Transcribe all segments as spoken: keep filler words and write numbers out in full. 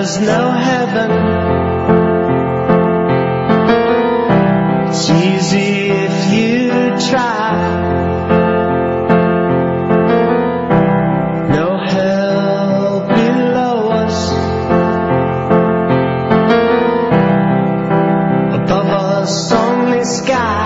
there's no heaven. It's easy if you try. No hell below us. Above us only sky.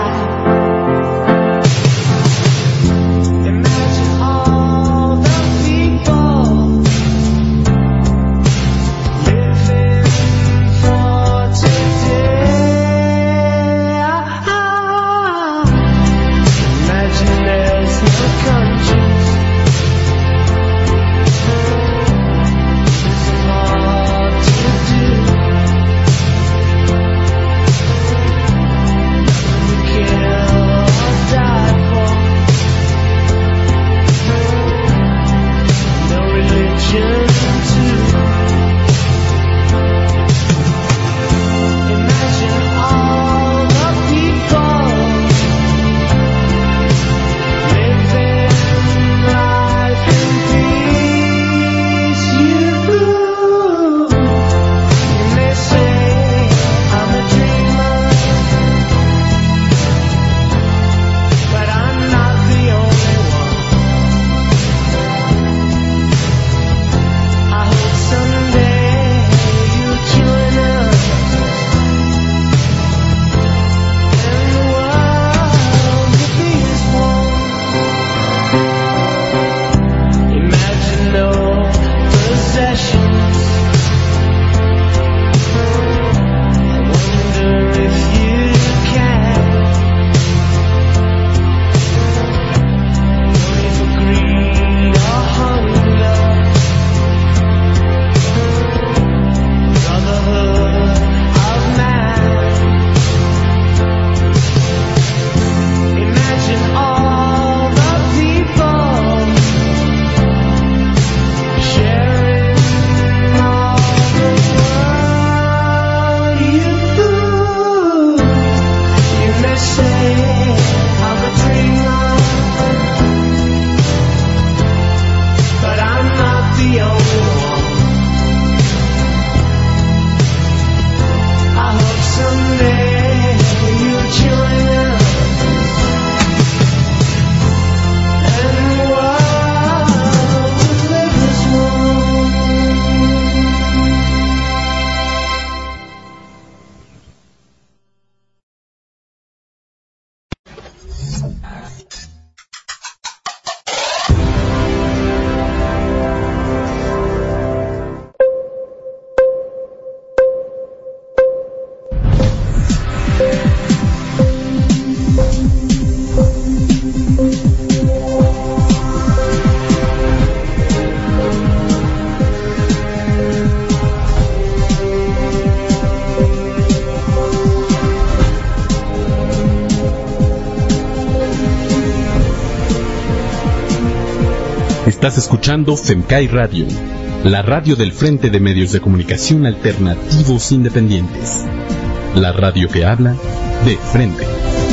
Estás escuchando FEMCAI Radio, la radio del Frente de Medios de Comunicación Alternativos Independientes. La radio que habla de frente.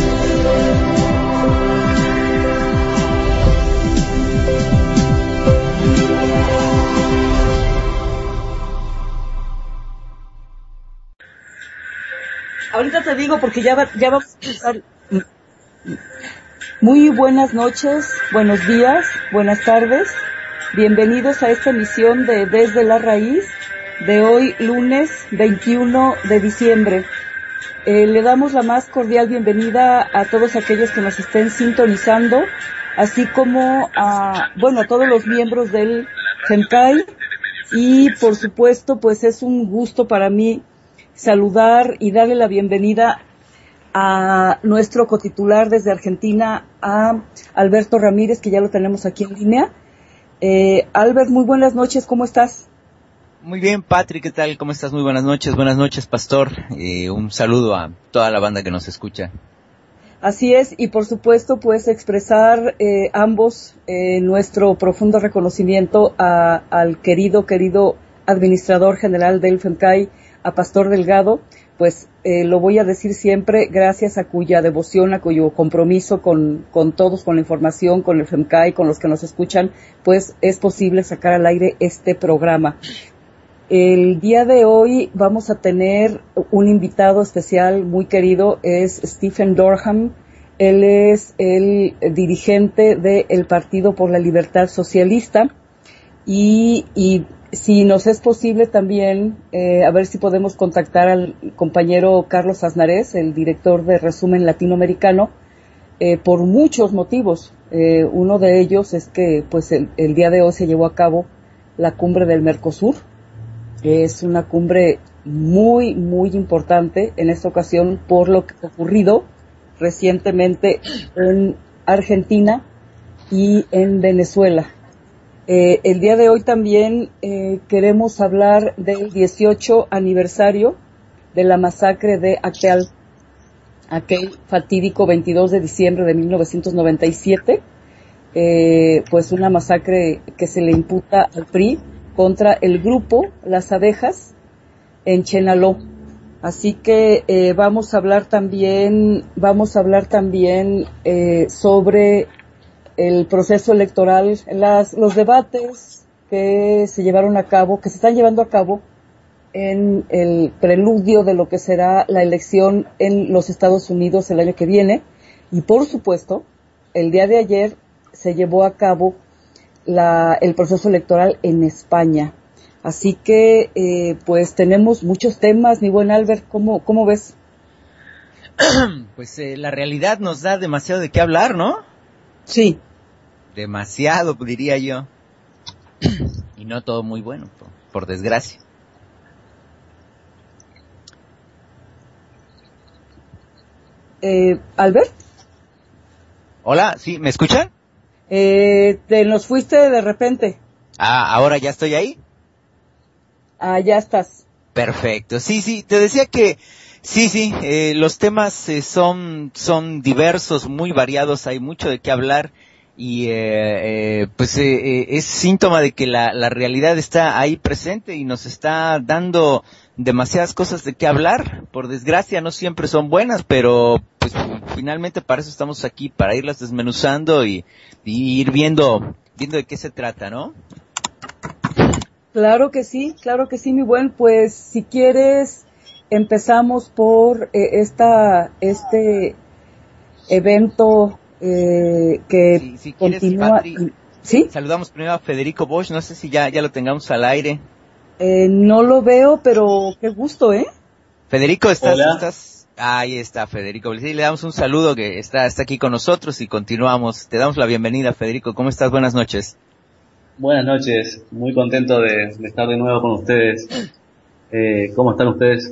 Ahorita te digo porque ya, va, ya vamos a empezar. Muy buenas noches, buenos días, buenas tardes. Bienvenidos a esta emisión de Desde la Raíz de hoy, lunes veintiuno de diciembre. Eh, le damos la más cordial bienvenida a todos aquellos que nos estén sintonizando, así como a, bueno, a todos los miembros del FEMCAI. Y por supuesto, pues es un gusto para mí saludar y darle la bienvenida a nuestro cotitular desde Argentina, a Alberto Ramírez, que ya lo tenemos aquí en línea. Eh, Albert, muy buenas noches, ¿cómo estás? Muy bien, Patrick, ¿qué tal? ¿Cómo estás? Muy buenas noches, buenas noches, Pastor. Eh, un saludo a toda la banda que nos escucha. Así es, y por supuesto, pues expresar eh, ambos eh, nuestro profundo reconocimiento a, al querido, querido administrador general del FEMCAI, a Pastor Delgado. Pues eh, lo voy a decir siempre, gracias a cuya devoción, a cuyo compromiso con, con todos, con la información, con el FEMCAI, con los que nos escuchan, pues es posible sacar al aire este programa. El día de hoy vamos a tener un invitado especial muy querido, es Stephen Dorham. Él es el dirigente del Partido por la Libertad Socialista y, y si nos es posible también, eh, a ver si podemos contactar al compañero Carlos Aznarés, el director de Resumen Latinoamericano, eh, por muchos motivos. Eh, uno de ellos es que pues el, el día de hoy se llevó a cabo la cumbre del Mercosur. Es una cumbre muy, muy importante en esta ocasión por lo que ha ocurrido recientemente en Argentina y en Venezuela. Eh, el día de hoy también eh, queremos hablar del dieciocho aniversario de la masacre de Acteal, aquel fatídico veintidós de diciembre de mil novecientos noventa y siete, eh, pues una masacre que se le imputa al P R I contra el grupo Las Abejas en Chenaló. Así que eh, vamos a hablar también, vamos a hablar también eh, sobre el proceso electoral, las, los debates que se llevaron a cabo, que se están llevando a cabo en el preludio de lo que será la elección en los Estados Unidos el año que viene. Y por supuesto, el día de ayer se llevó a cabo la, el proceso electoral en España. Así que, eh, pues tenemos muchos temas, mi buen Albert, ¿cómo, cómo ves? Pues eh, la realidad nos da demasiado de qué hablar, ¿no? Sí. Demasiado, diría yo. Y no todo muy bueno, por, por desgracia. Eh, Albert. Hola, ¿sí? ¿Me escuchan? Eh, te nos fuiste de repente. Ah, ¿ahora ya estoy ahí? Ah, ya estás. Perfecto. Sí, sí, te decía que sí, sí, eh, los temas eh, son son diversos, muy variados, hay mucho de qué hablar y eh, eh, pues eh, eh, es síntoma de que la, la realidad está ahí presente y nos está dando demasiadas cosas de qué hablar. Por desgracia no siempre son buenas, pero pues finalmente para eso estamos aquí, para irlas desmenuzando y, y ir viendo viendo de qué se trata, ¿no? Claro que sí, claro que sí, mi buen. Pues si quieres empezamos por eh, esta este evento eh, que si, si quieres, continúa. Patri, ¿Sí? Saludamos primero a Federico Bosch, no sé si ya ya lo tengamos al aire. Eh, no lo veo, pero qué gusto, ¿eh? Federico, ¿estás? Hola. estás? Ahí está Federico. Sí, le damos un saludo que está está aquí con nosotros y continuamos. Te damos la bienvenida, Federico. ¿Cómo estás? Buenas noches. Buenas noches, muy contento de, de estar de nuevo con ustedes. Eh, ¿Cómo están ustedes?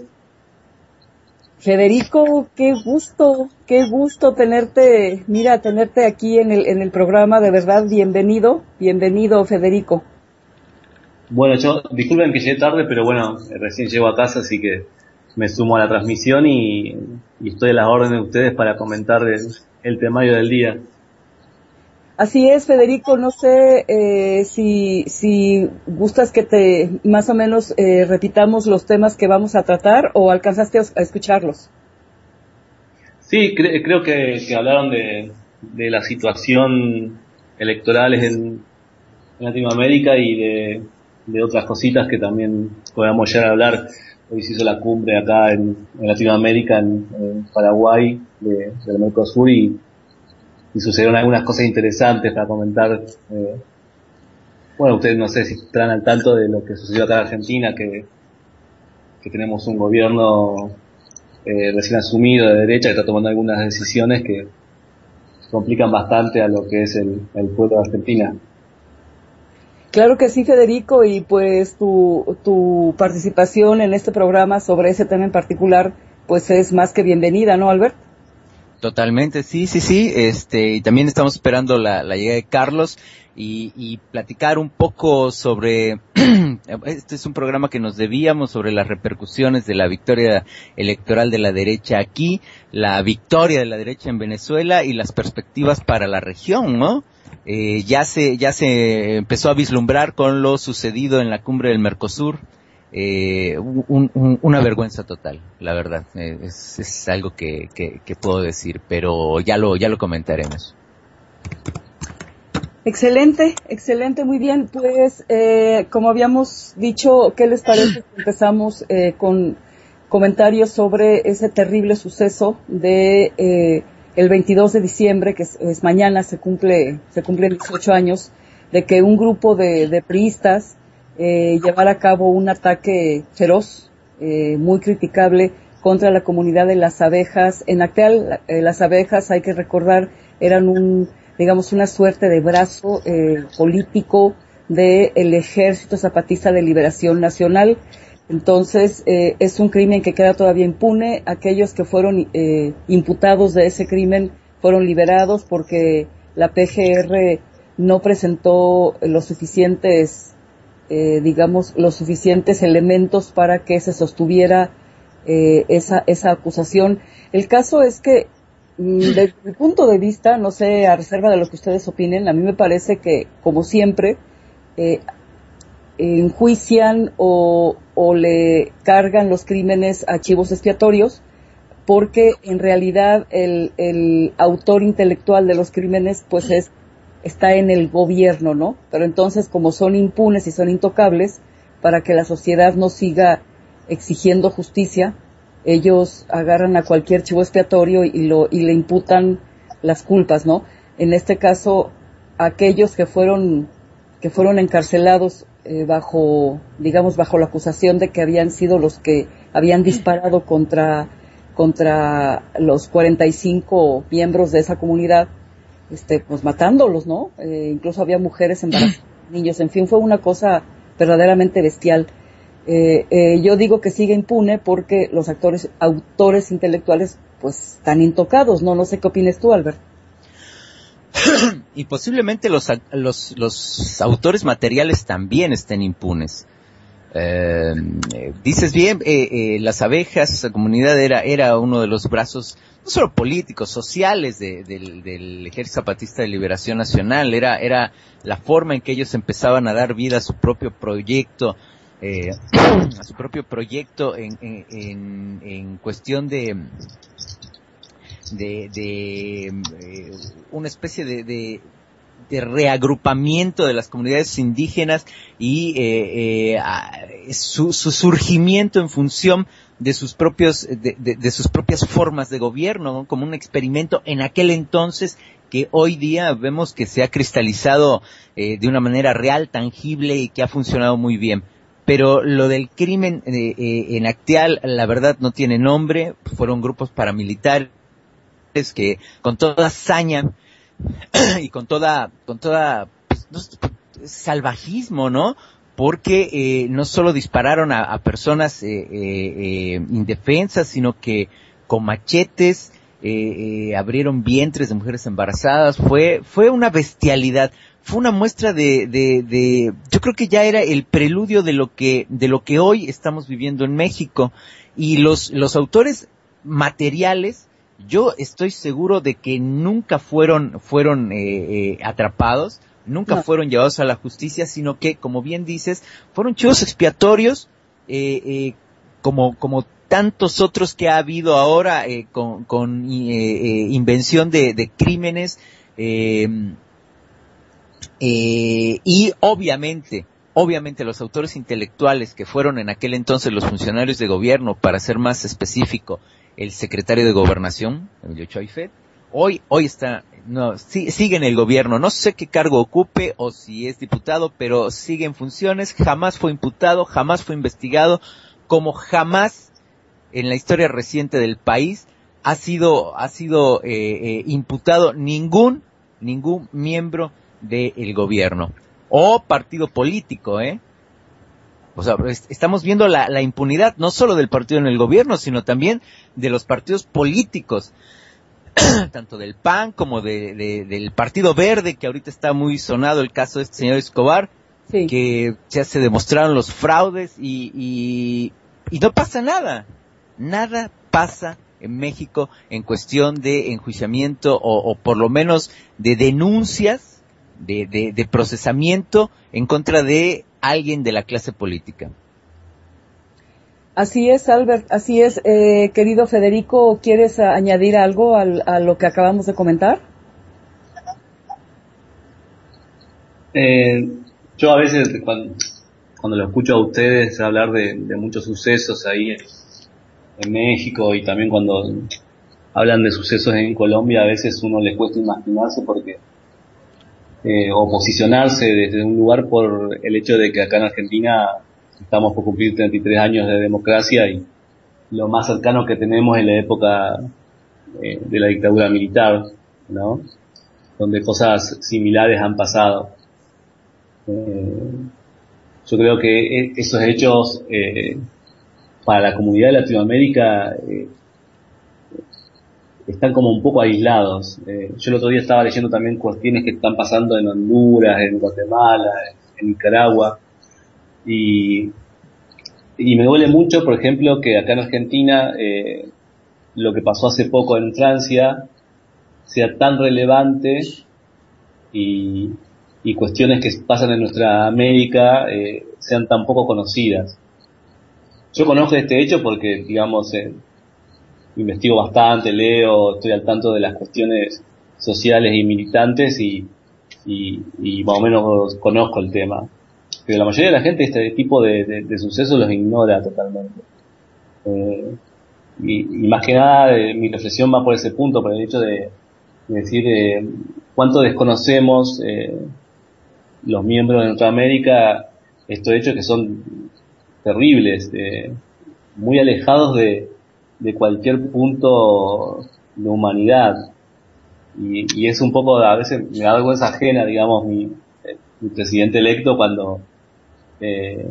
Federico, qué gusto, qué gusto tenerte, mira, tenerte aquí en el en el programa, de verdad, bienvenido, bienvenido, Federico. Bueno, yo, disculpen que llegué tarde, pero bueno, recién llego a casa, así que me sumo a la transmisión y, y estoy a las órdenes de ustedes para comentar el, el temario del día. Así es, Federico, no sé eh, si si gustas que te más o menos eh, repitamos los temas que vamos a tratar o alcanzaste a escucharlos. Sí, cre- creo que, que hablaron de, de la situación electoral en, en Latinoamérica y de, de otras cositas que también podamos llegar a hablar. Hoy se hizo la cumbre acá en, en Latinoamérica, en, en Paraguay, de, del Mercosur y y sucedieron algunas cosas interesantes para comentar. Eh, bueno, ustedes no sé si estarán al tanto de lo que sucedió acá en Argentina, que, que tenemos un gobierno eh, recién asumido de derecha que está tomando algunas decisiones que complican bastante a lo que es el, el pueblo de Argentina. Claro que sí, Federico, y pues tu, tu participación en este programa sobre ese tema en particular, pues es más que bienvenida, ¿no, Albert? Totalmente, sí, sí, sí, este, y también estamos esperando la, la llegada de Carlos y, y platicar un poco sobre, este es un programa que nos debíamos sobre las repercusiones de la victoria electoral de la derecha aquí, la victoria de la derecha en Venezuela y las perspectivas para la región, ¿no? Eh, ya se, ya se empezó a vislumbrar con lo sucedido en la cumbre del Mercosur. Eh, un, un, una vergüenza total, la verdad, eh, es, es algo que, que, que puedo decir, pero ya lo, ya lo comentaremos. Excelente, excelente, muy bien. Pues, eh, como habíamos dicho, ¿qué les parece si empezamos eh, con comentarios sobre ese terrible suceso de eh, el veintidós de diciembre, que es, es mañana, se cumple, se cumplen dieciocho años, de que un grupo de, de priistas eh, llevara a cabo un ataque feroz, eh, muy criticable, contra la comunidad de las abejas. En Acteal, eh, las abejas, hay que recordar, eran un, digamos, una suerte de brazo eh, político del Ejército Zapatista de Liberación Nacional. Entonces, eh, es un crimen que queda todavía impune. Aquellos que fueron eh, imputados de ese crimen fueron liberados porque la P G R no presentó los suficientes, eh, digamos, los suficientes elementos para que se sostuviera eh, esa, esa acusación. El caso es que, desde mi punto de vista, no sé, a reserva de lo que ustedes opinen, a mí me parece que, como siempre, eh, enjuician o, o le cargan los crímenes a chivos expiatorios, porque en realidad el, el autor intelectual de los crímenes pues es, está en el gobierno, ¿no? Pero entonces, como son impunes y son intocables, para que la sociedad no siga exigiendo justicia, ellos agarran a cualquier chivo expiatorio y lo y le imputan las culpas, ¿no? En este caso, aquellos que fueron que fueron encarcelados eh, bajo, digamos, bajo la acusación de que habían sido los que habían disparado contra contra los cuarenta y cinco miembros de esa comunidad, este, pues matándolos, ¿no? Eh, incluso había mujeres embarazadas, niños, en fin, fue una cosa verdaderamente bestial. Eh, eh, yo digo que sigue impune porque los actores, autores intelectuales, pues, están intocados, ¿no? No sé qué opinas tú, Albert. Y posiblemente los, los, los autores materiales también estén impunes. Eh, eh, dices bien, eh, eh, las abejas, esa comunidad era, era uno de los brazos, no solo políticos, sociales de, del, del Ejército Zapatista de Liberación Nacional, era, era la forma en que ellos empezaban a dar vida a su propio proyecto, eh, a su propio proyecto en, en, en, en cuestión de, de, de eh, una especie de, de de reagrupamiento de las comunidades indígenas y eh, eh, a, su, su surgimiento en función de sus propios de, de, de sus propias formas de gobierno, ¿no? Como un experimento en aquel entonces que hoy día vemos que se ha cristalizado eh, de una manera real, tangible y que ha funcionado muy bien. Pero lo del crimen eh, eh, en Acteal, la verdad no tiene nombre, fueron grupos paramilitares que con toda hazaña y con toda, con toda, pues, no, salvajismo, ¿no? Porque eh, no solo dispararon a, a personas eh, eh, eh, indefensas, sino que con machetes eh, eh, abrieron vientres de mujeres embarazadas. Fue, fue una bestialidad. Fue una muestra de, de, de, yo creo que ya era el preludio de lo que, de lo que hoy estamos viviendo en México. Y los, los autores materiales, yo estoy seguro de que nunca fueron fueron eh, eh, atrapados, nunca no. fueron llevados a la justicia, sino que, como bien dices, fueron chivos expiatorios, eh, eh, como como tantos otros que ha habido ahora eh, con, con eh, eh, invención de, de crímenes eh, eh, y obviamente obviamente los autores intelectuales que fueron en aquel entonces los funcionarios de gobierno, para ser más específico, el secretario de Gobernación, Emilio Choifet, hoy, hoy está, no, sí, sigue en el gobierno, no sé qué cargo ocupe o si es diputado, pero sigue en funciones, jamás fue imputado, jamás fue investigado, como jamás en la historia reciente del país ha sido, ha sido eh, eh, imputado ningún, ningún miembro del gobierno o partido político, eh. O sea, estamos viendo la, la impunidad no solo del partido en el gobierno, sino también de los partidos políticos, tanto del P A N como de, de, del Partido Verde, que ahorita está muy sonado el caso de este señor Escobar, sí. Que ya se demostraron los fraudes y, y, y no pasa nada. Nada pasa en México en cuestión de enjuiciamiento o, o por lo menos de denuncias, de, de, de procesamiento en contra de alguien de la clase política. Así es, Albert, así es. Eh, querido Federico, ¿quieres añadir algo al, a lo que acabamos de comentar? Eh, yo a veces cuando, cuando lo escucho a ustedes hablar de, de muchos sucesos ahí en, en México, y también cuando hablan de sucesos en Colombia, a veces uno le cuesta imaginarse porque eh, o posicionarse desde un lugar por el hecho de que acá en Argentina estamos por cumplir treinta y tres años de democracia, y lo más cercano que tenemos es la época eh, de la dictadura militar, ¿no? Donde cosas similares han pasado. Eh, yo creo que esos hechos eh, para la comunidad de Latinoamérica eh, están como un poco aislados. Eh, yo el otro día estaba leyendo también cuestiones que están pasando en Honduras, en Guatemala, en Nicaragua, y, y me duele mucho, por ejemplo, que acá en Argentina eh, lo que pasó hace poco en Francia sea tan relevante, y, y cuestiones que pasan en nuestra América eh, sean tan poco conocidas. Yo conozco este hecho porque, digamos, eh, investigo bastante, leo, estoy al tanto de las cuestiones sociales y militantes, y, y, y más o menos conozco el tema. Pero la mayoría de la gente este tipo de, de, de sucesos los ignora totalmente. Eh, y, y más que nada eh, mi reflexión va por ese punto, por el hecho de, de decir eh, cuánto desconocemos eh, los miembros de nuestra América estos hechos que son terribles, eh, muy alejados de de cualquier punto de humanidad, y, y es un poco, a veces me da vergüenza ajena, digamos, mi, mi presidente electo cuando eh,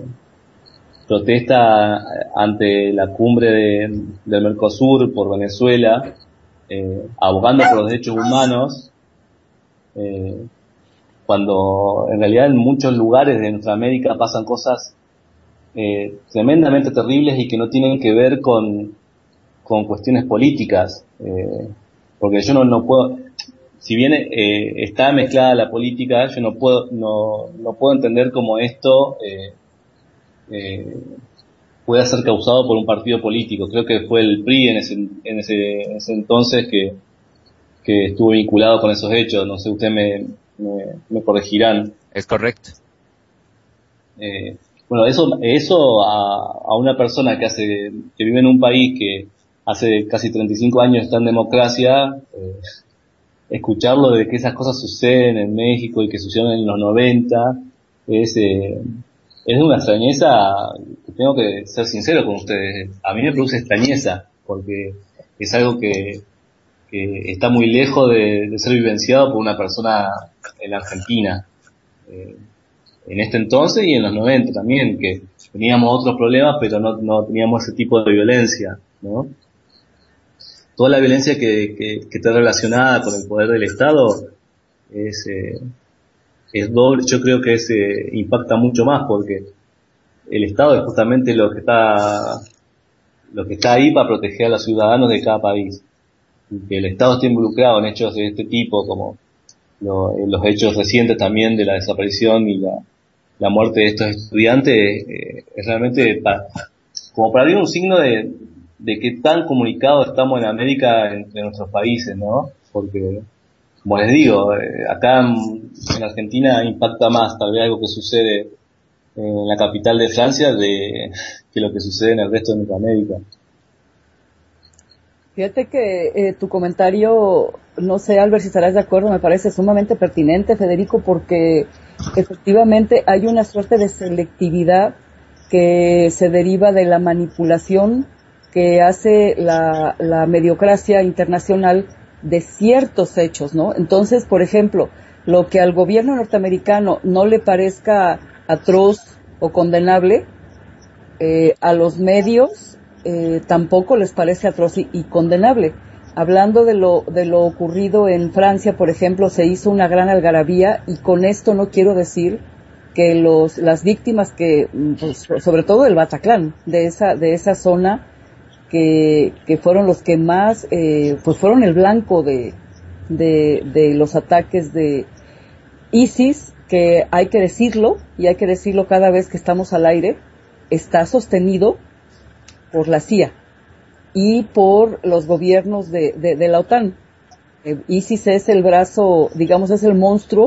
protesta ante la cumbre de, del Mercosur por Venezuela, eh, abogando por los derechos humanos, eh, cuando en realidad en muchos lugares de nuestra América pasan cosas eh, tremendamente terribles y que no tienen que ver con con cuestiones políticas, eh, porque yo no, no puedo, si bien eh, está mezclada la política, yo no puedo no, no puedo entender cómo esto eh, eh, pueda ser causado por un partido político. Creo que fue el P R I en ese, en ese, en ese entonces que, que estuvo vinculado con esos hechos. No sé, ustedes me, me, me corregirán. Es correcto. Eh, bueno, eso, eso a, a una persona que hace, que vive en un país que hace casi treinta y cinco años está en democracia, eh, escucharlo de que esas cosas suceden en México y que suceden en los noventa, es, eh, es de una extrañeza, tengo que ser sincero con ustedes, a mí me produce extrañeza, porque es algo que, que está muy lejos de, de ser vivenciado por una persona en la Argentina, eh, en este entonces y en los noventa también, que teníamos otros problemas, pero no, no teníamos ese tipo de violencia, ¿no? Toda la violencia que, que, que está relacionada con el poder del Estado es, eh, es doble. Yo creo que es, eh, impacta mucho más, porque el Estado es justamente lo que está, lo que está ahí para proteger a los ciudadanos de cada país. Y que el Estado esté involucrado en hechos de este tipo, como lo, los hechos recientes también de la desaparición y la, la muerte de estos estudiantes, eh, es realmente para, como para dar un signo de, de qué tan comunicados estamos en América entre nuestros países, ¿no? Porque, como les digo, eh, acá en, en Argentina impacta más tal vez algo que sucede en la capital de Francia de que lo que sucede en el resto de nuestra América. Fíjate que eh, tu comentario, no sé, Albert, si estarás de acuerdo, me parece sumamente pertinente, Federico, porque efectivamente hay una suerte de selectividad que se deriva de la manipulación que hace la, la mediocracia internacional de ciertos hechos, ¿no? Entonces, por ejemplo, lo que al gobierno norteamericano no le parezca atroz o condenable, eh, a los medios eh, tampoco les parece atroz y, y condenable. Hablando de lo, de lo ocurrido en Francia, por ejemplo, se hizo una gran algarabía, y con esto no quiero decir que los, las víctimas que, pues, sobre todo el Bataclan, de esa, de esa zona, que, que fueron los que más, eh, pues fueron el blanco de, de, de los ataques de ISIS, que hay que decirlo, y hay que decirlo cada vez que estamos al aire, está sostenido por la C I A y por los gobiernos de, de, de la OTAN. Eh, ISIS es el brazo, digamos, es el monstruo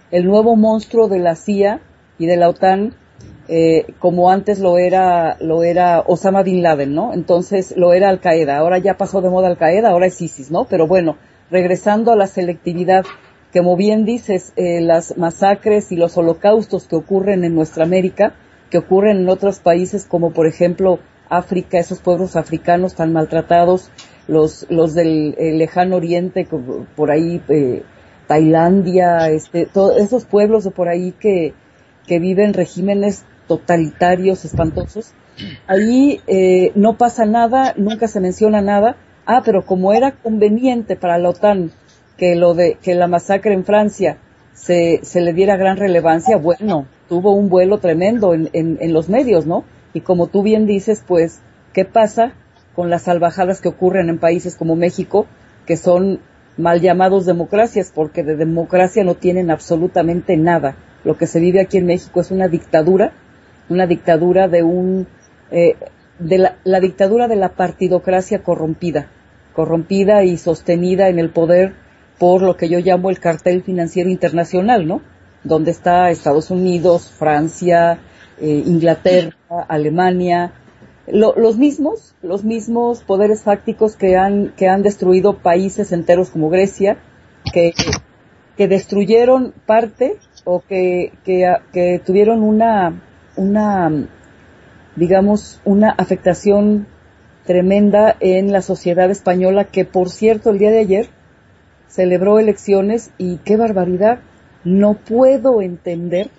el nuevo monstruo de la C I A y de la OTAN, eh, como antes lo era, lo era Osama Bin Laden, ¿no? Entonces lo era Al Qaeda, ahora ya pasó de moda Al Qaeda, ahora es ISIS, ¿no? Pero bueno, regresando a la selectividad, que como bien dices, eh, las masacres y los holocaustos que ocurren en nuestra América, que ocurren en otros países como por ejemplo África, esos pueblos africanos tan maltratados, los los del eh, lejano oriente, como por ahí eh, Tailandia, este, todos esos pueblos de por ahí que que viven regímenes totalitarios espantosos, ahí eh, no pasa nada, nunca se menciona nada. Ah, pero como era conveniente para la OTAN que lo de que la masacre en Francia se se le diera gran relevancia, bueno, tuvo un vuelo tremendo en, en, en los medios, ¿no? Y como tú bien dices, pues, ¿qué pasa con las salvajadas que ocurren en países como México, que son mal llamados democracias, porque de democracia no tienen absolutamente nada? Lo que se vive aquí en México es una dictadura, una dictadura de un, eh, de la, la dictadura de la partidocracia corrompida, corrompida y sostenida en el poder por lo que yo llamo el cartel financiero internacional, ¿no? Donde está Estados Unidos, Francia, eh, Inglaterra, Alemania, lo, los mismos, los mismos poderes fácticos que han, que han destruido países enteros como Grecia, que, que destruyeron parte o que, que, que tuvieron una, una, digamos, una afectación tremenda en la sociedad española, que por cierto el día de ayer celebró elecciones y qué barbaridad, no puedo entender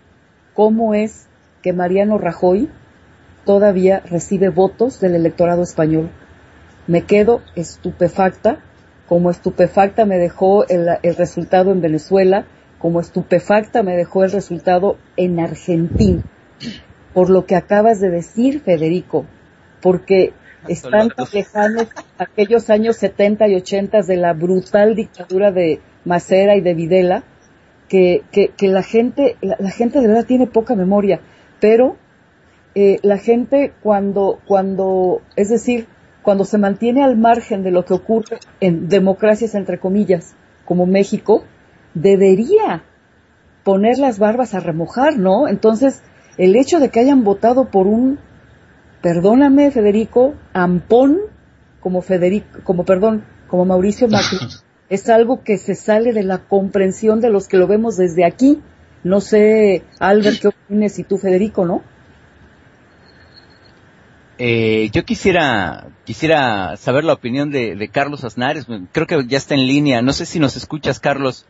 cómo es que Mariano Rajoy todavía recibe votos del electorado español. Me quedo estupefacta, como estupefacta me dejó el, el resultado en Venezuela, como estupefacta me dejó el resultado en Argentina, por lo que acabas de decir, Federico, porque están tan lejanos aquellos años setenta y ochenta de la brutal dictadura de Macera y de Videla, que, que, que la gente, la, la gente de verdad tiene poca memoria, pero eh, la gente cuando, cuando, es decir, cuando se mantiene al margen de lo que ocurre en democracias entre comillas, como México, debería poner las barbas a remojar, ¿no? Entonces, el hecho de que hayan votado por un, perdóname, Federico, ampón, como Federico, como perdón, como Mauricio Macri, es algo que se sale de la comprensión de los que lo vemos desde aquí. No sé, Albert, ¿qué opinas? Y tú, Federico, ¿no? Eh, yo quisiera quisiera saber la opinión de, de Carlos Aznares. Creo que ya está en línea. No sé si nos escuchas, Carlos.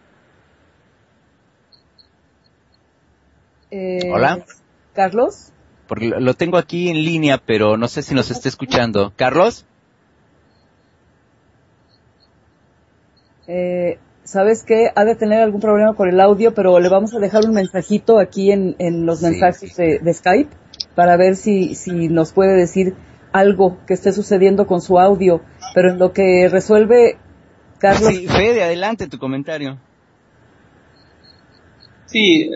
Eh, Hola. ¿Carlos? Porque lo tengo aquí en línea, pero no sé si nos está escuchando. ¿Carlos? Eh, ¿Sabes qué? Ha de tener algún problema con el audio, pero le vamos a dejar un mensajito aquí en, en los mensajes sí. de, de Skype para ver si, si nos puede decir algo que esté sucediendo con su audio. Pero en lo que resuelve Carlos... Sí, Fede, adelante tu comentario. Sí,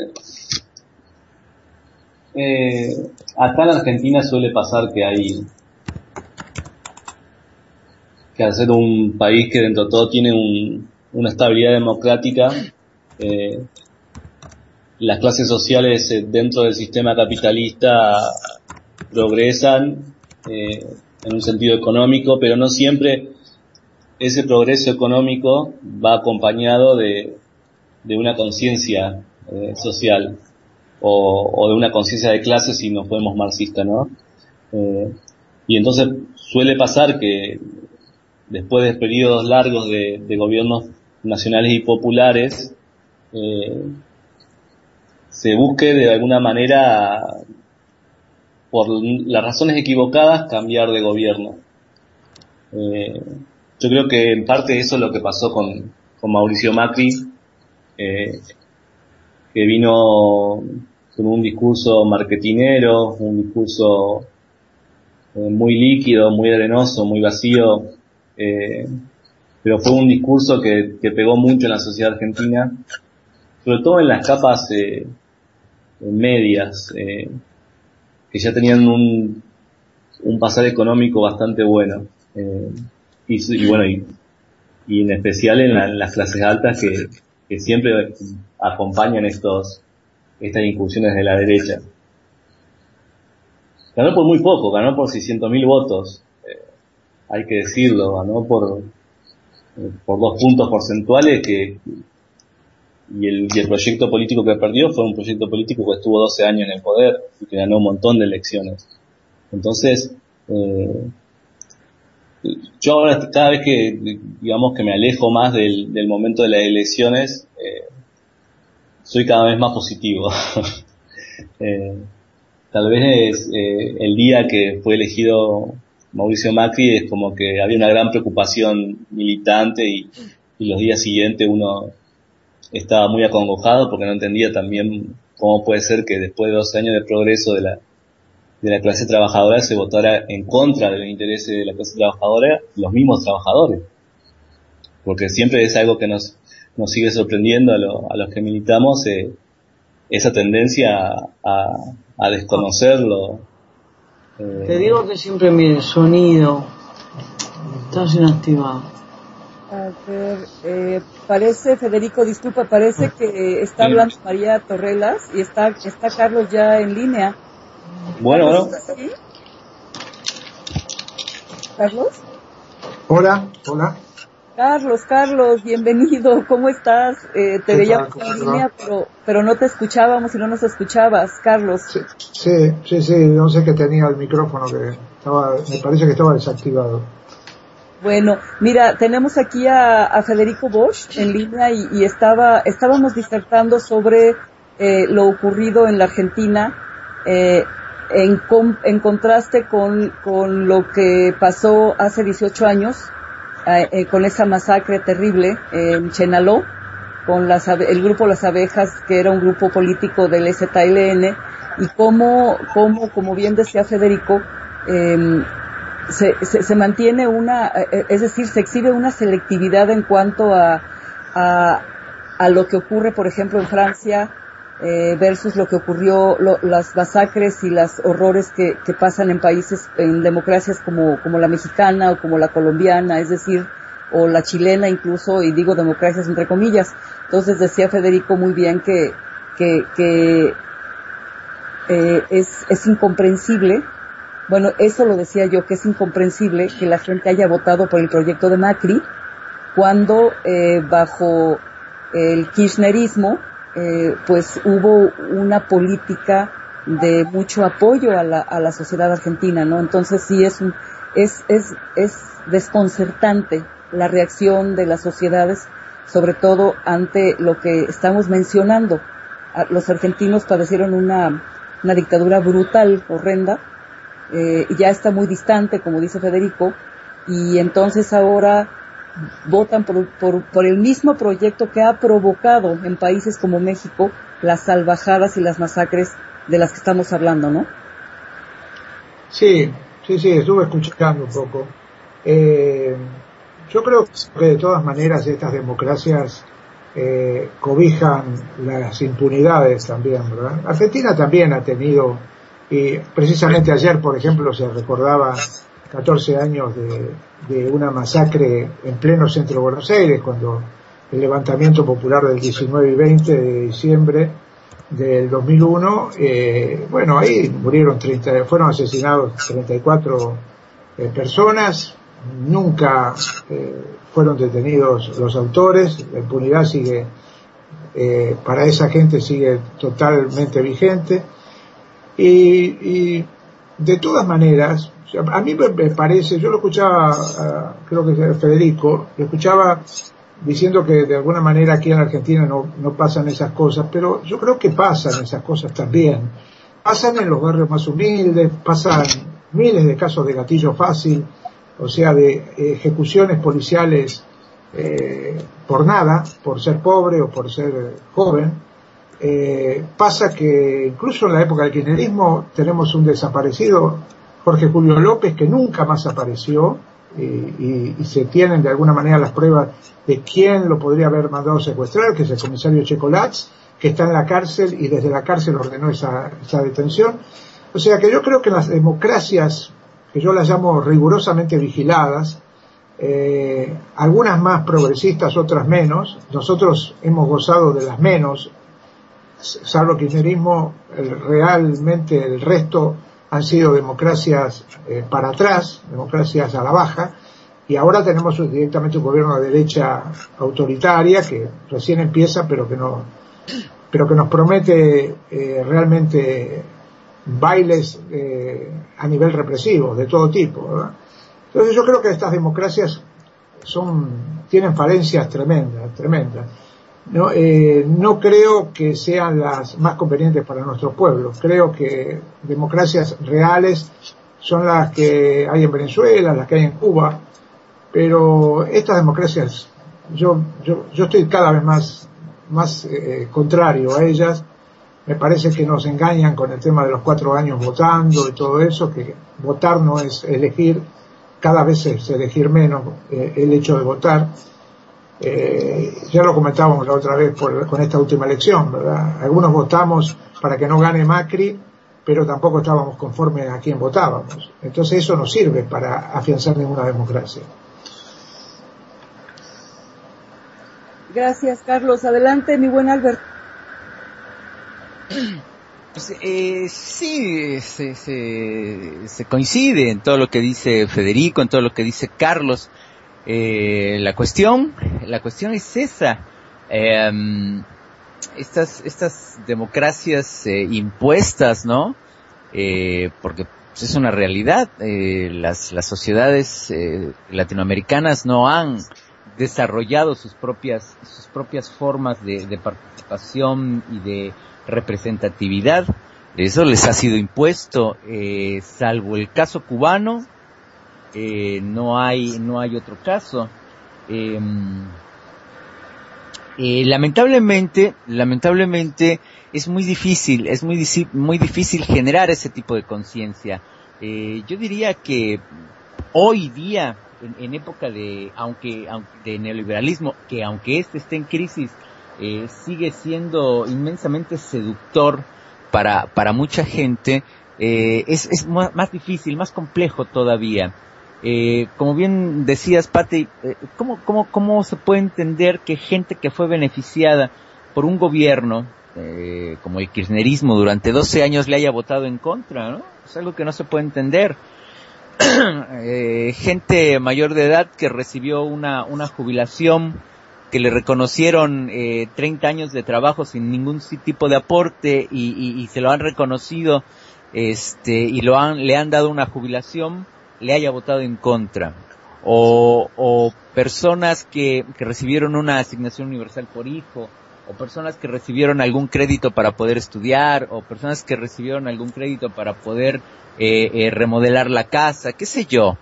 eh, acá en Argentina suele pasar que hay... que al ser un país que dentro de todo tiene un, una estabilidad democrática, eh, las clases sociales eh, dentro del sistema capitalista progresan eh, en un sentido económico, pero no siempre ese progreso económico va acompañado de, de una conciencia eh, social o, o de una conciencia de clase, si nos podemos marxista, ¿no? Eh, y entonces suele pasar que después de periodos largos de, de gobiernos nacionales y populares, eh, se busque de alguna manera, por las razones equivocadas, cambiar de gobierno. Eh, yo creo que en parte eso es lo que pasó con, con Mauricio Macri, eh, que vino con un discurso marketinero, un discurso eh, muy líquido, muy arenoso, muy vacío, eh, pero fue un discurso que, que pegó mucho en la sociedad argentina, sobre todo en las capas eh, medias, eh, que ya tenían un, un pasar económico bastante bueno, eh, y, y bueno, y, y en especial en, la, en las clases altas que, que siempre acompañan estos estas incursiones de la derecha. Ganó por muy poco, ganó por seiscientos mil votos, eh, hay que decirlo, ganó por eh, por dos puntos porcentuales que y el, y el proyecto político que perdió fue un proyecto político que estuvo doce años en el poder y que ganó un montón de elecciones. Entonces, eh, yo ahora cada vez que, digamos, que me alejo más del, del momento de las elecciones, eh, soy cada vez más positivo. eh, tal vez eh, el día que fue elegido Mauricio Macri es como que había una gran preocupación militante y, y los días siguientes uno estaba muy acongojado porque no entendía también cómo puede ser que después de doce años de progreso de la de la clase trabajadora se votara en contra de los intereses de la clase trabajadora, los mismos trabajadores. Porque siempre es algo que nos nos sigue sorprendiendo a, lo, a los que militamos, eh, esa tendencia a, a, a desconocerlo. Eh. Te digo que siempre mi sonido está inactivado. A ver, eh, parece, Federico, disculpa, parece que está hablando María Torrelas y está está Carlos ya en línea. Bueno, bueno. ¿Sí? ¿Carlos? Hola, hola. Carlos, Carlos, bienvenido, ¿cómo estás? Eh, te veíamos en línea, pero, pero no te escuchábamos y no nos escuchabas, Carlos. Sí, sí, sí, sí, no sé qué tenía el micrófono, que estaba, me parece que estaba desactivado. Bueno, mira, tenemos aquí a, a Federico Bosch en línea y, y estaba, estábamos disertando sobre eh, lo ocurrido en la Argentina, eh, en, com, en contraste con, con lo que pasó hace dieciocho años, eh, eh, con esa masacre terrible en Chenaló, con las, el grupo Las Abejas, que era un grupo político del Z L N, y cómo, cómo, como bien decía Federico, eh, Se, se, se mantiene una, es decir, se exhibe una selectividad en cuanto a, a, a lo que ocurre, por ejemplo, en Francia, eh, versus lo que ocurrió, lo, las masacres y los horrores que, que pasan en países, en democracias como, como la mexicana o como la colombiana, es decir, o la chilena incluso, y digo democracias entre comillas. Entonces decía Federico muy bien que, que, que eh, es, es incomprensible. Bueno, eso lo decía yo, que es incomprensible que la gente haya votado por el proyecto de Macri cuando eh, bajo el kirchnerismo eh, pues hubo una política de mucho apoyo a la, a la sociedad argentina, ¿no? Entonces sí es un, es es es desconcertante la reacción de las sociedades, sobre todo ante lo que estamos mencionando. Los argentinos padecieron una una dictadura brutal, horrenda. Eh, ya está muy distante, como dice Federico, y entonces ahora votan por, por, por el mismo proyecto que ha provocado en países como México las salvajadas y las masacres de las que estamos hablando, ¿no? Sí, sí, sí, estuve escuchando un poco. Eh, yo creo que de todas maneras estas democracias eh, cobijan las impunidades también, ¿verdad? Argentina también ha tenido. Y precisamente ayer, por ejemplo, se recordaba catorce años de, de una masacre en pleno centro de Buenos Aires, cuando el levantamiento popular del diecinueve y veinte de diciembre del dos mil uno, eh, bueno, ahí murieron treinta, fueron asesinados treinta y cuatro eh, personas, nunca eh, fueron detenidos los autores, la impunidad sigue, eh, para esa gente sigue totalmente vigente. Y, y de todas maneras, a mí me parece, yo lo escuchaba, uh, creo que Federico, lo escuchaba diciendo que de alguna manera aquí en Argentina no, no pasan esas cosas, pero yo creo que pasan esas cosas también. Pasan en los barrios más humildes, pasan miles de casos de gatillo fácil, o sea, de ejecuciones policiales eh, por nada, por ser pobre o por ser joven. Eh, pasa que incluso en la época del kirchnerismo tenemos un desaparecido, Jorge Julio López, que nunca más apareció, y, y, y se tienen de alguna manera las pruebas de quién lo podría haber mandado secuestrar, que es el comisario Checolats, que está en la cárcel y desde la cárcel ordenó esa, esa detención. O sea que yo creo que las democracias, que yo las llamo rigurosamente vigiladas, eh, algunas más progresistas, otras menos. Nosotros hemos gozado de las menos, salvo el kirchnerismo, el, realmente el resto han sido democracias eh, para atrás, democracias a la baja, y ahora tenemos directamente un gobierno de derecha autoritaria que recién empieza, pero que no, pero que nos promete eh, realmente bailes eh, a nivel represivo de todo tipo, ¿verdad? Entonces yo creo que estas democracias son tienen falencias tremendas, tremendas. No, eh, no creo que sean las más convenientes para nuestro pueblo. Creo que democracias reales son las que hay en Venezuela, las que hay en Cuba, pero estas democracias, yo yo yo estoy cada vez más más eh, contrario a ellas. Me parece que nos engañan con el tema de los cuatro años votando y todo eso, que votar no es elegir, cada vez es elegir menos eh, el hecho de votar. Eh, ya lo comentábamos la otra vez por, con esta última elección, ¿verdad? Algunos votamos para que no gane Macri, pero tampoco estábamos conformes a quién votábamos. Entonces eso no sirve para afianzar ninguna democracia. Gracias, Carlos. Adelante, mi buen Albert. Pues, eh, sí, se, se, se coincide en todo lo que dice Federico, en todo lo que dice Carlos. Eh, la cuestión, la cuestión es esa. Eh, estas, estas democracias eh, impuestas, ¿no? Eh, porque es una realidad. Eh, las, las sociedades eh, latinoamericanas no han desarrollado sus propias, sus propias formas de, de participación y de representatividad. Eso les ha sido impuesto, eh, salvo el caso cubano. Eh, no hay no hay otro caso. Eh, eh, lamentablemente lamentablemente es muy difícil es muy muy difícil generar ese tipo de conciencia. Eh, yo diría que hoy día en, en época de aunque, aunque de neoliberalismo, que aunque este esté en crisis, eh, sigue siendo inmensamente seductor para para mucha gente. Eh, es es más difícil, más complejo todavía. Eh, como bien decías, Pati, eh, ¿cómo, cómo, ¿cómo se puede entender que gente que fue beneficiada por un gobierno, eh, como el kirchnerismo, durante doce años le haya votado en contra, ¿no? Es algo que no se puede entender. eh, gente mayor de edad que recibió una, una jubilación, que le reconocieron eh, treinta años de trabajo sin ningún tipo de aporte y, y, y se lo han reconocido, este, y lo han, le han dado una jubilación, le haya votado en contra, o, o personas que, que recibieron una asignación universal por hijo, o personas que recibieron algún crédito para poder estudiar, o personas que recibieron algún crédito para poder eh, eh, remodelar la casa, qué sé yo,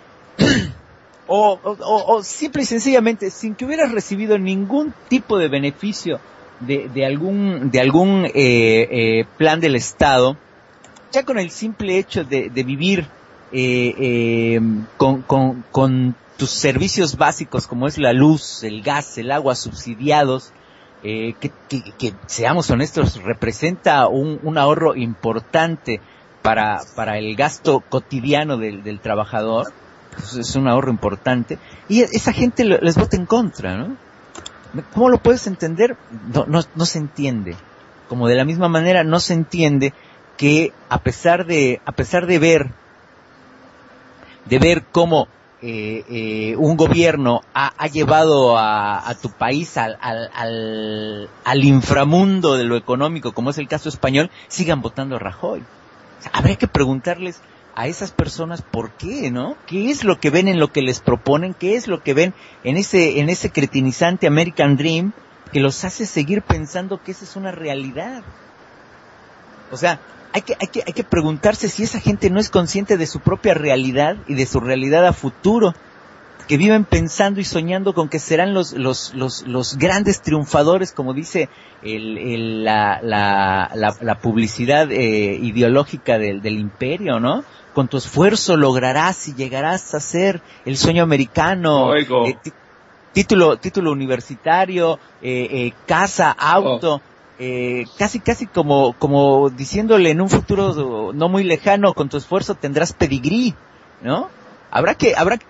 o, o, o simple y sencillamente sin que hubieras recibido ningún tipo de beneficio de, de algún de algún eh, eh, plan del Estado, ya con el simple hecho de, de vivir Eh, eh, con, con, con tus servicios básicos como es la luz, el gas, el agua subsidiados, eh, que, que, que seamos honestos, representa un, un ahorro importante para, para el gasto cotidiano del, del trabajador. Pues es un ahorro importante, y esa gente les vota en contra, ¿no? ¿Cómo lo puedes entender? No, no, no se entiende. Como de la misma manera no se entiende que a pesar de, a pesar de ver de ver cómo eh, eh, un gobierno ha, ha llevado a, a tu país al, al, al, al inframundo de lo económico, como es el caso español, sigan votando a Rajoy. O sea, habría que preguntarles a esas personas por qué, ¿no? ¿Qué es lo que ven en lo que les proponen? ¿Qué es lo que ven en ese, en ese cretinizante American Dream que los hace seguir pensando que esa es una realidad? O sea, Hay que, hay que, hay que preguntarse si esa gente no es consciente de su propia realidad y de su realidad a futuro, que viven pensando y soñando con que serán los, los, los, los grandes triunfadores, como dice el, el, la, la, la, la publicidad eh, ideológica del, del imperio, ¿no? Con tu esfuerzo lograrás y llegarás a ser el sueño americano, eh, t- título, título universitario, eh, eh, casa, auto. Oh. Eh, casi casi como como diciéndole en un futuro no muy lejano, con tu esfuerzo tendrás pedigrí, ¿no? Habrá que habrá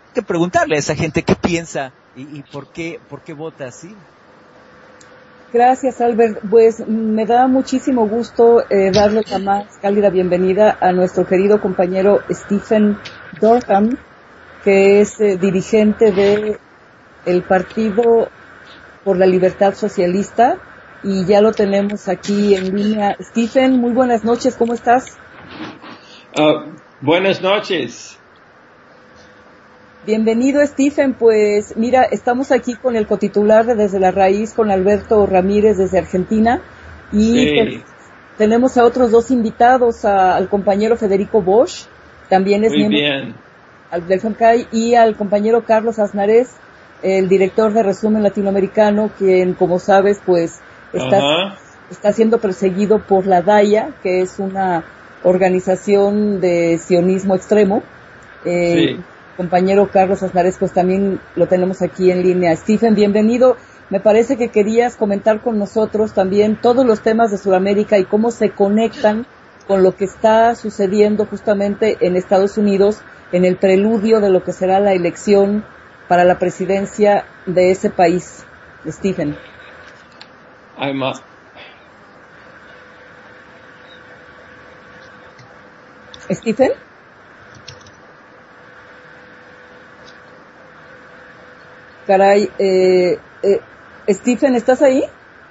que preguntarle a esa gente qué piensa y, y por qué, por qué vota así. Gracias, Albert. Pues me da muchísimo gusto eh, darle la más cálida bienvenida a nuestro querido compañero Stephen Durham, que es eh, dirigente de el Partido por la Libertad Socialista, y ya lo tenemos aquí en línea. Stephen, muy buenas noches, ¿cómo estás? Uh, buenas noches. Bienvenido, Stephen. Pues mira, estamos aquí con el cotitular de Desde la Raíz, con Alberto Ramírez desde Argentina, y Sí. te- tenemos a otros dos invitados, a- al compañero Federico Bosch, también es Muy miembro bien. al- del FEMCAI, y al compañero Carlos Aznarez, el director de Resumen Latinoamericano, quien, como sabes, pues está, Ajá. está siendo perseguido por la DAIA, que es una organización de sionismo extremo. Eh, Sí. Compañero Carlos Aznarez, pues también lo tenemos aquí en línea. Stephen, bienvenido. Me parece que querías comentar con nosotros también todos los temas de Sudamérica y cómo se conectan con lo que está sucediendo justamente en Estados Unidos en el preludio de lo que será la elección para la presidencia de ese país. Stephen. I'm, uh, Stephen. Caray, eh, eh, Stephen, ¿estás ahí?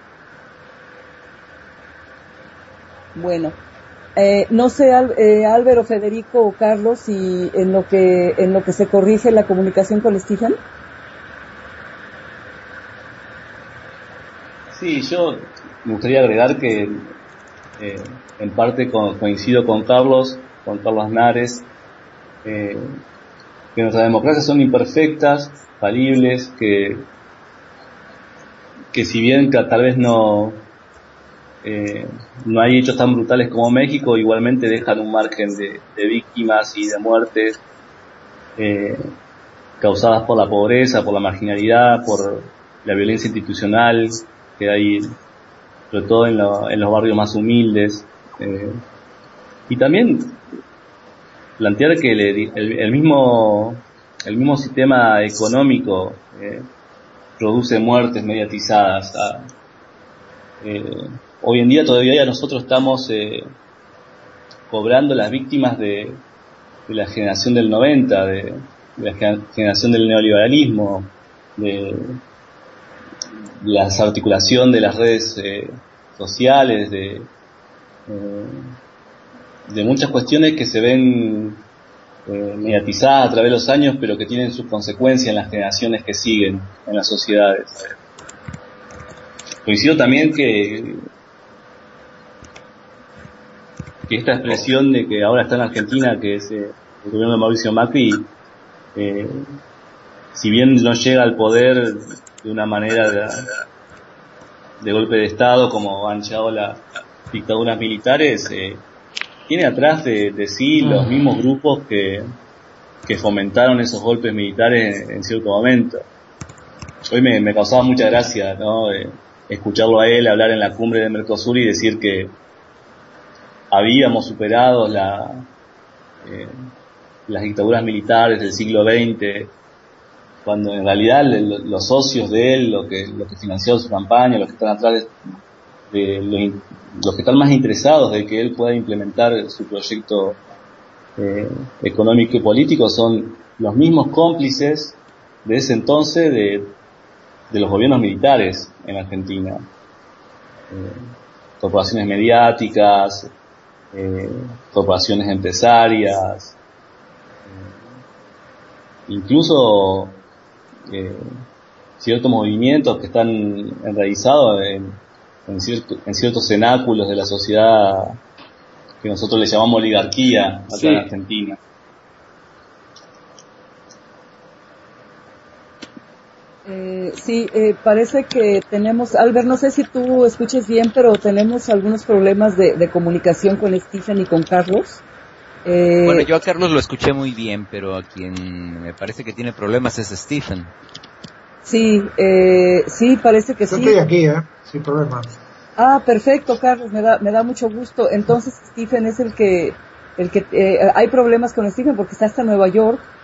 Bueno, eh, no sé, Al, eh, Álvaro, Federico o Carlos, si en lo que en lo que se corrige la comunicación con Stephen. Sí, yo me gustaría agregar que eh, en parte co- coincido con Carlos, con Carlos Aznarez, eh, que nuestras democracias son imperfectas, falibles, que, que si bien que tal vez no, eh, no hay hechos tan brutales como México, igualmente dejan un margen de, de víctimas y de muertes eh, causadas por la pobreza, por la marginalidad, por la violencia institucional que hay, sobre todo en, lo- en los barrios más humildes. Eh, y también plantear que el, el- el mismo el mismo sistema económico eh, produce muertes mediatizadas. Ah, eh, hoy en día todavía nosotros estamos eh, cobrando las víctimas de, de la generación del noventa, de, de la gen- generación del neoliberalismo, de la desarticulación de las redes eh, sociales, de, eh, de muchas cuestiones que se ven eh, mediatizadas a través de los años, pero que tienen sus consecuencias en las generaciones que siguen en las sociedades. Coincido también que, que esta expresión de que ahora está en Argentina, que es eh, el gobierno de Mauricio Macri, eh, si bien no llega al poder de una manera de, de golpe de Estado como han llegado las dictaduras militares, eh, tiene atrás de, de sí los mismos grupos que, que fomentaron esos golpes militares en, en cierto momento. Hoy me, me causaba mucha gracia, ¿no? Eh, escucharlo a él hablar en la cumbre de Mercosur y decir que habíamos superado la, eh, las dictaduras militares del siglo veinte, cuando en realidad le- los socios de él, lo que, lo que financiaron su campaña, los que están atrás de, de lo in- los que están más interesados de que él pueda implementar su proyecto eh, económico y político son los mismos cómplices de ese entonces de, de los gobiernos militares en Argentina. Eh, corporaciones mediáticas, eh, corporaciones empresarias, eh, incluso eh, ciertos movimientos que están enraizados en, en, cierto, en ciertos cenáculos de la sociedad que nosotros le llamamos oligarquía acá Sí. en Argentina. Eh, sí, eh, parece que tenemos, Albert, no sé si tú escuches bien, pero tenemos algunos problemas de, de comunicación con Stephen y con Carlos. Eh, Bueno, yo a Carlos lo escuché muy bien, pero a quien me parece que tiene problemas es Stephen. Sí, eh, sí, parece que Yo sí. estoy aquí, ¿eh? Sin problema. Ah, perfecto, Carlos, me da, me da mucho gusto. Entonces, Stephen es el que, el que, eh, hay problemas con Stephen porque está hasta Nueva York.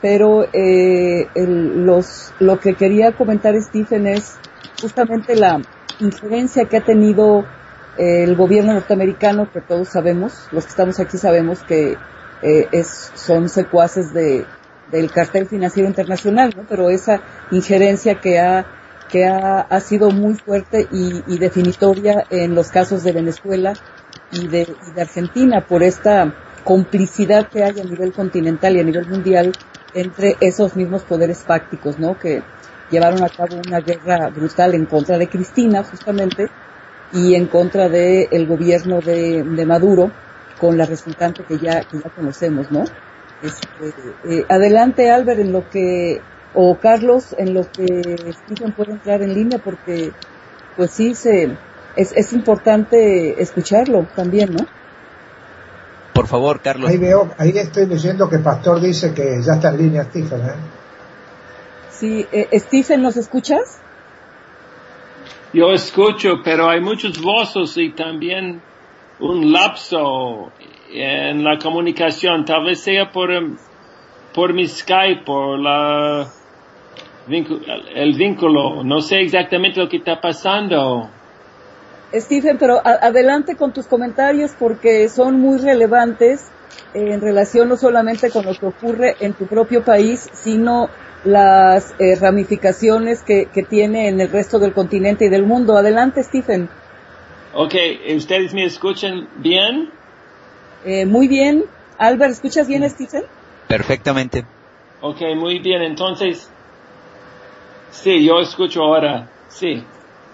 pero eh, el, los, lo que quería comentar Stephen es justamente la injerencia que ha tenido eh, el gobierno norteamericano, que todos sabemos, los que estamos aquí sabemos que eh, es, son secuaces de, del cartel financiero internacional, ¿no? Pero esa injerencia que ha que ha, ha sido muy fuerte y, y definitoria en los casos de Venezuela y de, y de Argentina, por esta complicidad que hay a nivel continental y a nivel mundial entre esos mismos poderes fácticos, ¿no? Que llevaron a cabo una guerra brutal en contra de Cristina, justamente, y en contra de el gobierno de, de Maduro, con la resultante que ya, que ya conocemos, ¿no? Este, eh, adelante, Albert, en lo que, o Carlos, en lo que Stephen puede entrar en línea, porque, pues sí, se, es, es importante escucharlo también, ¿no? Por favor, Carlos. Ahí veo, ahí estoy leyendo que Pastor dice que ya está en línea Stephen, ¿eh? Sí, eh, Stephen, ¿nos escuchas? Yo escucho, pero hay muchas voces y también un lapso en la comunicación. Tal vez sea por, por mi Skype, por la, el vínculo. No sé exactamente lo que está pasando. Stephen, pero a- adelante con tus comentarios porque son muy relevantes eh, en relación no solamente con lo que ocurre en tu propio país, sino las eh, ramificaciones que, que tiene en el resto del continente y del mundo. Adelante, Stephen. Ok, ¿ustedes me escuchan bien? Eh, muy bien. Albert, ¿escuchas bien, Stephen? Perfectamente. Ok, muy bien. Entonces, sí, yo escucho ahora. Sí.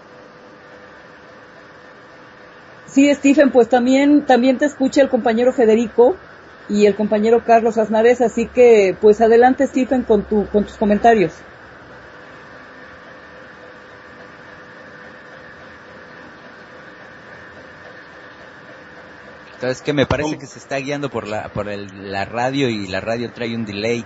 Sí, Stephen, pues también, también te escucha el compañero Federico y el compañero Carlos Aznarez, así que, pues adelante, Stephen, con tu, con tus comentarios. ¿Sabes qué? Me parece que se está guiando por la por el, la radio y la radio trae un delay.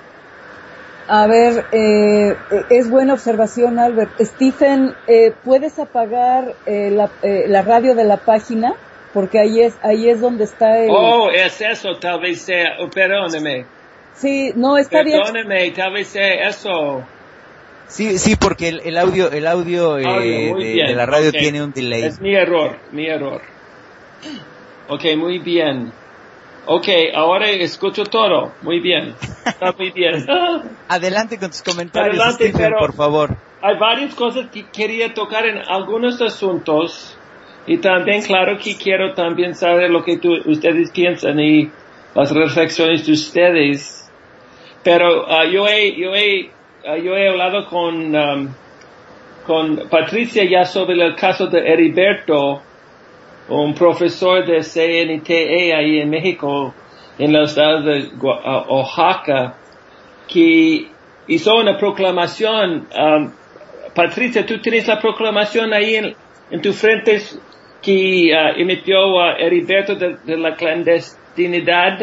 A ver, eh, es buena observación, Albert. Stephen, eh, ¿puedes apagar eh, la, eh, la radio de la página? Porque ahí es ahí es donde está el... Oh, es eso, tal vez sea, oh, perdóneme. Sí, no, está bien. Perdóneme, tal vez sea eso. Sí, sí, porque el, el audio el audio, eh, Audio, muy de, bien, de la radio okay. tiene un delay. Es mi error, mi error. Ok, muy bien. Ok, ahora escucho todo. Muy bien. Está muy bien. Adelante con tus comentarios, Adelante, Stephen, pero por favor. hay varias cosas que quería tocar en algunos asuntos. Y también, claro, que quiero también saber lo que tú, ustedes piensan y las reflexiones de ustedes. Pero uh, yo he, yo he, uh, yo he hablado con, um, con Patricia ya sobre el caso de Heriberto, un profesor de C N T A ahí en México, en el estado de Oaxaca, que hizo una proclamación. Um, Patricia, ¿tú tienes la proclamación ahí en, en tu frente que uh, emitió a uh, Heriberto de, de la clandestinidad?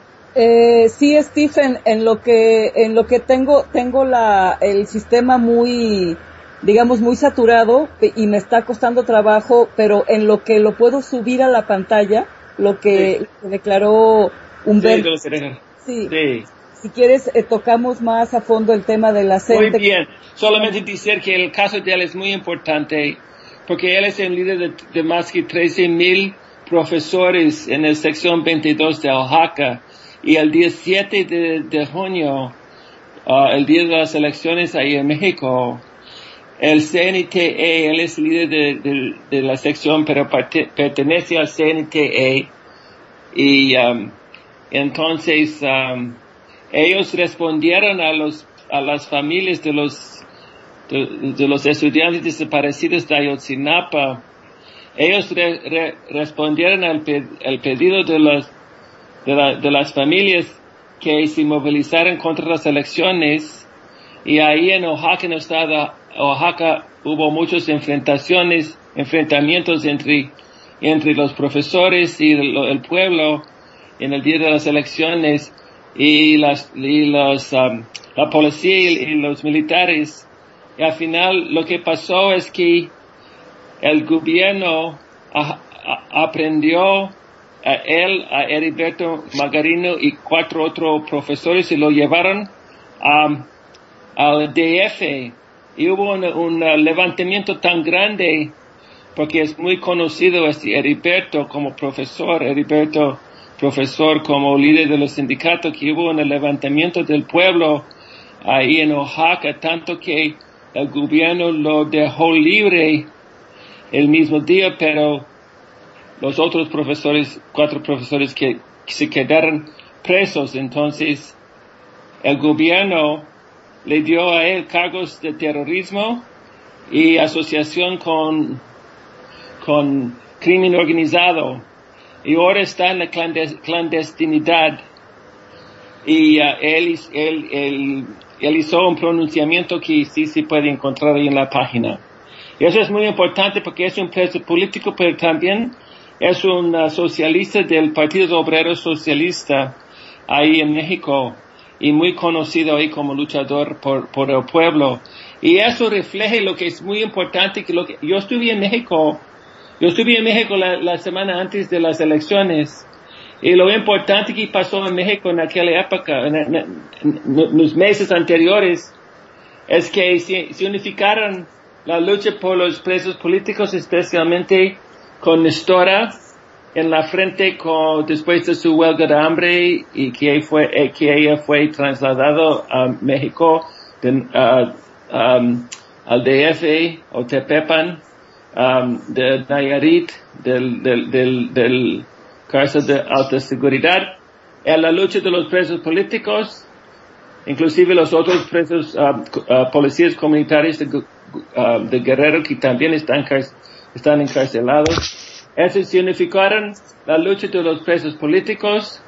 Eh, sí, Stephen, en lo que en lo que tengo tengo la el sistema muy, digamos, muy saturado y me está costando trabajo, pero en lo que lo puedo subir a la pantalla, lo que, Sí. lo que declaró Humberto. Sí, Sí. sí. Si quieres, eh, tocamos más a fondo el tema de la Muy C E N T E. bien. Solamente decir que el caso de él es muy importante porque él es el líder de, de más que trece mil profesores en la sección veintidós de Oaxaca. Y el diecisiete de, de junio, uh, el día de las elecciones ahí en México, el C N T A, él es el líder de, de, de la sección, pero parte, pertenece al C N T A. Y um, entonces um, ellos respondieron a los a las familias de los de, de los estudiantes desaparecidos de Ayotzinapa. Ellos re, re, respondieron al pe, el pedido de las de, la, de las familias que se movilizaron contra las elecciones, y ahí en Oaxaca, en el estado de Oaxaca, hubo muchas enfrentaciones, enfrentamientos entre, entre los profesores y el, el pueblo en el día de las elecciones, y las, y los, um, la policía y, y los militares. Y al final lo que pasó es que el gobierno a, a, aprendió a él, a Heriberto Margarino y cuatro otros profesores y lo llevaron um, al D F y hubo un, un uh, levantamiento tan grande porque es muy conocido este Heriberto como profesor, Heriberto profesor como líder de los sindicatos, que hubo un levantamiento del pueblo ahí en Oaxaca, tanto que el gobierno lo dejó libre el mismo día, pero los otros profesores, cuatro profesores que, que se quedaron presos, entonces el gobierno le dio a él cargos de terrorismo y asociación con, con crimen organizado. Y ahora está en la clandestinidad. Y uh, él, él, él, él hizo un pronunciamiento que sí se puede encontrar ahí en la página. Y eso es muy importante porque es un preso político, pero también es un uh, socialista del Partido Obrero Socialista ahí en México y muy conocido ahí como luchador por, por el pueblo. Y eso refleja lo que es muy importante, que lo que yo estuve en México, yo estuve en México la, la semana antes de las elecciones, y lo importante que pasó en México en aquella época, en, en, en, en los meses anteriores, es que se, se unificaron la lucha por los presos políticos, especialmente con Nestora en la frente con, después de su huelga de hambre, y que, fue, eh, que ella fue trasladado a México, de, uh, um, al D F o Tepepan, um, de Nayarit, del, del, del, del cárcel de alta seguridad, en la lucha de los presos políticos, inclusive los otros presos, uh, uh, policías comunitarios de, uh, de Guerrero que también están, están encarcelados. Eso significaron la lucha de los presos políticos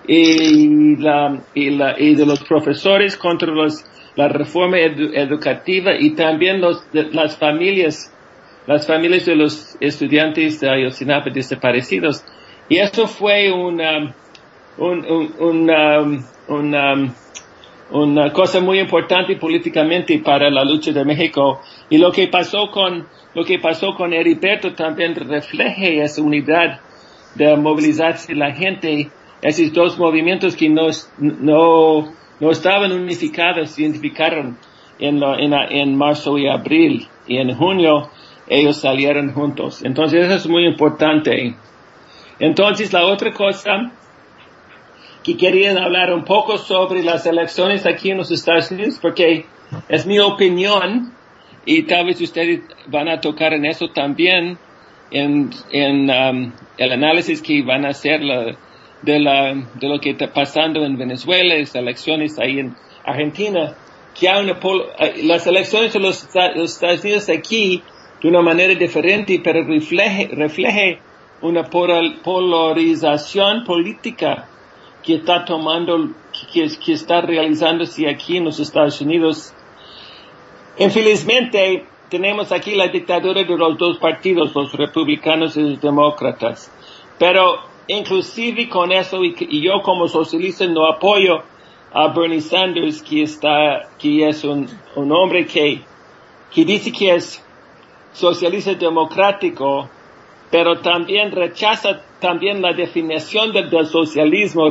y la, y la, y de los profesores contra los, la reforma edu, educativa y también los, de, las familias, las familias de los estudiantes de Ayotzinapa desaparecidos. Y eso fue una, un, un, una, una, una cosa muy importante políticamente para la lucha de México. Y lo que pasó con, lo que pasó con Heriberto también refleja esa unidad de movilizarse la gente, esos dos movimientos que no, no, no estaban unificados, se identificaron en, la, en, la, en marzo y abril, y en junio ellos salieron juntos. Entonces eso es muy importante. Entonces la otra cosa que querían hablar un poco sobre las elecciones aquí en los Estados Unidos, porque es mi opinión, y tal vez ustedes van a tocar en eso también, en, en um, el análisis que van a hacer la, de, la, de lo que está pasando en Venezuela, las elecciones ahí en Argentina, que hay una pol- las elecciones de los, los Estados Unidos aquí de una manera diferente, pero refleje, refleje una polarización política que está tomando, que, que está realizándose aquí en los Estados Unidos. Infelizmente, tenemos aquí la dictadura de los dos partidos, los republicanos y los demócratas. Pero, inclusive con eso, y, y yo como socialista no apoyo a Bernie Sanders, que está, que es un, un hombre que, que dice que es socialista democrático, pero también rechaza también la definición del, del socialismo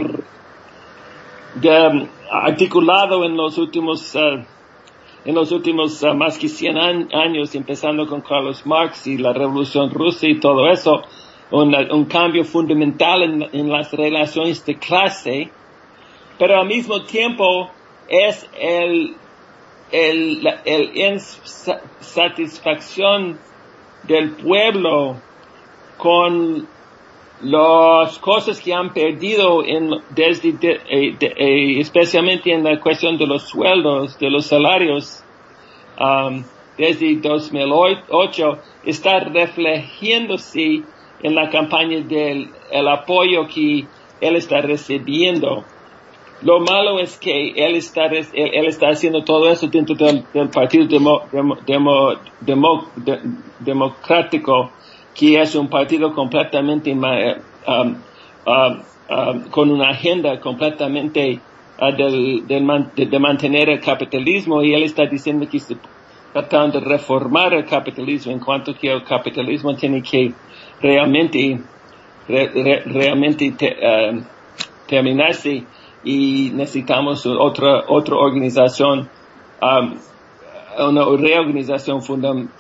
de, articulado en los últimos, uh, en los últimos uh, más que cien años, empezando con Carlos Marx y la Revolución Rusa y todo eso, una, un cambio fundamental en, en las relaciones de clase, pero al mismo tiempo es el, el, la, el insatisfacción del pueblo con las cosas que han perdido en, desde, de, de, de, especialmente en la cuestión de los sueldos, de los salarios, um, desde dos mil ocho, está reflejándose en la campaña del el apoyo que él está recibiendo. Lo malo es que él está, él, él está haciendo todo eso dentro del, del Partido demo, demo, demo, demo, de, Democrático, que es un partido completamente um, um, um, con una agenda completamente uh, del, del man, de, de mantener el capitalismo, y él está diciendo que se tratando de reformar el capitalismo, en cuanto que el capitalismo tiene que realmente re, re, realmente te, uh, terminarse. y necesitamos otra, otra organización, um, una reorganización fundam,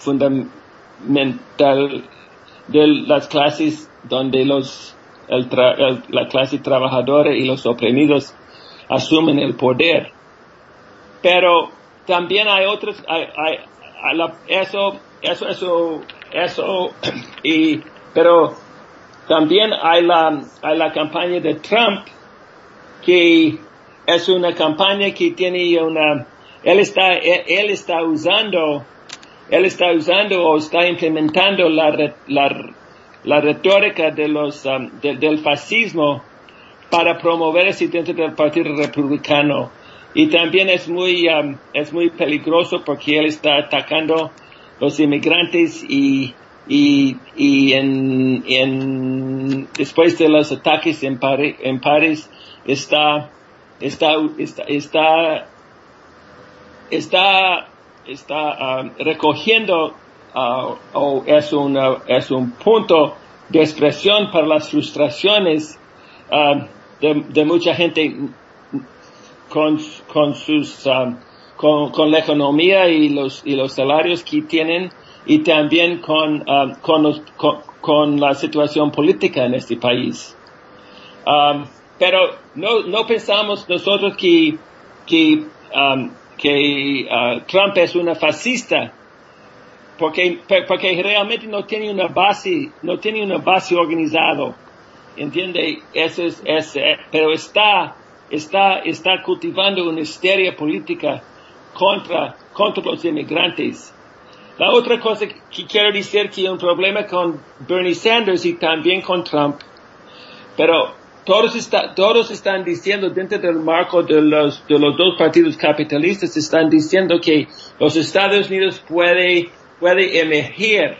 fundamental de las clases donde los, el tra, el, la clase trabajadora y los oprimidos asumen el poder. Pero también hay otros, hay, hay, hay la, eso, eso, eso, eso, y, pero también hay la, hay la campaña de Trump, que es una campaña que tiene una, él está, él, él está usando, él está usando o está implementando la, la, la retórica de los, um, de, del fascismo para promoverse dentro del Partido Republicano. Y también es muy, um, es muy peligroso porque él está atacando los inmigrantes y, y, y en, en, después de los ataques en París, en París está, está, está, está, está, está um, recogiendo, uh, o es una, es un punto de expresión para las frustraciones, uh, de, de mucha gente con, con sus, um, con, con la economía y los, y los salarios que tienen, y también con, um, con los, con, con la situación política en este país. Um, pero no, no pensamos nosotros que, que, um, que uh, Trump es una fascista, porque, porque realmente no tiene una base, no tiene una base organizado. ¿Entiende? Eso es, es, pero está, está, está cultivando una histeria política contra, contra los inmigrantes. La otra cosa que quiero decir que hay un problema con Bernie Sanders y también con Trump, pero todos, está, todos están diciendo dentro del marco de los, de los dos partidos capitalistas, están diciendo que los Estados Unidos puede, puede emerger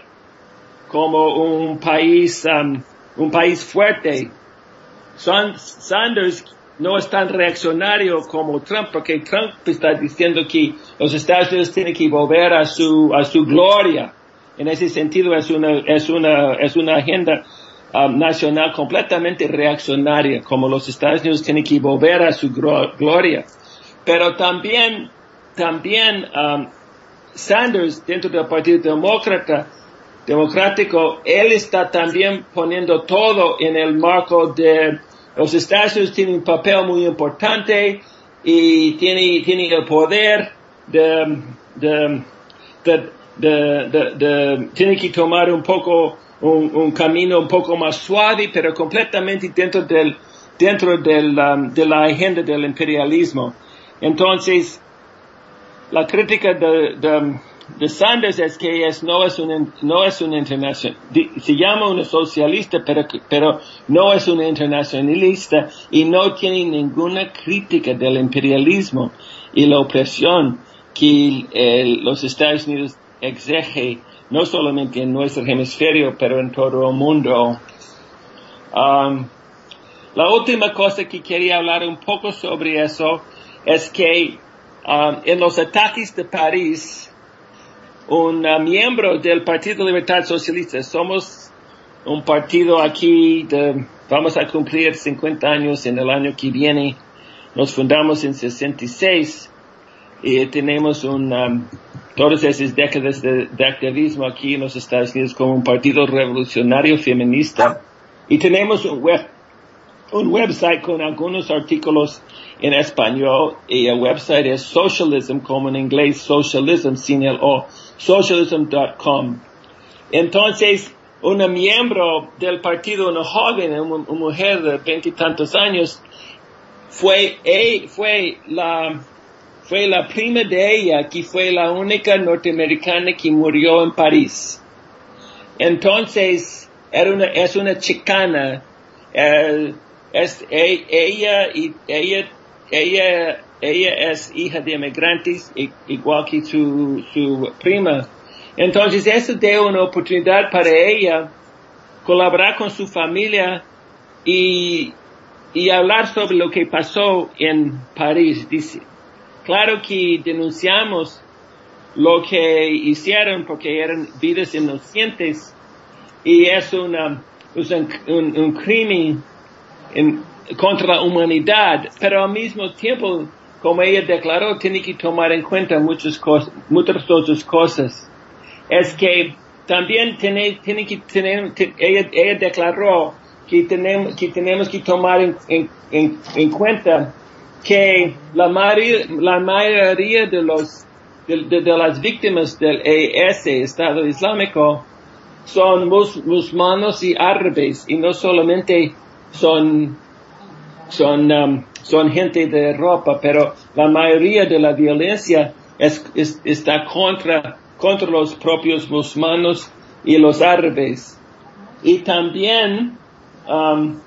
como un país, um, un país fuerte. Son, Sanders no es tan reaccionario como Trump, porque Trump está diciendo que los Estados Unidos tienen que volver a su, a su gloria. En ese sentido es una, es una, es una agenda um, nacional completamente reaccionaria, como los Estados Unidos tienen que volver a su gloria. Pero también, también, um, Sanders, dentro del Partido Demócrata, Democrático, él está también poniendo todo en el marco de los Estados Unidos tienen un papel muy importante y tiene, tiene el poder de, de, de, de, de, de tiene que tomar un poco, un, un camino un poco más suave, pero completamente dentro del, dentro del, um, de la agenda del imperialismo. Entonces, la crítica de, de, de Sanders es que es, no es un, no es un internacional, se llama un socialista, pero, pero no es un internacionalista y no tiene ninguna crítica del imperialismo y la opresión que eh, los Estados Unidos exige, no solamente en nuestro hemisferio, pero en todo el mundo. Um, la última cosa que quería hablar un poco sobre eso es que um, en los ataques de París, un uh, miembro del Partido de Libertad Socialista, somos un partido aquí, de, vamos a cumplir cincuenta años en el año que viene, nos fundamos en sesenta y seis y tenemos un, um, todas esas décadas de, de activismo aquí en los Estados Unidos como un partido revolucionario feminista y tenemos un web, un website con algunos artículos en español y el website es socialism, como en inglés, socialism sin el O, socialism punto com. Entonces, una miembro del partido, una joven, una, una mujer de veintitantos años, fue, fue la, fue la prima de ella, que fue la única norteamericana que murió en París. Entonces, era una, es una chicana, eh, es, ella, y ella, ella, ella es hija de inmigrantes, igual que su, su prima. Entonces, eso dio una oportunidad para ella colaborar con su familia y, y hablar sobre lo que pasó en París. Dice, claro que denunciamos lo que hicieron porque eran vidas inocentes y es una, es un, un, un crimen en, contra la humanidad, pero al mismo tiempo, como ella declaró, tiene que tomar en cuenta muchas cosas, muchas otras cosas. Es que también tiene, tiene que tener, te, ella, ella declaró que tenemos que, tenemos que tomar en, en, en, en cuenta que la mayoría, la mayoría de los, de, de, de las víctimas del E S, Estado Islámico, son mus, musulmanes y árabes, y no solamente son, son, um, son gente de Europa, pero la mayoría de la violencia es, es, está contra, contra los propios musulmanes y los árabes. Y también, um,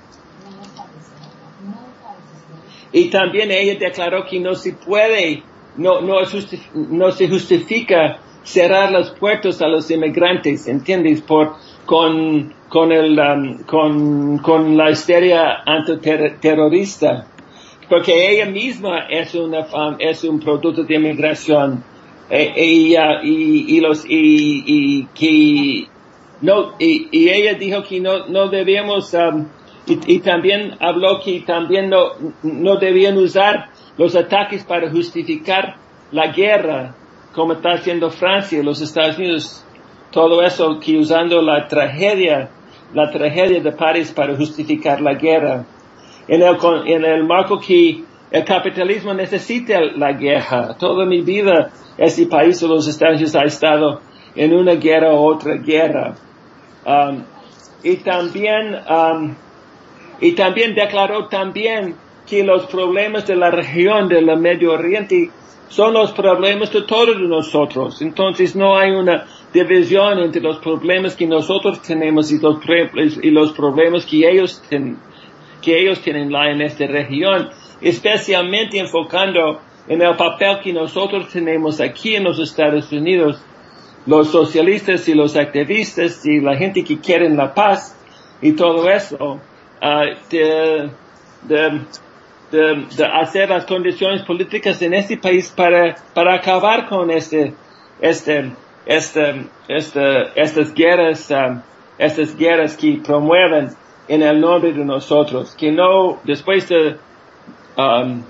y también ella declaró que no se puede, no, no, no se justifica cerrar las puertas a los inmigrantes, ¿entiendes? Por, con, con el, um, con, con la histeria antiterrorista. Porque ella misma es una, um, es un producto de inmigración. E, ella, y, y los, y, y que, no, y, y ella dijo que no, no debíamos, um, y, y también habló que también no, no debían usar los ataques para justificar la guerra, como está haciendo Francia y los Estados Unidos, todo eso que usando la tragedia, la tragedia de París para justificar la guerra. En el, en el marco que el capitalismo necesita la guerra. Toda mi vida, este país de los Estados Unidos ha estado en una guerra o otra guerra. Um, y también, um, y también declaró también que los problemas de la región del Medio Oriente son los problemas de todos nosotros. Entonces no hay una división entre los problemas que nosotros tenemos y los, y los problemas que ellos, ten, que ellos tienen la, en esta región, especialmente enfocando en el papel que nosotros tenemos aquí en los Estados Unidos, los socialistas y los activistas y la gente que quiere la paz y todo eso, uh, de, de, De, de hacer las condiciones políticas en este país para, para acabar con este, este, este, este, estas guerras, um, estas guerras que promueven en el nombre de nosotros, que no, después de, um,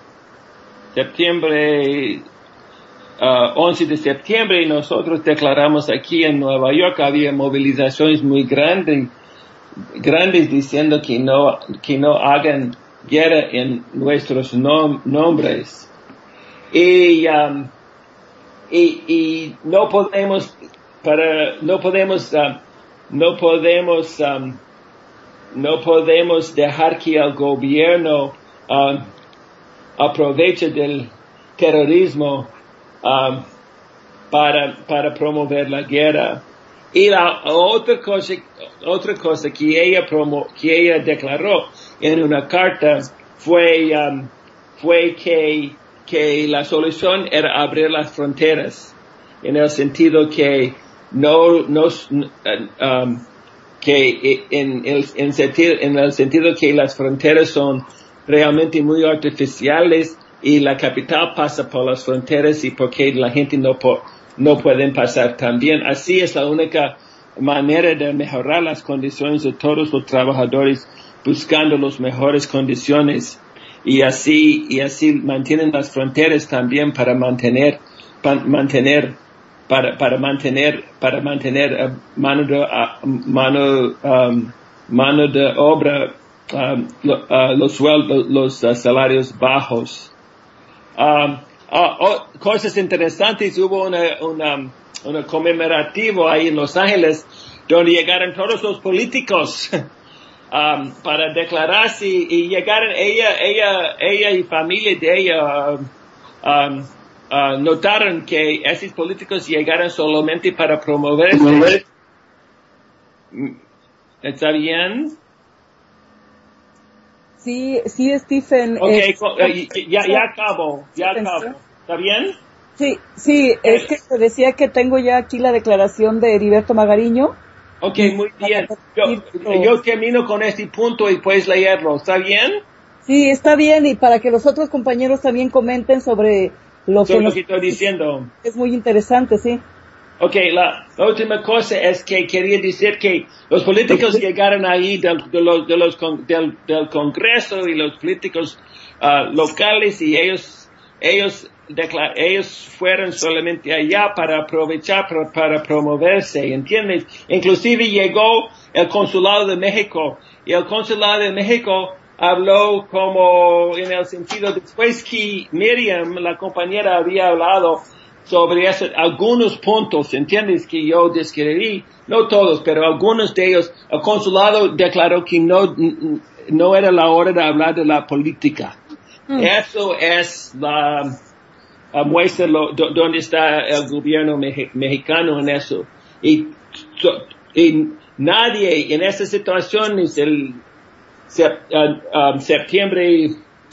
septiembre, uh, once de septiembre, nosotros declaramos aquí en Nueva York, había movilizaciones muy grandes, grandes diciendo que no, que no hagan guerra en nuestros nom nombres. Y, um, y, y no podemos, para, no podemos, um, no podemos, um, no podemos dejar que el gobierno um, aproveche del terrorismo um, para, para promover la guerra. Y la otra cosa, otra cosa que ella promo, que ella declaró en una carta fue, um, fue que, que la solución era abrir las fronteras, en el sentido que no, no, um, que en el, en, sentido, en el sentido que las fronteras son realmente muy artificiales y la capital pasa por las fronteras y porque la gente no po no pueden pasar también. Así es la única manera de mejorar las condiciones de todos los trabajadores, buscando las mejores condiciones, y así, y así mantienen las fronteras también para mantener, para mantener, para, para mantener, para mantener uh, mano de, uh, mano, um, mano de obra, um, lo, uh, los sueldos, los uh, salarios bajos. Um, Uh, oh, cosas interesantes, hubo una, una, una conmemorativo ahí en Los Ángeles donde llegaron todos los políticos um, para declararse y llegaron ella, ella, ella y familia de ella uh, um, uh, notaron que esos políticos llegaron solamente para promoverse. ¿Está bien? Sí, sí, Stephen. Ok, eh, ya, ya acabo, ya acabo. ¿Está bien? Sí, sí, es que te decía que tengo ya aquí la declaración de Heriberto Magariño. Ok, muy bien. Yo, yo termino con este punto y puedes leerlo. ¿Está bien? Sí, está bien, y para que los otros compañeros también comenten sobre lo sobre que, lo que estoy diciendo. Es muy interesante, sí. Ok, la, la última cosa es que quería decir que los políticos llegaron ahí del, de los, de los con, del, del Congreso y los políticos uh, locales y ellos, ellos, declar, ellos fueron solamente allá para aprovechar, para, para promoverse, ¿entiendes? Inclusive llegó el Consulado de México y el Consulado de México habló como en el sentido después que Miriam, la compañera, había hablado sobre eso, algunos puntos, ¿entiendes? Que yo describí, no todos, pero algunos de ellos, el consulado declaró que no, no era la hora de hablar de la política. Mm. Eso es la, la muestra lo, do, donde está el gobierno me, mexicano en eso. Y, so, y nadie en esa situación es el sep, uh, um, septiembre,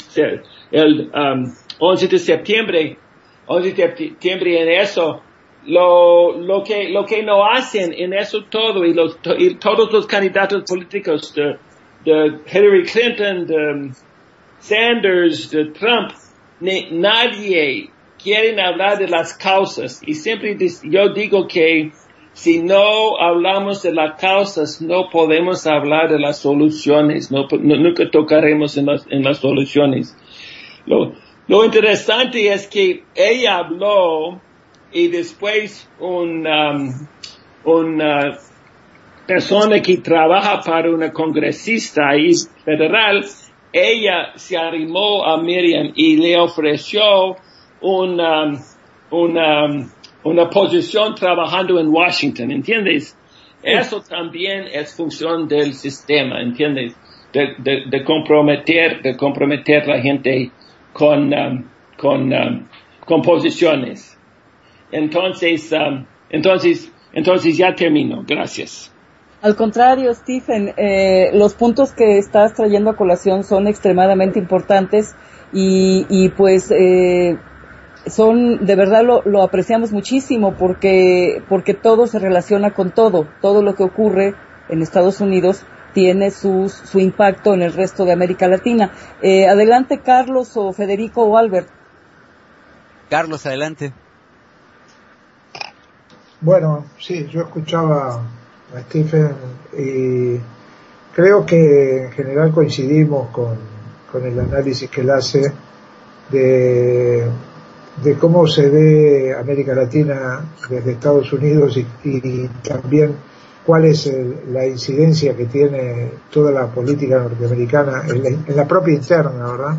el um, once de septiembre, once de septiembre en eso, lo, lo que, lo que no hacen en eso todo y los, y todos los candidatos políticos de, de Hillary Clinton, de Sanders, de Trump, ni, nadie quieren hablar de las causas y siempre yo digo que si no hablamos de las causas no podemos hablar de las soluciones, no, no nunca tocaremos en las, en las soluciones. Lo, Lo interesante es que ella habló y después una um, una persona que trabaja para una congresista ahí federal, ella se arrimó a Miriam y le ofreció una, una, una posición trabajando en Washington, ¿entiendes? Eso también es función del sistema, ¿entiendes? De, de, de comprometer, de comprometer la gente con, um, con, um, con posiciones. Entonces, um, entonces, entonces ya termino. Gracias. Al contrario, Stephen, eh, los puntos que estás trayendo a colación son extremadamente importantes y, y pues, eh, son, de verdad lo, lo apreciamos muchísimo porque, porque todo se relaciona con todo. Todo lo que ocurre en Estados Unidos tiene sus, su impacto en el resto de América Latina. Eh, adelante, Carlos o Federico o Albert. Carlos, adelante. Bueno, sí, yo escuchaba a Stephen y creo que en general coincidimos con, con el análisis que él hace de, de cómo se ve América Latina desde Estados Unidos y, y también cuál es el, la incidencia que tiene toda la política norteamericana en la, en la propia interna, ¿verdad?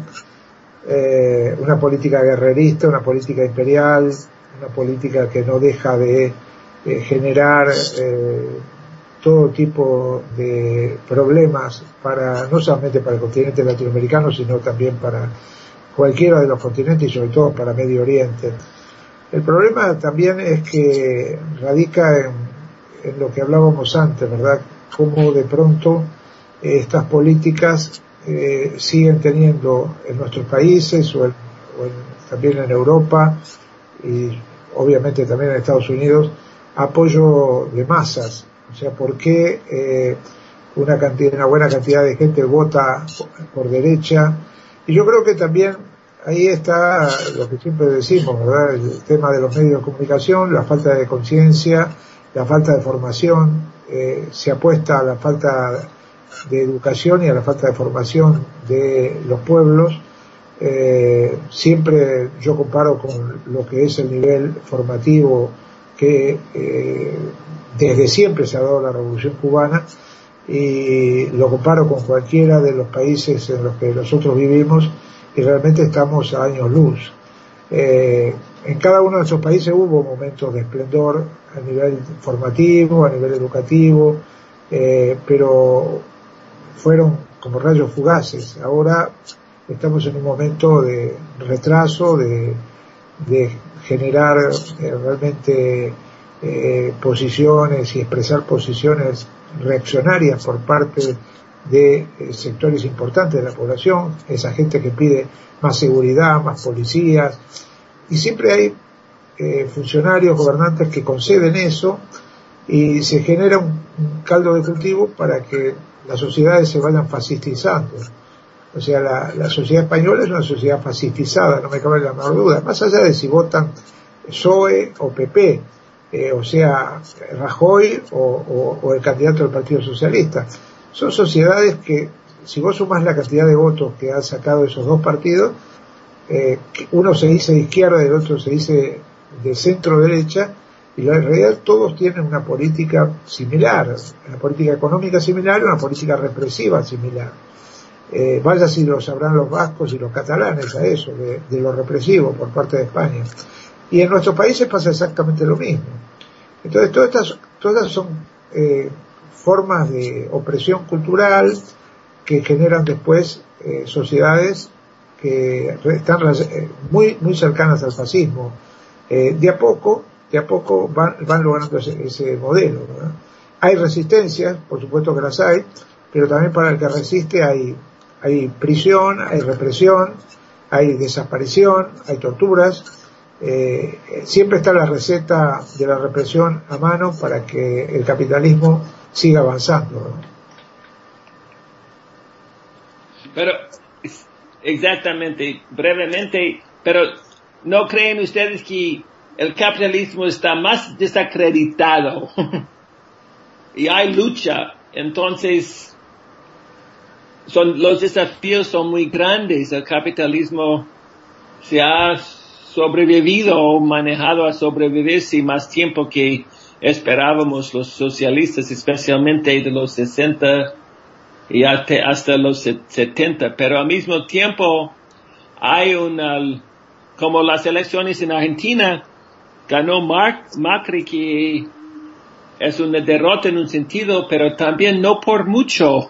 Eh, una política guerrerista, una política imperial, una política que no deja de eh, generar eh, todo tipo de problemas para, no solamente para el continente latinoamericano, sino también para cualquiera de los continentes y sobre todo para Medio Oriente. El problema también es que radica en, en lo que hablábamos antes, ¿verdad? Cómo de pronto eh, estas políticas eh, siguen teniendo en nuestros países o, en, o en, también en Europa y obviamente también en Estados Unidos apoyo de masas. O sea, ¿por qué eh, una cantidad, una buena cantidad de gente vota por derecha? Y yo creo que también ahí está lo que siempre decimos, ¿verdad? El tema de los medios de comunicación, la falta de conciencia, la falta de formación, eh, se apuesta a la falta de educación y a la falta de formación de los pueblos. Eh, siempre yo comparo con lo que es el nivel formativo que eh, desde siempre se ha dado la Revolución Cubana y lo comparo con cualquiera de los países en los que nosotros vivimos y realmente estamos a años luz. Eh, en cada uno de esos países hubo momentos de esplendor a nivel formativo, a nivel educativo, eh, pero fueron como rayos fugaces. Ahora estamos en un momento de retraso, de, de generar eh, realmente eh, posiciones y expresar posiciones reaccionarias por parte de eh, sectores importantes de la población, esa gente que pide más seguridad, más policías, y siempre hay eh, funcionarios, gobernantes que conceden eso y se genera un, un caldo de cultivo para que las sociedades se vayan fascistizando. O sea, la, la sociedad española es una sociedad fascistizada, no me cabe la menor duda, más allá de si votan P S O E o P P, eh, o sea Rajoy o, o, o el candidato del Partido Socialista. Son sociedades que, si vos sumás la cantidad de votos que han sacado esos dos partidos, eh, uno se dice de izquierda y el otro se dice de centro derecha, y en realidad todos tienen una política similar, una política económica similar, una política represiva similar. Eh, vaya si lo sabrán los vascos y los catalanes a eso, de, de lo represivo por parte de España. Y en nuestros países pasa exactamente lo mismo. Entonces todas estas, todas son eh, formas de opresión cultural que generan después eh, sociedades que están eh, muy, muy cercanas al fascismo. Eh, de a poco, de a poco van, van logrando ese, ese modelo, ¿verdad? Hay resistencias, por supuesto que las hay, pero también para el que resiste hay, hay prisión, hay represión, hay desaparición, hay torturas. Eh, siempre está la receta de la represión a mano para que el capitalismo siga avanzando, ¿no? Pero, exactamente, brevemente, pero ¿no creen ustedes que el capitalismo está más desacreditado y hay lucha? Entonces, son, los desafíos son muy grandes. El capitalismo se ha sobrevivido o manejado a sobrevivirse más tiempo que esperábamos los socialistas, especialmente de los sesenta y hasta los setenta, pero al mismo tiempo hay una, como las elecciones en Argentina, ganó Macri, que es una derrota en un sentido, pero también no por mucho.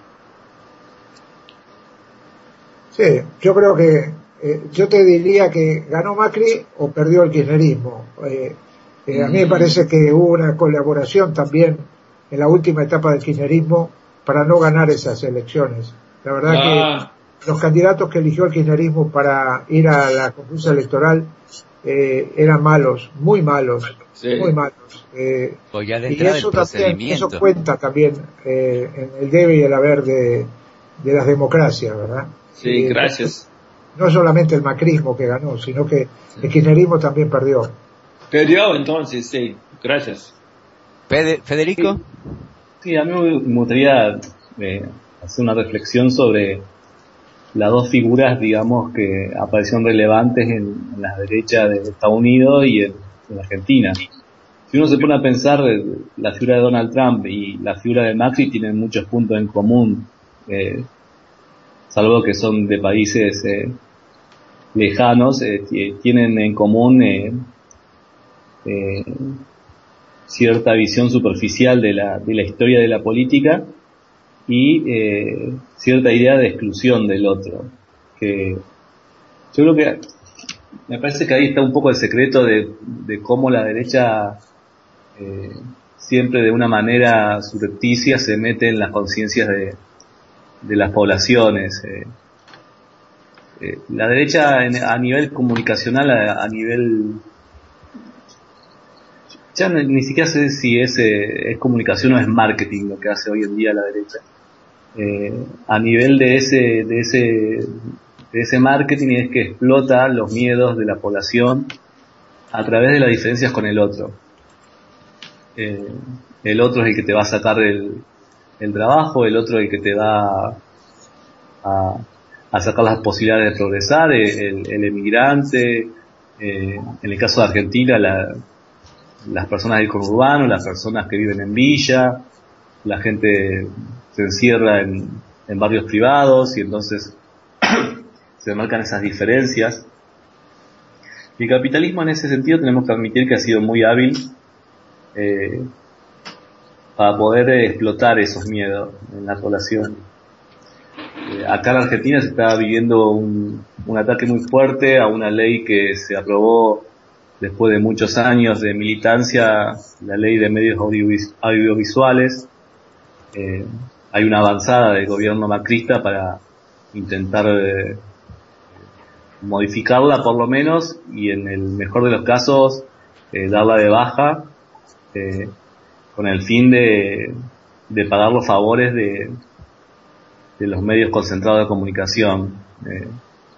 Sí, yo creo que, eh, yo te diría que ganó Macri o perdió el kirchnerismo. Eh, eh, a mí me parece que hubo una colaboración también en la última etapa del kirchnerismo para no ganar esas elecciones. La verdad ah. que los candidatos que eligió el kirchnerismo para ir a la consulta electoral eh, eran malos, muy malos, sí. muy malos. Eh, pues ya y eso también, eso cuenta también eh, en el debe y el haber de, de las democracias, ¿verdad? Sí, eh, gracias. No, no solamente el macrismo que ganó, sino que sí. el kirchnerismo también perdió. Perdió entonces, sí, gracias. Federico. Sí. Sí, a mí me gustaría eh, hacer una reflexión sobre las dos figuras, digamos, que aparecieron relevantes en, en la derecha de Estados Unidos y en, en Argentina. Si uno se pone a pensar, la figura de Donald Trump y la figura de Macri tienen muchos puntos en común, eh, salvo que son de países eh, lejanos, eh, tienen en común eh, eh, cierta visión superficial de la, de la historia de la política y eh, cierta idea de exclusión del otro. Que yo creo que me parece que ahí está un poco el secreto de, de cómo la derecha eh, siempre de una manera surrepticia se mete en las conciencias de, de las poblaciones. Eh, eh, la derecha en, a nivel comunicacional, a, a nivel ya ni, ni siquiera sé si es, eh, es comunicación o es marketing lo que hace hoy en día la derecha. Eh, a nivel de ese, de ese, de ese marketing es que explota los miedos de la población a través de las diferencias con el otro. Eh, el otro es el que te va a sacar el, el trabajo, el otro es el que te va a, a sacar las posibilidades de progresar, el, el emigrante, eh, en el caso de Argentina, la las personas del conurbano, las personas que viven en villa, la gente se encierra en, en barrios privados y entonces se marcan esas diferencias. Y el capitalismo en ese sentido tenemos que admitir que ha sido muy hábil eh, para poder explotar esos miedos en la población. Eh, acá en Argentina se está viviendo un, un ataque muy fuerte a una ley que se aprobó después de muchos años de militancia, la ley de medios audiovis- audiovisuales. Eh, hay una avanzada del gobierno macrista para intentar eh, modificarla por lo menos y en el mejor de los casos eh, darla de baja eh, con el fin de, de pagar los favores de, de los medios concentrados de comunicación. Eh,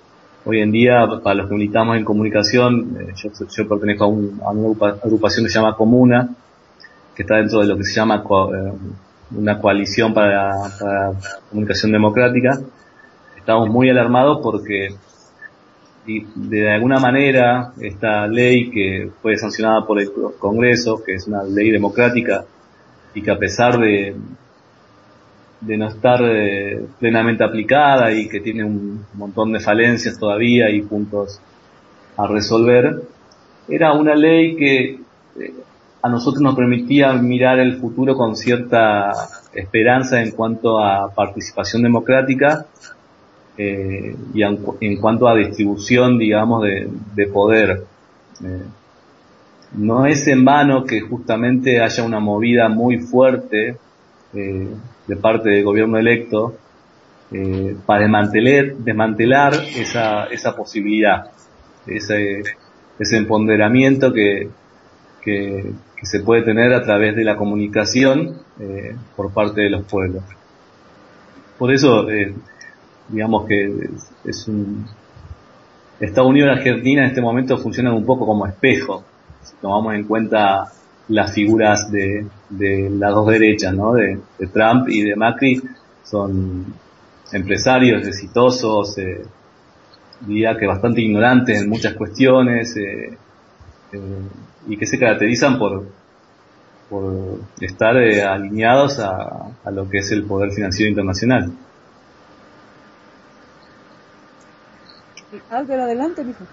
hoy en día, para los que militamos en comunicación, eh, yo, yo pertenezco a, un, a una agrupación que se llama Comuna, que está dentro de lo que se llama co, eh, una coalición para, para comunicación democrática. Estamos muy alarmados porque y de alguna manera esta ley que fue sancionada por el Congreso, que es una ley democrática y que a pesar de de no estar eh, plenamente aplicada y que tiene un montón de falencias todavía y puntos a resolver, era una ley que eh, a nosotros nos permitía mirar el futuro con cierta esperanza en cuanto a participación democrática eh, y en, en cuanto a distribución, digamos, de, de poder. Eh, no es en vano que justamente haya una movida muy fuerte eh, de parte del gobierno electo eh, para desmantelar, desmantelar esa, esa posibilidad, ese, ese empoderamiento que, que, que se puede tener a través de la comunicación eh, por parte de los pueblos. Por eso, eh, digamos que es, es un... Estados Unidos y Argentina en este momento funcionan un poco como espejo, si tomamos en cuenta las figuras de, de las dos derechas, ¿no? De, de Trump y de Macri, son empresarios exitosos, eh, diría que bastante ignorantes en muchas cuestiones, eh, eh, y que se caracterizan por, por estar eh, alineados a, a lo que es el poder financiero internacional. Álvaro, adelante, mijo.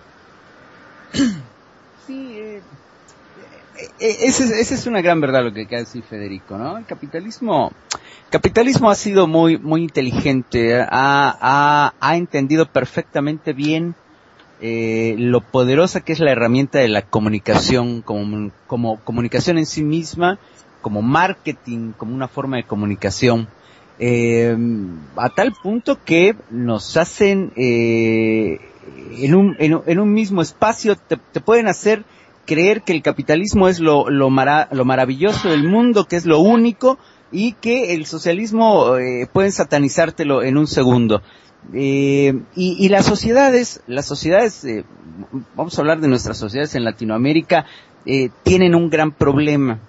Sí, eh, Esa es, es una gran verdad lo que acaba de decir Federico, ¿no? El capitalismo, capitalismo ha sido muy, muy inteligente, ha, ha, ha entendido perfectamente bien eh, lo poderosa que es la herramienta de la comunicación, como, como comunicación en sí misma, como marketing, como una forma de comunicación, eh, a tal punto que nos hacen eh, en un, en, en un mismo espacio, te, te pueden hacer creer que el capitalismo es lo, lo, mara, lo maravilloso del mundo, que es lo único, y que el socialismo eh, pueden satanizártelo en un segundo. Eh, y, y las sociedades, las sociedades, eh, vamos a hablar de nuestras sociedades en Latinoamérica, eh, tienen un gran problema.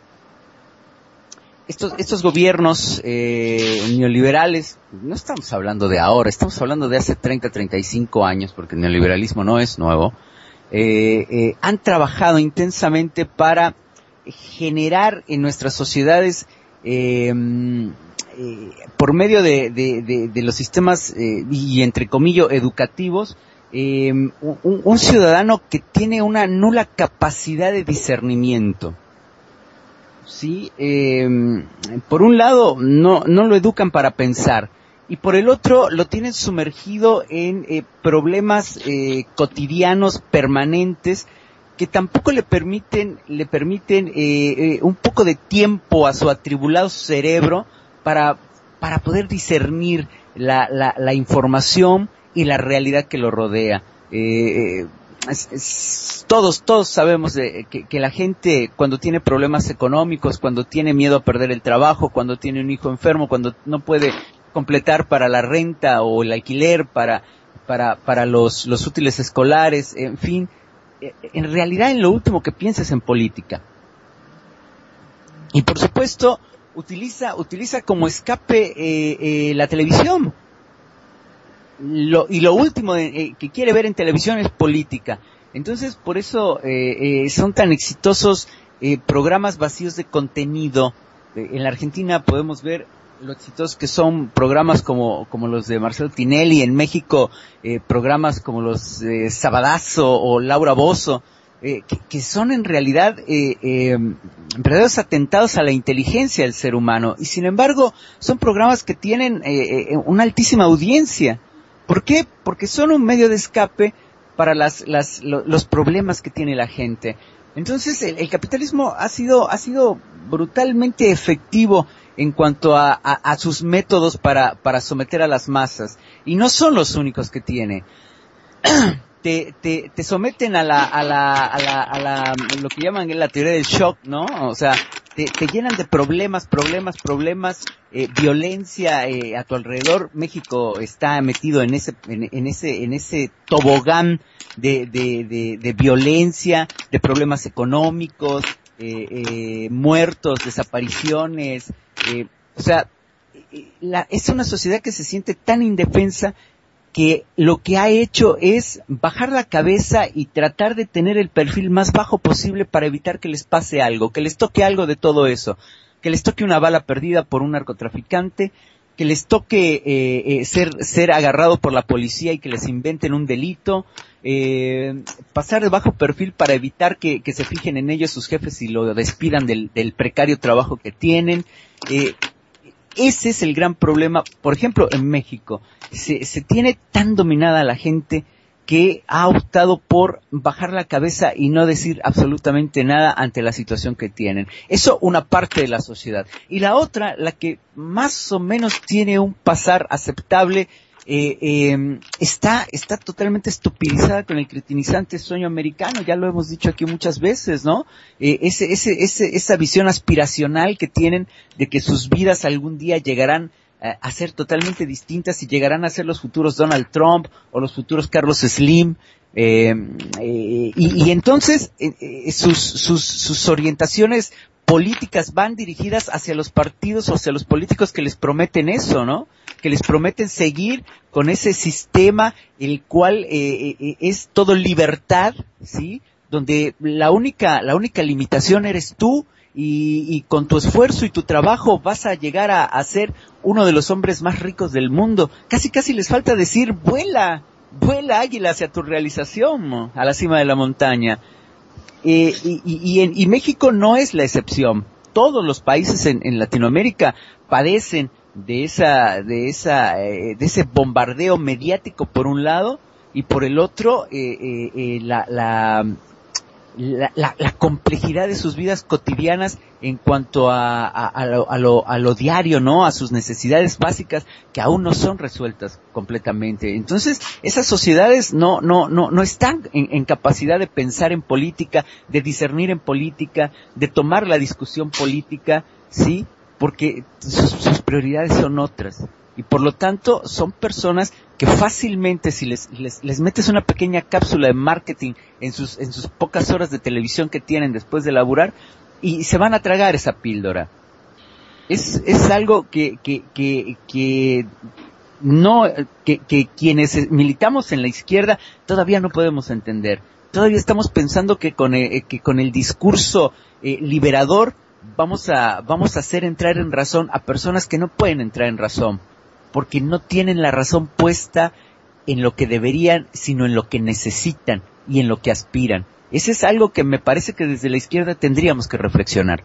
Estos, estos gobiernos eh, neoliberales, no estamos hablando de ahora, estamos hablando de hace treinta, treinta y cinco años, porque el neoliberalismo no es nuevo. Eh, eh, han trabajado intensamente para generar en nuestras sociedades, eh, eh, por medio de, de, de, de los sistemas, eh, y entre comillas, educativos, eh, un, un ciudadano que tiene una nula capacidad de discernimiento. Sí, eh, por un lado, no, no lo educan para pensar. Y por el otro, lo tienen sumergido en eh, problemas eh, cotidianos, permanentes, que tampoco le permiten, le permiten eh, eh, un poco de tiempo a su atribulado cerebro para, para poder discernir la, la, la información y la realidad que lo rodea. Eh, es, es, todos, todos sabemos de, que, que la gente, cuando tiene problemas económicos, cuando tiene miedo a perder el trabajo, cuando tiene un hijo enfermo, cuando no puede completar para la renta o el alquiler, para para para los los útiles escolares, en fin, en realidad en lo último que piensa es en política. Y por supuesto utiliza utiliza como escape eh, eh, la televisión. Lo, y lo último eh, que quiere ver en televisión es política. Entonces por eso eh, eh, son tan exitosos eh, programas vacíos de contenido. Eh, en la Argentina podemos ver lo exitosos que son programas como como los de Marcelo Tinelli, en México eh, programas como los de Sabadazo o Laura Bozzo, eh, que, que son en realidad eh, eh, verdaderos atentados a la inteligencia del ser humano, y sin embargo son programas que tienen eh, eh, una altísima audiencia. ¿Por qué? Porque son un medio de escape para las, las lo, los problemas que tiene la gente. Entonces el, el capitalismo ha sido ha sido brutalmente efectivo en cuanto a, a, a sus métodos para, para someter a las masas. Y no son los únicos que tiene. te, te, te someten a la, a la, a la, a la, lo que llaman la teoría del shock, ¿no? O sea, te, te llenan de problemas, problemas, problemas, eh, violencia eh, a tu alrededor. México está metido en ese, en, en ese, en ese tobogán de, de, de, de violencia, de problemas económicos, eh, eh, muertos, desapariciones, eh, o sea, la, es una sociedad que se siente tan indefensa que lo que ha hecho es bajar la cabeza y tratar de tener el perfil más bajo posible para evitar que les pase algo, que les toque algo de todo eso, que les toque una bala perdida por un narcotraficante, que les toque eh, eh, ser ser agarrado por la policía y que les inventen un delito, eh, pasar de bajo perfil para evitar que, que se fijen en ellos sus jefes y lo despidan del, del precario trabajo que tienen. Eh, ese es el gran problema. Por ejemplo, en México se, se tiene tan dominada la gente que ha optado por bajar la cabeza y no decir absolutamente nada ante la situación que tienen. Eso una parte de la sociedad. Y la otra, la que más o menos tiene un pasar aceptable, eh, eh, está, está totalmente estupidizada con el cretinizante sueño americano. Ya lo hemos dicho aquí muchas veces, ¿no? Eh, ese, ese, ese, esa visión aspiracional que tienen de que sus vidas algún día llegarán a ser totalmente distintas y llegarán a ser los futuros Donald Trump o los futuros Carlos Slim, eh, eh, y, y entonces eh, eh, sus, sus, sus orientaciones políticas van dirigidas hacia los partidos o hacia los políticos que les prometen eso, ¿no? Que les prometen seguir con ese sistema el cual eh, eh, es todo libertad, ¿sí? Donde la única, la única limitación eres tú. Y, y con tu esfuerzo y tu trabajo vas a llegar a, a ser uno de los hombres más ricos del mundo. Casi casi les falta decir, vuela, vuela águila hacia tu realización, a la cima de la montaña. Eh, y, y, y, en, y México no es la excepción. Todos los países en, en Latinoamérica padecen de esa, de esa, eh, de ese bombardeo mediático por un lado, y por el otro, eh, eh, eh, la, la La, la, la complejidad de sus vidas cotidianas en cuanto a, a, a, lo, a, lo, a lo diario, ¿no? A sus necesidades básicas que aún no son resueltas completamente. Entonces, esas sociedades no, no, no, no están en, en capacidad de pensar en política, de discernir en política, de tomar la discusión política, ¿sí? Porque sus, sus prioridades son otras. Y por lo tanto, son personas que fácilmente, si les, les, les metes una pequeña cápsula de marketing en sus, en sus pocas horas de televisión que tienen después de laburar, y se van a tragar esa píldora. Es, es algo que, que, que, que no, que, que quienes militamos en la izquierda todavía no podemos entender. Todavía estamos pensando que con el, que con el discurso eh, liberador vamos a, vamos a hacer entrar en razón a personas que no pueden entrar en razón, porque no tienen la razón puesta en lo que deberían, sino en lo que necesitan y en lo que aspiran. Ese es algo que me parece que desde la izquierda tendríamos que reflexionar.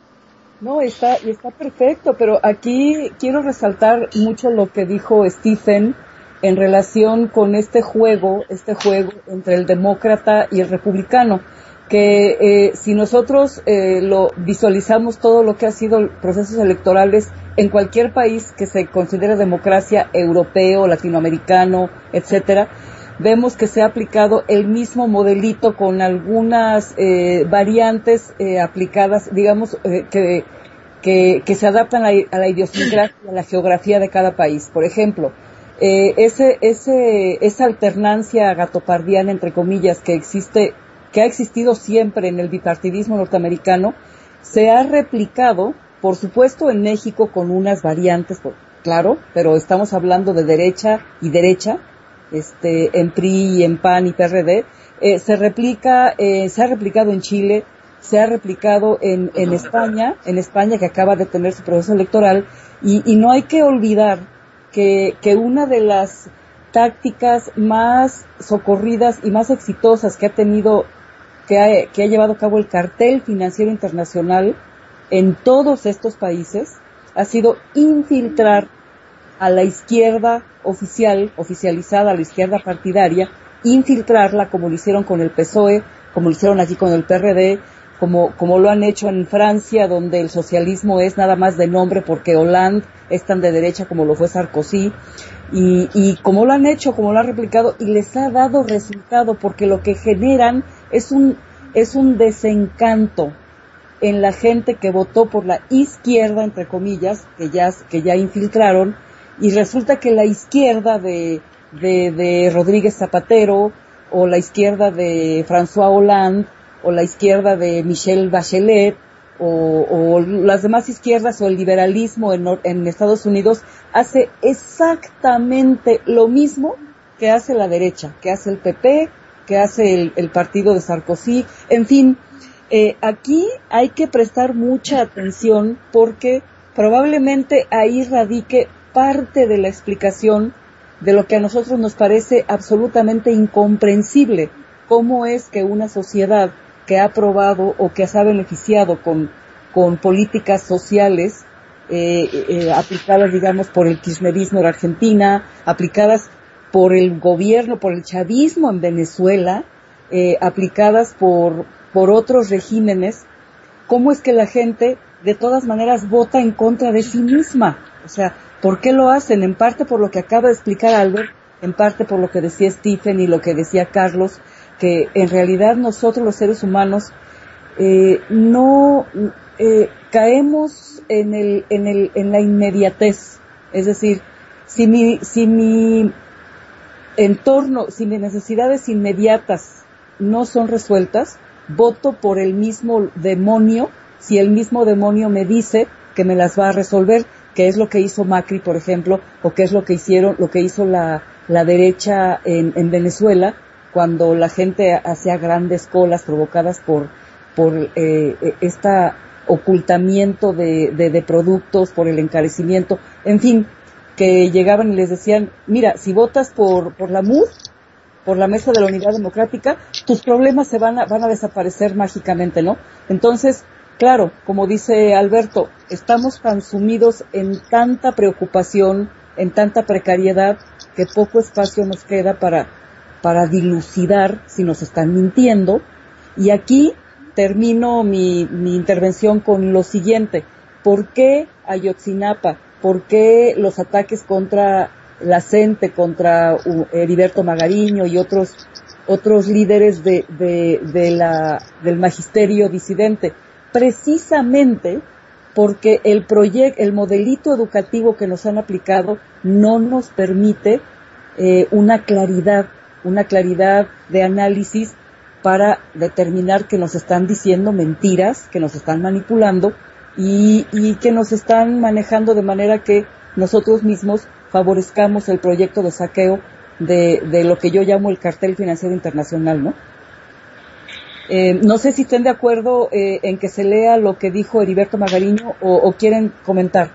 No, está, y está perfecto, pero aquí quiero resaltar mucho lo que dijo Stephen en relación con este juego, este juego entre el demócrata y el republicano, que eh, si nosotros eh, lo visualizamos todo lo que ha sido procesos electorales en cualquier país que se considere democracia, europeo, latinoamericano, etcétera, vemos que se ha aplicado el mismo modelito con algunas eh, variantes eh, aplicadas, digamos, eh, que, que, que se adaptan a la, a la idiosincrasia, a la geografía de cada país. Por ejemplo, eh, ese, ese, esa alternancia gatopardiana, entre comillas, que existe, que ha existido siempre en el bipartidismo norteamericano, se ha replicado, por supuesto, en México con unas variantes, claro, pero estamos hablando de derecha y derecha, este, en P R I y en P A N y P R D, eh, se replica, eh, se ha replicado en Chile, se ha replicado en, en España, en España que acaba de tener su proceso electoral, y, y no hay que olvidar que, que una de las tácticas más socorridas y más exitosas que ha tenido, que ha, que ha llevado a cabo el cartel financiero internacional en todos estos países, ha sido infiltrar a la izquierda oficial, oficializada, a la izquierda partidaria, infiltrarla como lo hicieron con el P S O E, como lo hicieron aquí con el P R D, como, como lo han hecho en Francia, donde el socialismo es nada más de nombre porque Hollande es tan de derecha como lo fue Sarkozy, y, y como lo han hecho, como lo han replicado, y les ha dado resultado, porque lo que generan es un, es un desencanto en la gente que votó por la izquierda, entre comillas, que ya, que ya infiltraron, y resulta que la izquierda de, de, de Rodríguez Zapatero, o la izquierda de François Hollande, o la izquierda de Michelle Bachelet, o, o las demás izquierdas, o el liberalismo en, en Estados Unidos, hace exactamente lo mismo que hace la derecha, que hace el P P, que hace el, el partido de Sarkozy, en fin. Eh, aquí hay que prestar mucha atención porque probablemente ahí radique parte de la explicación de lo que a nosotros nos parece absolutamente incomprensible. Cómo es que una sociedad que ha aprobado o que se ha beneficiado con, con políticas sociales eh, eh, aplicadas, digamos, por el kirchnerismo en Argentina, aplicadas por el gobierno, por el chavismo en Venezuela, eh, aplicadas por por otros regímenes, cómo es que la gente de todas maneras vota en contra de sí misma. O sea, ¿por qué lo hacen? En parte por lo que acaba de explicar Albert, en parte por lo que decía Stephen y lo que decía Carlos, que en realidad nosotros los seres humanos eh, no eh, caemos en el en el en la inmediatez. Es decir, si mi si mi entorno, si mis necesidades inmediatas no son resueltas, voto por el mismo demonio, si el mismo demonio me dice que me las va a resolver, que es lo que hizo Macri, por ejemplo, o que es lo que hicieron, lo que hizo la, la derecha en, en Venezuela, cuando la gente hacía grandes colas provocadas por, por eh, este ocultamiento de, de, de productos, por el encarecimiento, en fin, que llegaban y les decían, mira, si votas por, por la M U D, por la Mesa de la Unidad Democrática, tus problemas se van a, van a desaparecer mágicamente, ¿no? Entonces, claro, como dice Alberto, estamos tan sumidos en tanta preocupación, en tanta precariedad, que poco espacio nos queda para, para dilucidar si nos están mintiendo. Y aquí termino mi, mi intervención con lo siguiente. ¿Por qué Ayotzinapa? ¿Por qué los ataques contra la CENTE, contra Heriberto Magariño y otros otros líderes de, de, de la, del magisterio disidente? Precisamente porque el proyecto, el modelito educativo que nos han aplicado no nos permite eh, una claridad, una claridad de análisis para determinar que nos están diciendo mentiras, que nos están manipulando y, y que nos están manejando de manera que nosotros mismos favorezcamos el proyecto de saqueo de, de lo que yo llamo el cartel financiero internacional, ¿no? Eh, no sé si estén de acuerdo eh, en que se lea lo que dijo Heriberto Magariño o, o quieren comentar.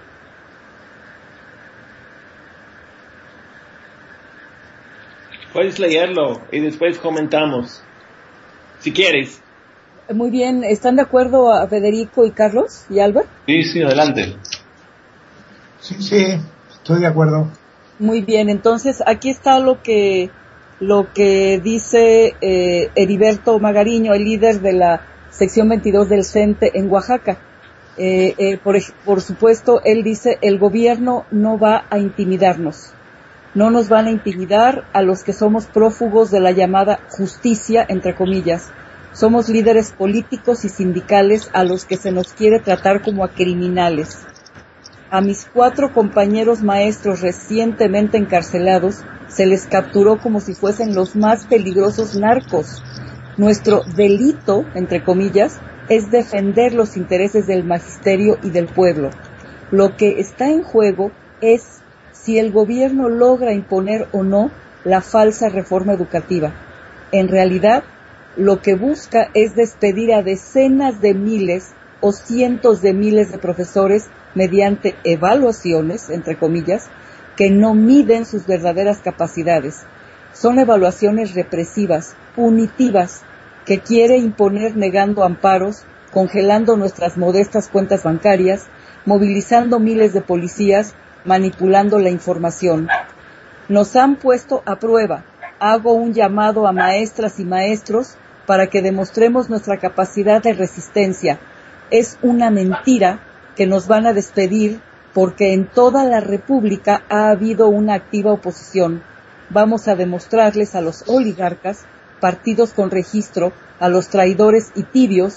Puedes leerlo y después comentamos, si quieres. Muy bien, ¿están de acuerdo a Federico y Carlos y Albert? Sí, sí, adelante. Sí, sí, estoy de acuerdo. Muy bien, entonces aquí está lo que lo que dice eh, Heriberto Magariño, el líder de la sección veintidós del CENTE en Oaxaca. Eh, eh, por, por supuesto, él dice, el gobierno no va a intimidarnos. No nos van a intimidar a los que somos prófugos de la llamada justicia, entre comillas. Somos líderes políticos y sindicales a los que se nos quiere tratar como a criminales. A mis cuatro compañeros maestros recientemente encarcelados se les capturó como si fuesen los más peligrosos narcos. Nuestro delito, entre comillas, es defender los intereses del magisterio y del pueblo. Lo que está en juego es si el gobierno logra imponer o no la falsa reforma educativa. En realidad, lo que busca es despedir a decenas de miles o cientos de miles de profesores mediante evaluaciones, entre comillas, que no miden sus verdaderas capacidades. Son evaluaciones represivas, punitivas, que quiere imponer negando amparos, congelando nuestras modestas cuentas bancarias, movilizando miles de policías, manipulando la información. Nos han puesto a prueba. Hago un llamado a maestras y maestros para que demostremos nuestra capacidad de resistencia. Es una mentira que nos van a despedir porque en toda la República ha habido una activa oposición. Vamos a demostrarles a los oligarcas, partidos con registro, a los traidores y tibios,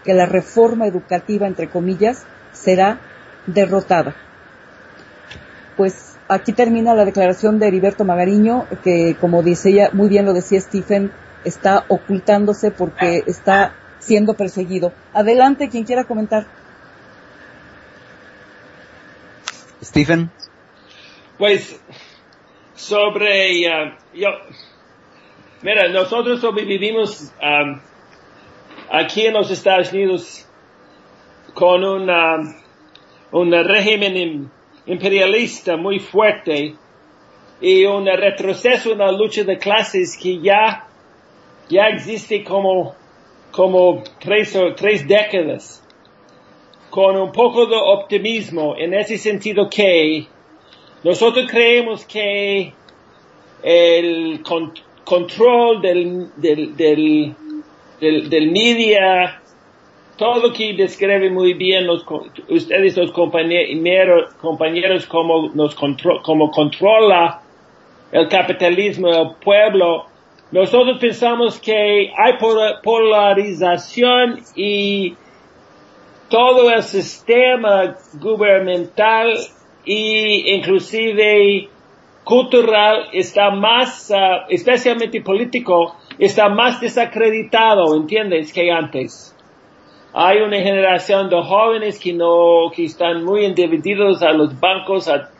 que la reforma educativa, entre comillas, será derrotada. Pues aquí termina la declaración de Heriberto Magariño, que como dice ella, muy bien lo decía Stephen, está ocultándose porque está siendo perseguido. Adelante, quien quiera comentar. Stephen. Pues, sobre, uh, yo, mira, nosotros sobrevivimos um, aquí en los Estados Unidos con una, un régimen imperialista muy fuerte y un retroceso en la lucha de clases que ya, ya existe como, como tres o tres décadas, con un poco de optimismo en ese sentido que nosotros creemos que el con, control del, del, del, del, del media, todo lo que describe muy bien los, ustedes los compañeros, compañeros como nos contro, como controla el capitalismo, el pueblo. Nosotros pensamos que hay polarización y todo el sistema gubernamental y inclusive cultural está más, uh, especialmente político, está más desacreditado, ¿entiendes?, que antes. Hay una generación de jóvenes que no, que están muy endeudados a los bancos a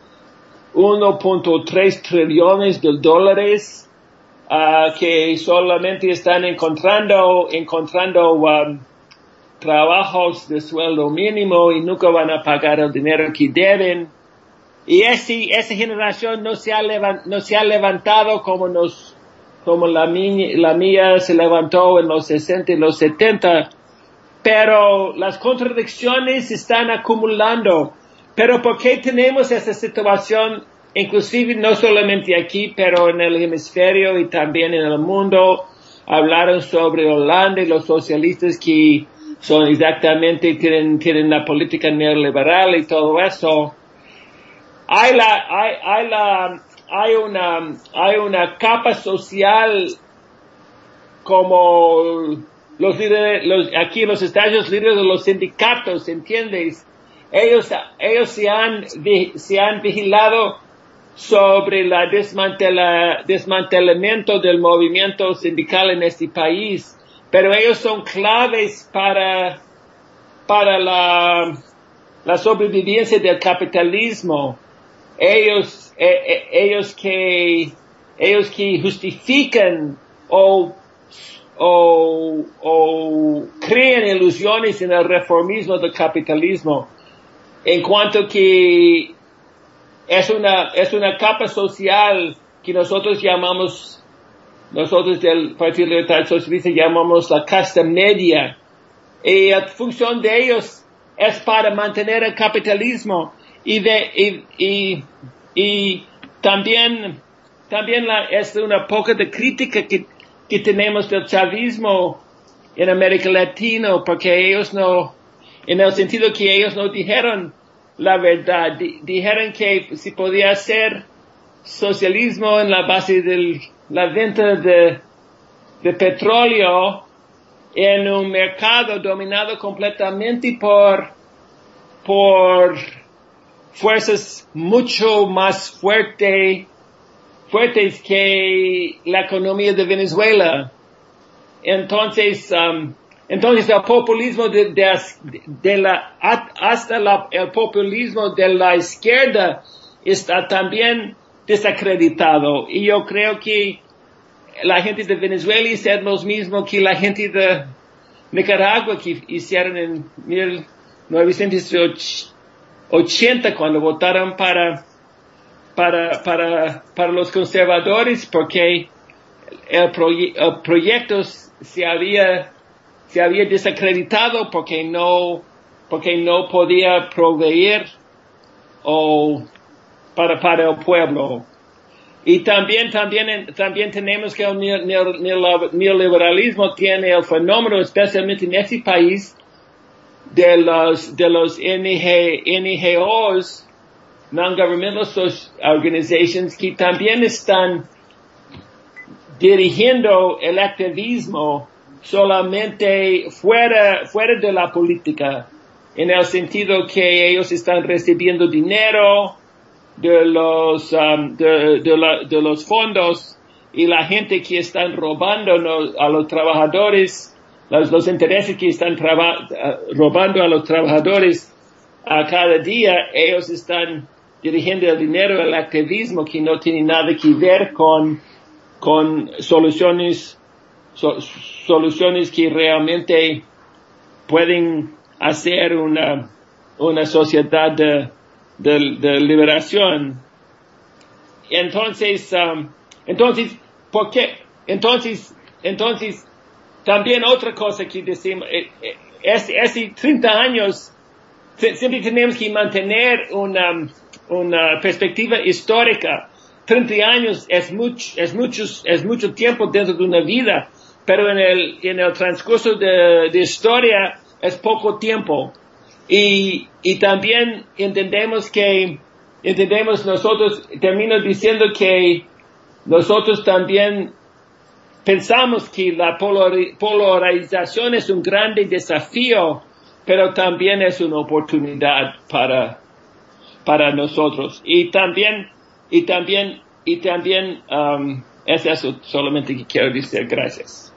uno punto tres trillones de dólares, uh, que solamente están encontrando, encontrando, um, trabajos de sueldo mínimo y nunca van a pagar el dinero que deben. Y ese, esa generación no se ha levant, no se ha levantado como nos, como la mía, la mía se levantó en los sesenta y los setenta. Pero las contradicciones se están acumulando. Pero ¿por qué tenemos esa situación? Inclusive no solamente aquí, pero en el hemisferio y también en el mundo. Hablaron sobre Holanda y los socialistas que son exactamente, tienen, tienen la política neoliberal y todo eso. Hay la, hay, hay la, hay una, hay una capa social como los líderes, los, aquí en los Estados Unidos, líderes de los sindicatos, ¿entiendes? Ellos, ellos se han, se han vigilado sobre la desmantela, desmantelamiento del movimiento sindical en este país, pero ellos son claves para, para la, la sobrevivencia del capitalismo. Ellos, eh, eh, ellos que, ellos que justifican o O, o crean ilusiones en el reformismo del capitalismo, en cuanto que es una, es una capa social que nosotros llamamos, nosotros del Partido Libertario Socialista llamamos la casta media, y la función de ellos es para mantener el capitalismo, y de, y, y, y también, también la, es una poca de crítica que que tenemos del chavismo en América Latina, porque ellos no, en el sentido que ellos no dijeron la verdad, di, dijeron que se podía hacer socialismo en la base de la venta de, de petróleo en un mercado dominado completamente por, por fuerzas mucho más fuertes fuertes que la economía de Venezuela. Entonces, um, entonces el populismo de, de, de la, hasta la, el populismo de la izquierda está también desacreditado. Y yo creo que la gente de Venezuela hicieron lo mismo que la gente de Nicaragua que hicieron en mil novecientos ochenta cuando votaron para Para, para, para los conservadores, porque el, proye el proyecto se había, se había desacreditado porque no, porque no podía proveer o para, para el pueblo. Y también, también, también tenemos que el neoliberalismo tiene el fenómeno, especialmente en este país, de los, de los N G Os, non-governmental organizations, que también están dirigiendo el activismo solamente fuera, fuera de la política, en el sentido que ellos están recibiendo dinero de los, um, de, de, la, de los fondos, y la gente que están robando a los trabajadores, los, los intereses que están traba, robando a los trabajadores a cada día, ellos están dirigiendo el dinero al activismo que no tiene nada que ver con, con soluciones, so, soluciones que realmente pueden hacer una, una sociedad de, de, de liberación. Entonces, um, entonces, ¿por qué? Entonces, entonces, también otra cosa que decimos, eh, eh, es, hace treinta años, siempre tenemos que mantener una, una perspectiva histórica. treinta años es mucho, es mucho, es mucho tiempo dentro de una vida, pero en el, en el transcurso de, de historia es poco tiempo. Y, y también entendemos que, entendemos nosotros, termino diciendo que nosotros también pensamos que la polarización es un grande desafío, pero también es una oportunidad para, para nosotros. Y también, y también, y también, um, es eso solamente que quiero decir. Gracias.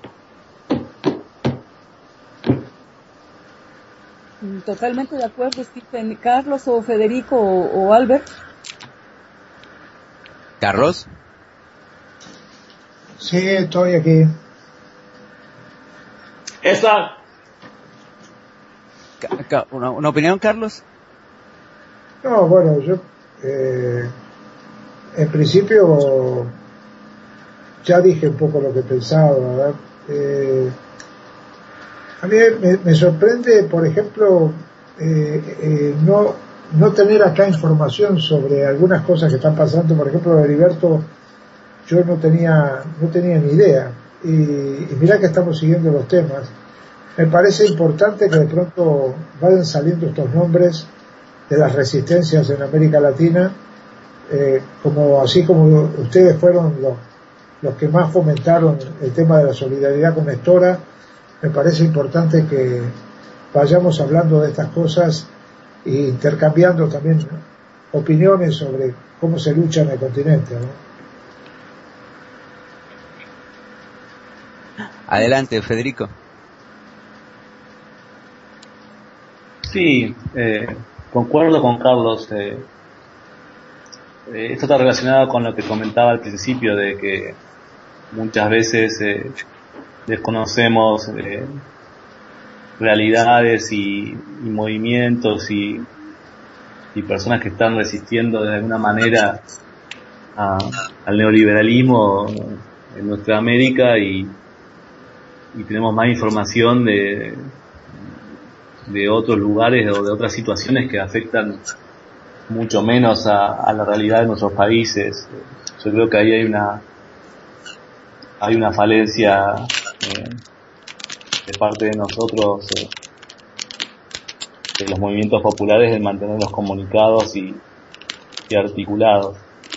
Totalmente de acuerdo, Stephen. Carlos o Federico o, o Albert. Carlos. Sí, estoy aquí. Esa. ¿Una, una opinión, Carlos? No, bueno, yo eh, en principio ya dije un poco lo que pensaba, ¿verdad? Eh, a mí me, me sorprende, por ejemplo, eh, eh, no no tener acá información sobre algunas cosas que están pasando. Por ejemplo, de Heriberto, yo no tenía no tenía ni idea, y, y mirá que estamos siguiendo los temas. Me parece importante que de pronto vayan saliendo estos nombres de las resistencias en América Latina, eh, como así como ustedes fueron los, los que más fomentaron el tema de la solidaridad con Nestora. Me parece importante que vayamos hablando de estas cosas e intercambiando también opiniones sobre cómo se lucha en el continente, ¿no? Adelante, Federico. Sí, eh, concuerdo con Carlos. Eh, eh, esto está relacionado con lo que comentaba al principio, de que muchas veces eh, desconocemos eh, realidades y, y movimientos y, y personas que están resistiendo de alguna manera a, al neoliberalismo en nuestra América, y, y tenemos más información de de otros lugares o de otras situaciones que afectan mucho menos a, a la realidad de nuestros países. Yo creo que ahí hay una hay una falencia eh, de parte de nosotros, eh, de los movimientos populares, en mantenerlos comunicados y, y articulados.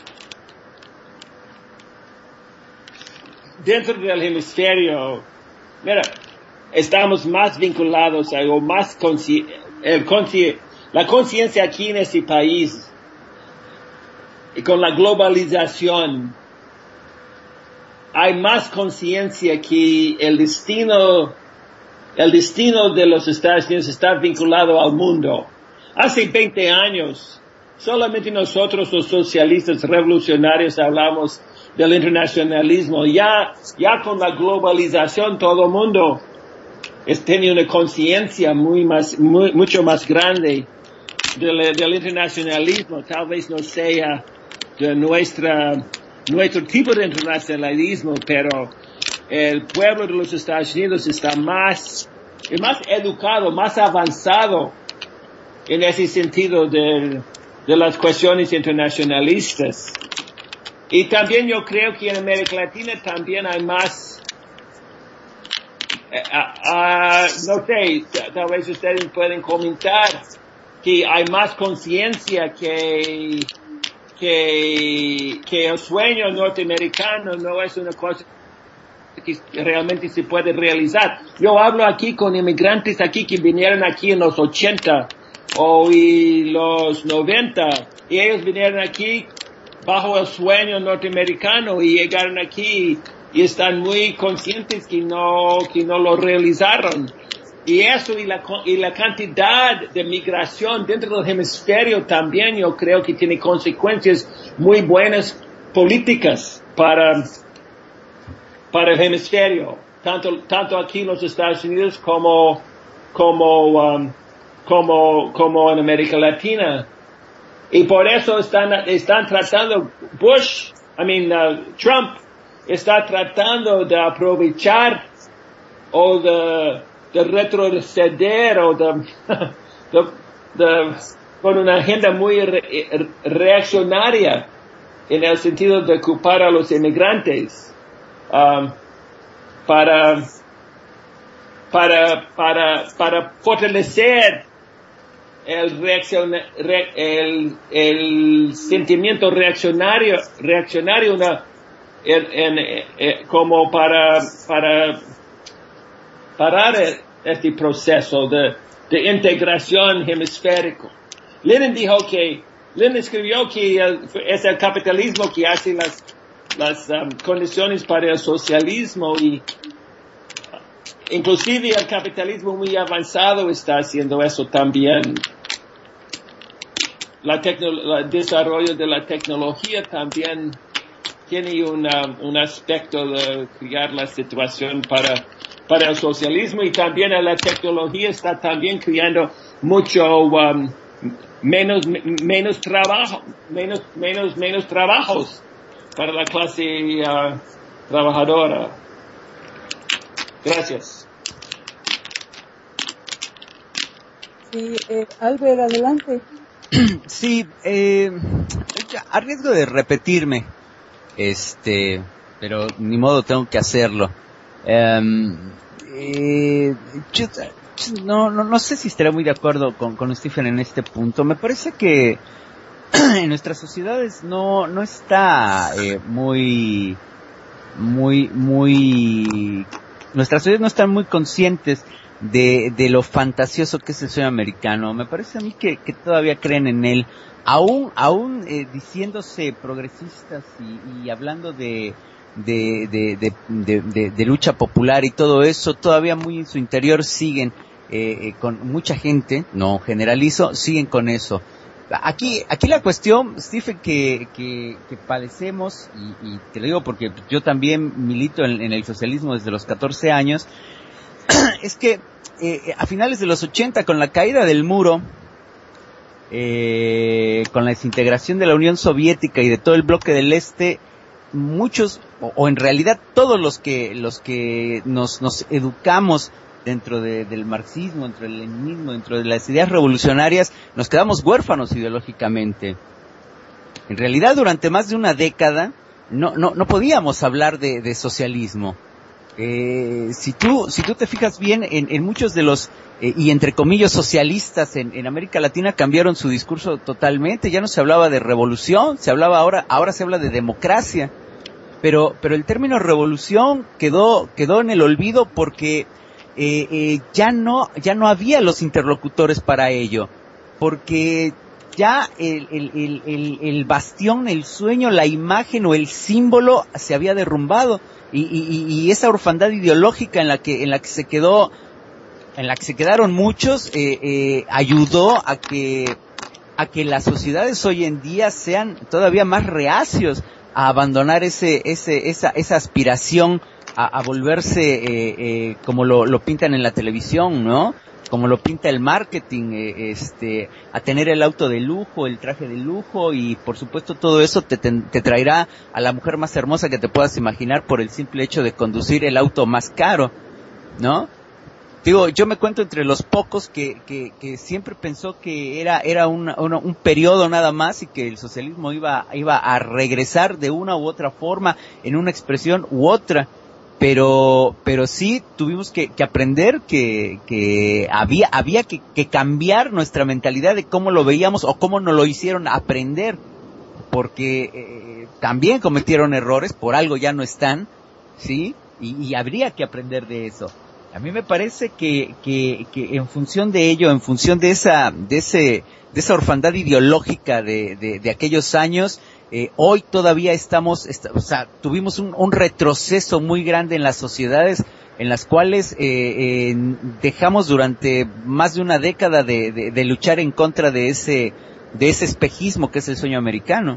Dentro del hemisferio, mira, estamos más vinculados a algo más consci- el consci- la conciencia aquí en este país, y con la globalización hay más conciencia que el destino el destino de los Estados Unidos está vinculado al mundo. Hace veinte años solamente nosotros los socialistas revolucionarios hablamos del internacionalismo. Ya ya con la globalización todo el mundo tiene una conciencia muy más, muy, mucho más grande del, del internacionalismo. Tal vez no sea de nuestra, nuestro tipo de internacionalismo, pero el pueblo de los Estados Unidos está más, más educado, más avanzado en ese sentido de, de las cuestiones internacionalistas. Y también yo creo que en América Latina también hay más. Uh, uh, no sé, tal vez ustedes pueden comentar que hay más conciencia que, que, que el sueño norteamericano no es una cosa que realmente se puede realizar. Yo hablo aquí con inmigrantes aquí que vinieron aquí en los ochenta o y los noventa, y ellos vinieron aquí bajo el sueño norteamericano y llegaron aquí y están muy conscientes que no, que no lo realizaron. Y eso y la, y la cantidad de migración dentro del hemisferio también yo creo que tiene consecuencias muy buenas políticas para, para el hemisferio, tanto, tanto aquí en los Estados Unidos como, como, um, como, como en América Latina. Y por eso están, están tratando, Bush, I mean, uh, Trump, está tratando de aprovechar o de, de retroceder o de, de, de, con una agenda muy re, reaccionaria en el sentido de ocupar a los inmigrantes um, para, para, para, para fortalecer el, reacciona, re, el, el sentimiento reaccionario, reaccionario una, en, en, en, como para, para parar este proceso de, de integración hemisférico. Lenin dijo que, Lenin escribió que el, es el capitalismo que hace las, las um, condiciones para el socialismo, y inclusive el capitalismo muy avanzado está haciendo eso también. La tecno, el desarrollo de la tecnología también tiene una, un aspecto de crear la situación para, para el socialismo, y también la tecnología está también creando mucho um, menos menos trabajo, menos menos menos trabajos para la clase uh, trabajadora. Gracias. Sí, eh, Albert, adelante. Sí, eh, a riesgo de repetirme, este, pero ni modo, tengo que hacerlo. Um, eh, yo, no, no, no sé si estaré muy de acuerdo con, con Stephen en este punto. Me parece que en nuestras sociedades no, no está eh, muy, muy, muy, nuestras sociedades no están muy conscientes de, de lo fantasioso que es el sueño americano. Me parece a mí que, que todavía creen en él, aún, aún eh, diciéndose progresistas y, y hablando de, de, de, de, de, de, de lucha popular y todo eso, todavía muy en su interior siguen eh, eh, con mucha gente, no generalizo, siguen con eso. Aquí, aquí la cuestión, Stephen, que, que, que padecemos, y, y te lo digo porque yo también milito en, en el socialismo desde los catorce años, es que eh, a finales de los ochenta, con la caída del muro, eh, con la desintegración de la Unión Soviética y de todo el bloque del Este, muchos, o, o en realidad todos los que los que nos, nos educamos dentro de, del marxismo, dentro del leninismo, dentro de las ideas revolucionarias, nos quedamos huérfanos ideológicamente. En realidad, durante más de una década, no, no, no podíamos hablar de, de socialismo. Eh, si tú, si tú te fijas bien, en, en muchos de los, eh, y entre comillas, socialistas en, en América Latina cambiaron su discurso totalmente. Ya no se hablaba de revolución, se hablaba ahora, ahora se habla de democracia. Pero, pero el término revolución quedó, quedó en el olvido porque Eh, eh, ya no ya no había los interlocutores para ello, porque ya el, el, el, el, el bastión, el sueño, la imagen o el símbolo se había derrumbado, y, y, y esa orfandad ideológica en la que en la que se quedó en la que se quedaron muchos eh, eh, ayudó a que a que las sociedades hoy en día sean todavía más reacios a abandonar ese ese esa esa aspiración A, a volverse eh, eh, como lo, lo pintan en la televisión, ¿no? Como lo pinta el marketing, eh, este, a tener el auto de lujo, el traje de lujo, y por supuesto todo eso te, te, te traerá a la mujer más hermosa que te puedas imaginar por el simple hecho de conducir el auto más caro, ¿no? Digo, yo me cuento entre los pocos que, que, que siempre pensó que era, era una, una, un periodo nada más, y que el socialismo iba, iba a regresar de una u otra forma, en una expresión u otra. Pero, pero sí tuvimos que, que aprender que, que había, había que, que cambiar nuestra mentalidad de cómo lo veíamos o cómo nos lo hicieron aprender, porque eh, también cometieron errores, por algo ya no están, sí, y, y habría que aprender de eso. A mí me parece que, que, que en función de ello, en función de esa, de ese, de esa orfandad ideológica de, de, de aquellos años, eh, hoy todavía estamos, est- o sea, tuvimos un, un retroceso muy grande en las sociedades en las cuales eh, eh, dejamos durante más de una década de, de, de luchar en contra de ese, de ese espejismo que es el sueño americano.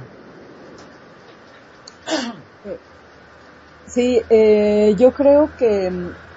Sí, eh, yo creo que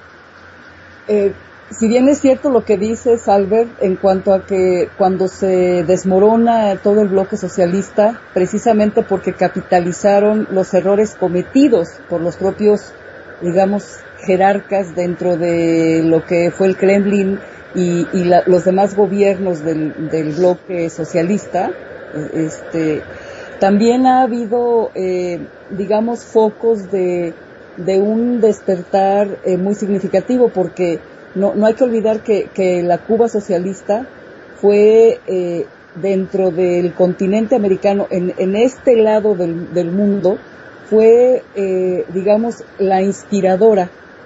eh, si bien es cierto lo que dices, Albert, en cuanto a que cuando se desmorona todo el bloque socialista, precisamente porque capitalizaron los errores cometidos por los propios, digamos, jerarcas dentro de lo que fue el Kremlin y, y la, los demás gobiernos del, del bloque socialista, este, también ha habido, eh, digamos, focos de, de un despertar eh, muy significativo, porque no, no hay que olvidar que, que la Cuba socialista fue eh, dentro del continente americano, en, en este lado del, del mundo, fue, eh, digamos, la inspiradora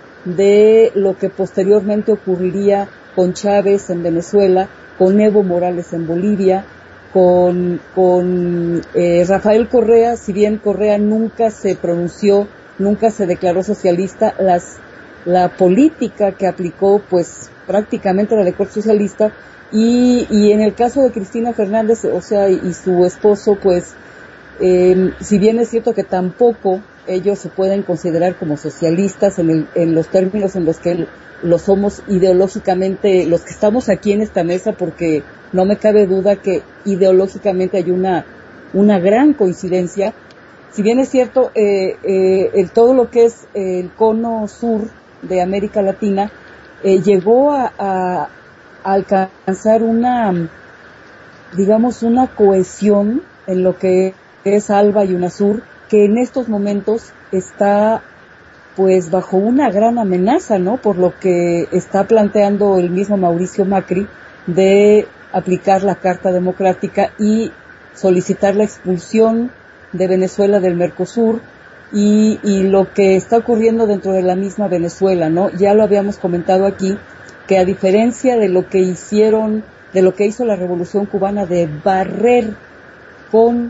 de lo que posteriormente ocurriría con Chávez en Venezuela, con Evo Morales en Bolivia, con, con eh, Rafael Correa. Si bien Correa nunca se pronunció, nunca se declaró socialista, las, la política que aplicó, pues prácticamente la de corte socialista, y, y en el caso de Cristina Fernández, o sea, y, y su esposo, pues, eh, si bien es cierto que tampoco ellos se pueden considerar como socialistas en, el, en los términos en los que lo somos ideológicamente los que estamos aquí en esta mesa, porque no me cabe duda que ideológicamente hay una, una gran coincidencia. Si bien es cierto, eh, eh, el, todo lo que es el cono sur de América Latina eh, llegó a, a, a alcanzar una, digamos, una cohesión en lo que es ALBA y UNASUR, que en estos momentos está pues bajo una gran amenaza, ¿no? Por lo que está planteando el mismo Mauricio Macri de aplicar la Carta Democrática y solicitar la expulsión de Venezuela del Mercosur, y, y lo que está ocurriendo dentro de la misma Venezuela, ¿no? Ya lo habíamos comentado aquí, que a diferencia de lo que hicieron, de lo que hizo la Revolución Cubana de barrer con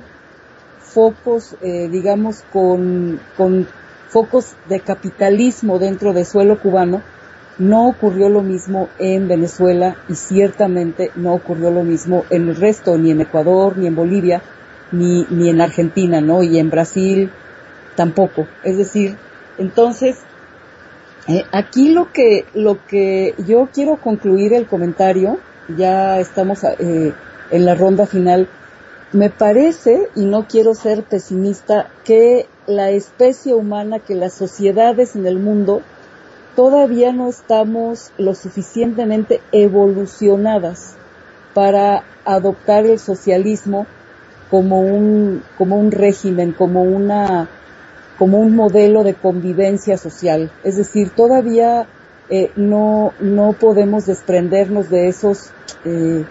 focos, eh, digamos, con, con focos de capitalismo dentro del suelo cubano, no ocurrió lo mismo en Venezuela, y ciertamente no ocurrió lo mismo en el resto, ni en Ecuador, ni en Bolivia, ni, ni en Argentina, ¿no? Y en Brasil tampoco. Es decir, entonces, eh, aquí lo que, lo que yo quiero concluir el comentario, ya estamos eh, en la ronda final. Me parece, y no quiero ser pesimista, que la especie humana, que las sociedades en el mundo, todavía no estamos lo suficientemente evolucionadas para adoptar el socialismo como un, como un régimen, como una, como un modelo de convivencia social. Es decir, todavía eh, no, no podemos desprendernos de esos, eh,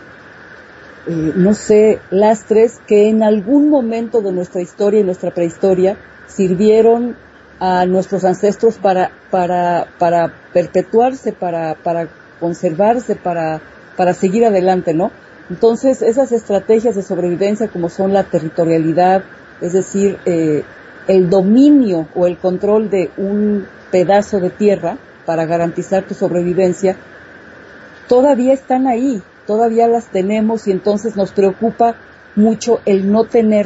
Eh, no sé, lastres que en algún momento de nuestra historia y nuestra prehistoria sirvieron a nuestros ancestros para para para perpetuarse, para para conservarse, para para seguir adelante, ¿no? Entonces, esas estrategias de sobrevivencia como son la territorialidad, es decir, eh, el dominio o el control de un pedazo de tierra para garantizar tu sobrevivencia, todavía están ahí. Todavía las tenemos, y entonces nos preocupa mucho el no tener,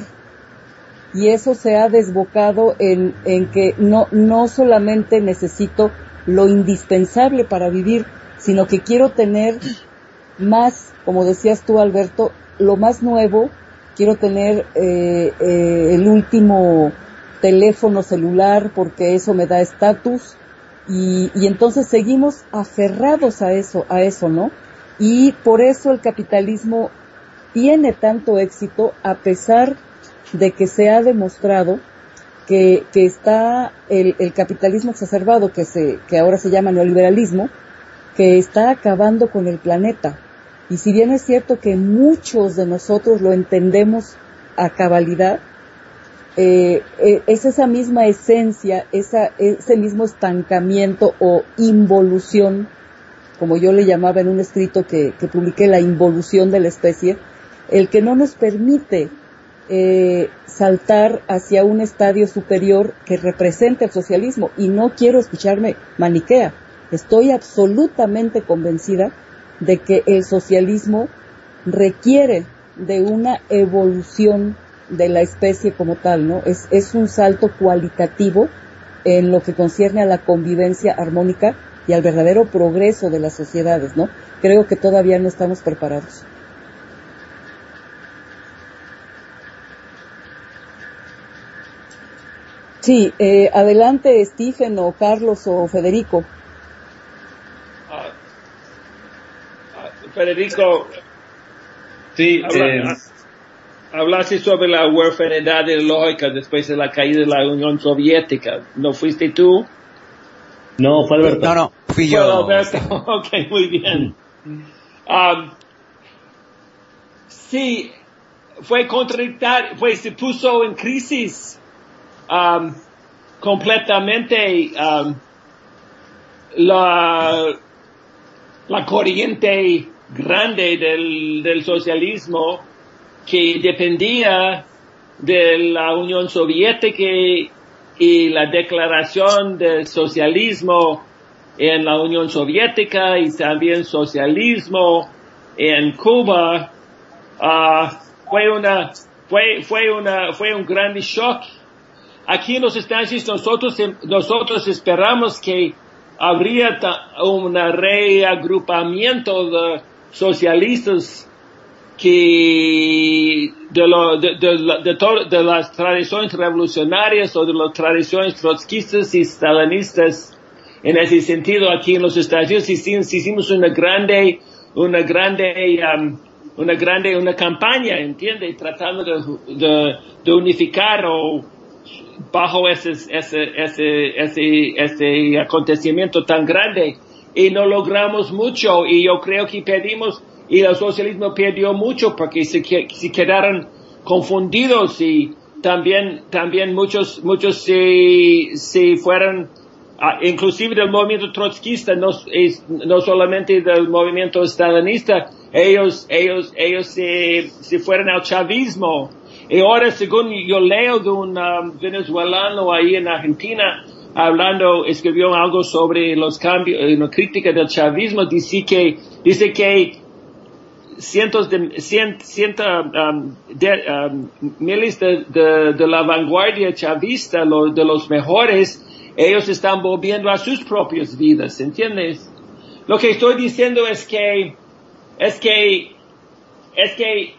y eso se ha desbocado en, en que no, no solamente necesito lo indispensable para vivir, sino que quiero tener más, como decías tú, Alberto, lo más nuevo. Quiero tener eh, eh, el último teléfono celular porque eso me da estatus, y, y entonces seguimos aferrados a eso, a eso, ¿no? Y por eso el capitalismo tiene tanto éxito, a pesar de que se ha demostrado que, que está el, el capitalismo exacerbado, que se, que ahora se llama neoliberalismo, que está acabando con el planeta. Y si bien es cierto que muchos de nosotros lo entendemos a cabalidad, eh, eh, es esa misma esencia, esa, ese mismo estancamiento o involución, como yo le llamaba en un escrito que, que publiqué, la involución de la especie, el que no nos permite eh, saltar hacia un estadio superior que represente el socialismo. Y no quiero escucharme maniquea, estoy absolutamente convencida de que el socialismo requiere de una evolución de la especie como tal, ¿no? Es, es un salto cualitativo en lo que concierne a la convivencia armónica y al verdadero progreso de las sociedades, ¿no? Creo que todavía no estamos preparados. Sí, eh, adelante Stephen o Carlos o Federico. Uh, uh, Federico, Sí, habla, eh, uh, hablaste sobre la huerfanidad ideológica después de la caída de la Unión Soviética. ¿No fuiste tú? no, fue Alberto. No, no, fui Fue yo. Alberto. Ok, muy bien. Um, sí, fue contradictorio, fue, se puso en crisis um, completamente um, la, la corriente grande del, del socialismo que dependía de la Unión Soviética y la declaración del socialismo en la Unión Soviética y también socialismo en Cuba. Uh, fue una, fue, fue una, fue un gran shock. Aquí en los Estados Unidos nosotros, nosotros esperamos que habría un reagrupamiento de socialistas que de, lo, de, de, de, de, de las tradiciones revolucionarias o de las tradiciones trotskistas y stalinistas. En ese sentido, aquí en los Estados Unidos hicimos, hicimos una grande, una grande, um, una grande, una campaña, ¿entiende? Tratando de, de, de unificar o bajo ese, ese, ese, ese, ese acontecimiento tan grande. Y no logramos mucho, y yo creo que perdimos, y el socialismo perdió mucho porque se, se quedaron confundidos y también, también muchos, muchos se, se fueron, uh, inclusive del movimiento trotskista, no, es, no solamente del movimiento stalinista, ellos, ellos, ellos se, se fueron al chavismo. Y ahora, según yo leo de un um, venezolano ahí en Argentina, hablando, escribió algo sobre los cambios, una crítica del chavismo, dice que, dice que cientos de, cien, ciento, um, de, um, miles de, de, de la vanguardia chavista, lo, de los mejores, ellos están volviendo a sus propias vidas, ¿entiendes? Lo que estoy diciendo es que, es que, es que,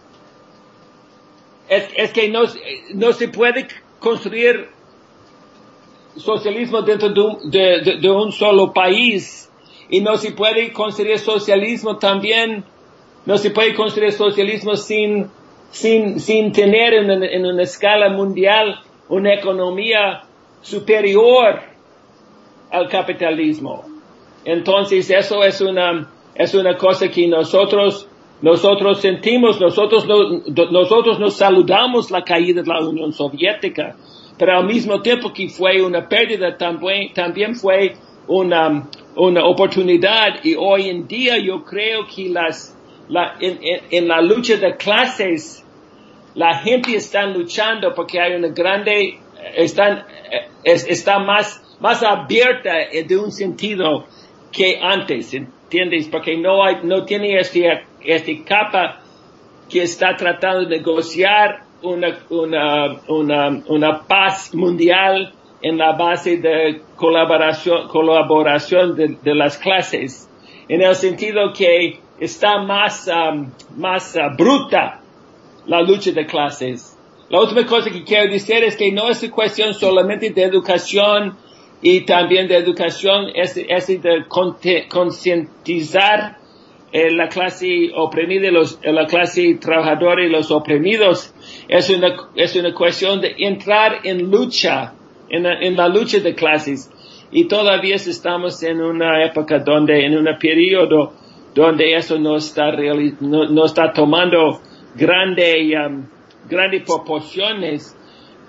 es, es que no, no se puede construir socialismo dentro de un, de, de, de un solo país, y no se puede construir socialismo también, no se puede construir socialismo sin, sin, sin tener en, en una escala mundial una economía superior al capitalismo. Entonces eso es una, es una cosa que nosotros, nosotros sentimos, nosotros, no, nosotros nos saludamos la caída de la Unión Soviética, pero al mismo tiempo que fue una pérdida, también, también fue una, una oportunidad, y hoy en día yo creo que las, la, en, en, en la lucha de clases, la gente está luchando porque hay una grande, están, es, está más, más abierta de un sentido que antes, ¿entiendes? Porque no hay, no tiene este, este capa que está tratando de negociar una, una, una, una paz mundial en la base de colaboración, colaboración de, de las clases, en el sentido que está más, um, más uh, bruta la lucha de clases. La última cosa que quiero decir es que no es cuestión solamente de educación y también de educación, es, es de concientizar eh, la clase oprimida, los, la clase trabajadora y los oprimidos. Es una, es una cuestión de entrar en lucha, en la, en la lucha de clases. Y todavía estamos en una época donde, en un periodo donde eso no está reali- no, no está tomando grande, um, grandes proporciones.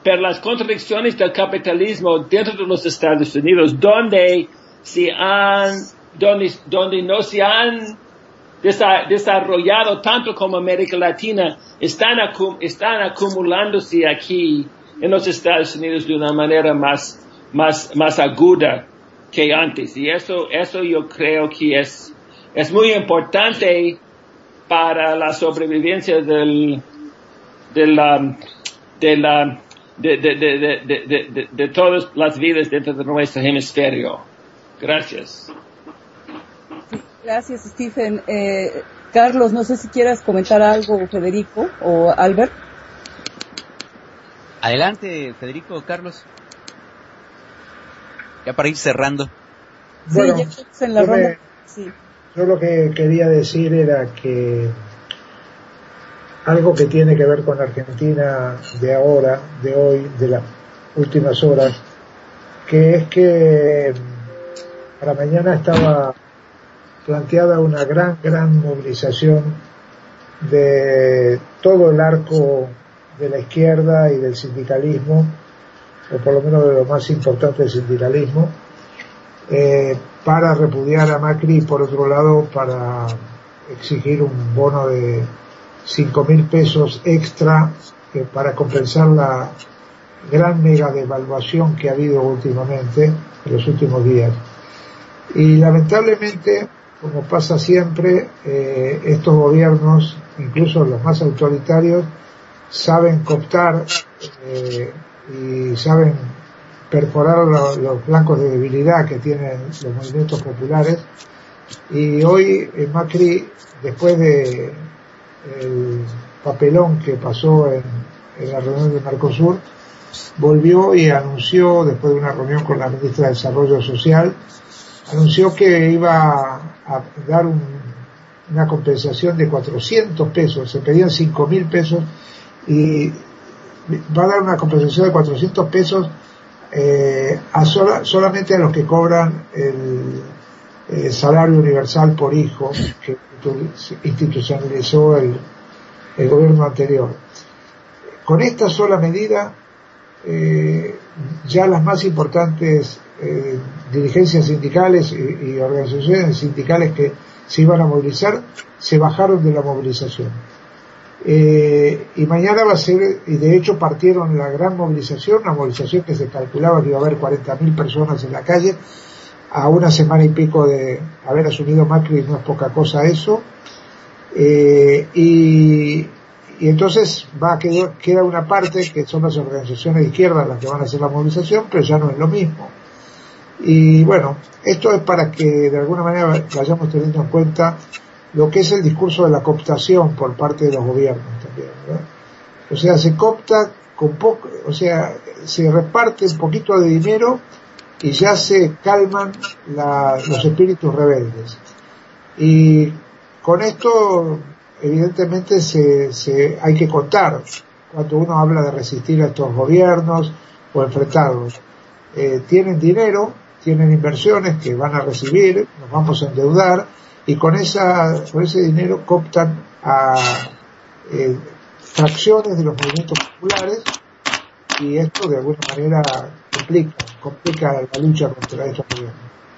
pero las contradicciones del capitalismo dentro de los Estados Unidos, donde se han, donde, donde no se han desa, desarrollado tanto como América Latina, están, acu, están acumulándose aquí en los Estados Unidos de una manera más, más, más aguda que antes. Y eso, eso yo creo que es, es muy importante para la sobrevivencia del, de la, de la, de, de, de, de, de, de, de todas las vidas dentro de nuestro hemisferio. Gracias. Sí, gracias, Stephen. Eh, Carlos, no sé si quieras comentar algo, Federico o Albert. Adelante, Federico o Carlos. Ya para ir cerrando. Bueno, sí, ya estamos en la yo, ronda. me, Sí. yo lo que quería decir era que algo que tiene que ver con la Argentina de ahora, de hoy, de las últimas horas, que es que para mañana estaba planteada una gran, gran movilización de todo el arco de la izquierda y del sindicalismo, o por lo menos de lo más importante del sindicalismo, eh, para repudiar a Macri y por otro lado para exigir un bono de cinco mil pesos extra eh, para compensar la gran mega devaluación que ha habido últimamente, en los últimos días. Y lamentablemente, como pasa siempre, eh, estos gobiernos, incluso los más autoritarios, saben cooptar eh, y saben perforar lo, los flancos de debilidad que tienen los movimientos populares. Y hoy eh, Macri, después de el papelón que pasó en, en la reunión de Mercosur, volvió y anunció, después de una reunión con la ministra de Desarrollo Social, anunció que iba a dar un, una compensación de cuatrocientos pesos, se pedían cinco mil pesos y va a dar una compensación de cuatrocientos pesos eh, a sola, solamente a los que cobran el, el salario universal por hijo que institucionalizó el, el gobierno anterior. Con esta sola medida eh, ya las más importantes eh, dirigencias sindicales y, y organizaciones sindicales que se iban a movilizar se bajaron de la movilización. Eh, y mañana va a ser, y de hecho partieron la gran movilización, una movilización que se calculaba que iba a haber cuarenta mil personas en la calle, a una semana y pico de haber asumido Macri, no es poca cosa eso, eh, y, y entonces va a quedar, queda una parte que son las organizaciones de izquierda las que van a hacer la movilización, pero ya no es lo mismo. Y bueno, esto es para que de alguna manera vayamos teniendo en cuenta lo que es el discurso de la cooptación por parte de los gobiernos también, ¿verdad? O sea, se coopta con poco, o sea, se reparte un poquito de dinero y ya se calman la, los espíritus rebeldes. Y con esto, evidentemente, se, se hay que contar cuando uno habla de resistir a estos gobiernos o enfrentarlos. Eh, tienen dinero, tienen inversiones que van a recibir, nos vamos a endeudar, y con esa con ese dinero cooptan a eh, fracciones de los movimientos populares, y esto de alguna manera complica, complica la lucha contra estos gobiernos.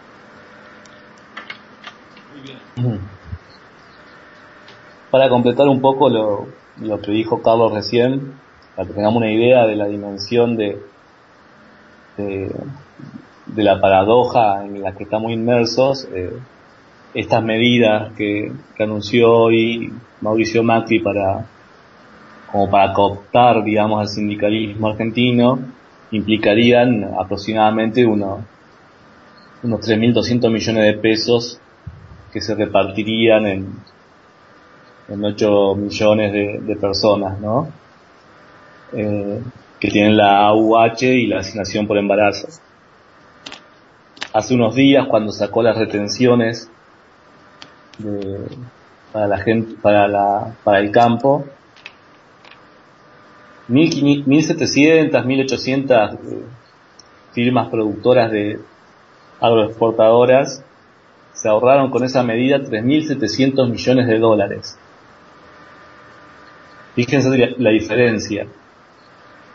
Muy bien. Para completar un poco lo, lo que dijo Carlos recién, para que tengamos una idea de la dimensión de, de, de la paradoja en la que estamos inmersos, eh, estas medidas que, que anunció hoy Mauricio Macri para, como para cooptar, digamos, al sindicalismo argentino, implicarían aproximadamente uno, unos tres mil doscientos millones de pesos que se repartirían en, en ocho millones de, de personas, ¿no? Eh, que tienen la A U H y la asignación por embarazo. Hace unos días, cuando sacó las retenciones de, para la gente, para la, para el campo, mil setecientas, mil ochocientas eh, firmas productoras de agroexportadoras se ahorraron con esa medida tres mil setecientos millones de dólares. Fíjense la, la diferencia.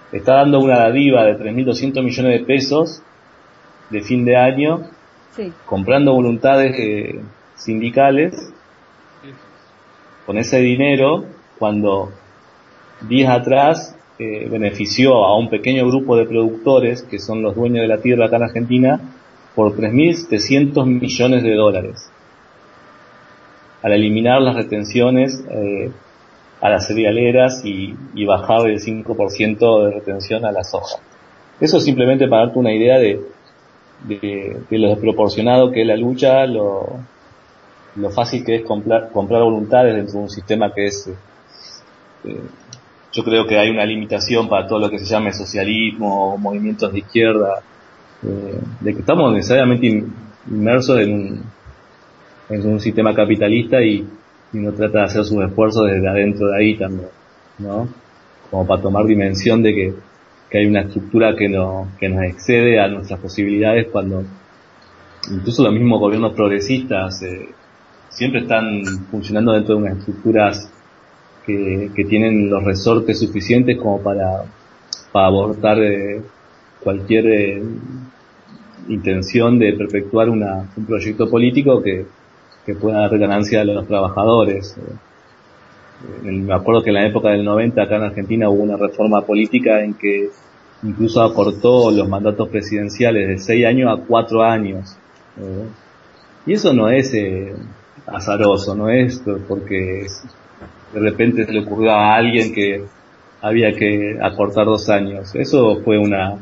está dando una dádiva de tres mil doscientos millones de pesos de fin de año, sí, comprando voluntades eh, sindicales. Con ese dinero, cuando días atrás eh, benefició a un pequeño grupo de productores que son los dueños de la tierra acá en Argentina por tres mil setecientos millones de dólares, al eliminar las retenciones eh, a las cerealeras y, y bajar el cinco por ciento de retención a la soja. Eso simplemente para darte una idea de, de, de lo desproporcionado que es la lucha, lo, lo fácil que es comprar, comprar voluntades dentro de un sistema que es... Eh, yo creo que hay una limitación para todo lo que se llame socialismo, movimientos de izquierda, eh, de que estamos necesariamente inmersos en un, en un sistema capitalista y, y uno trata de hacer sus esfuerzos desde adentro de ahí también, ¿no? Como para tomar dimensión de que, que hay una estructura que, no, que nos excede a nuestras posibilidades, cuando incluso los mismos gobiernos progresistas eh, siempre están funcionando dentro de unas estructuras que, que tienen los resortes suficientes como para, para abortar eh, cualquier eh, intención de perpetuar una, un proyecto político que, que pueda dar ganancia a los trabajadores. Eh, me acuerdo que en la época del noventa acá en Argentina hubo una reforma política en que incluso acortó los mandatos presidenciales de seis años a cuatro años. Eh, y eso no es eh, azaroso, no es porque de repente se le ocurrió a alguien que había que acortar dos años. Eso fue una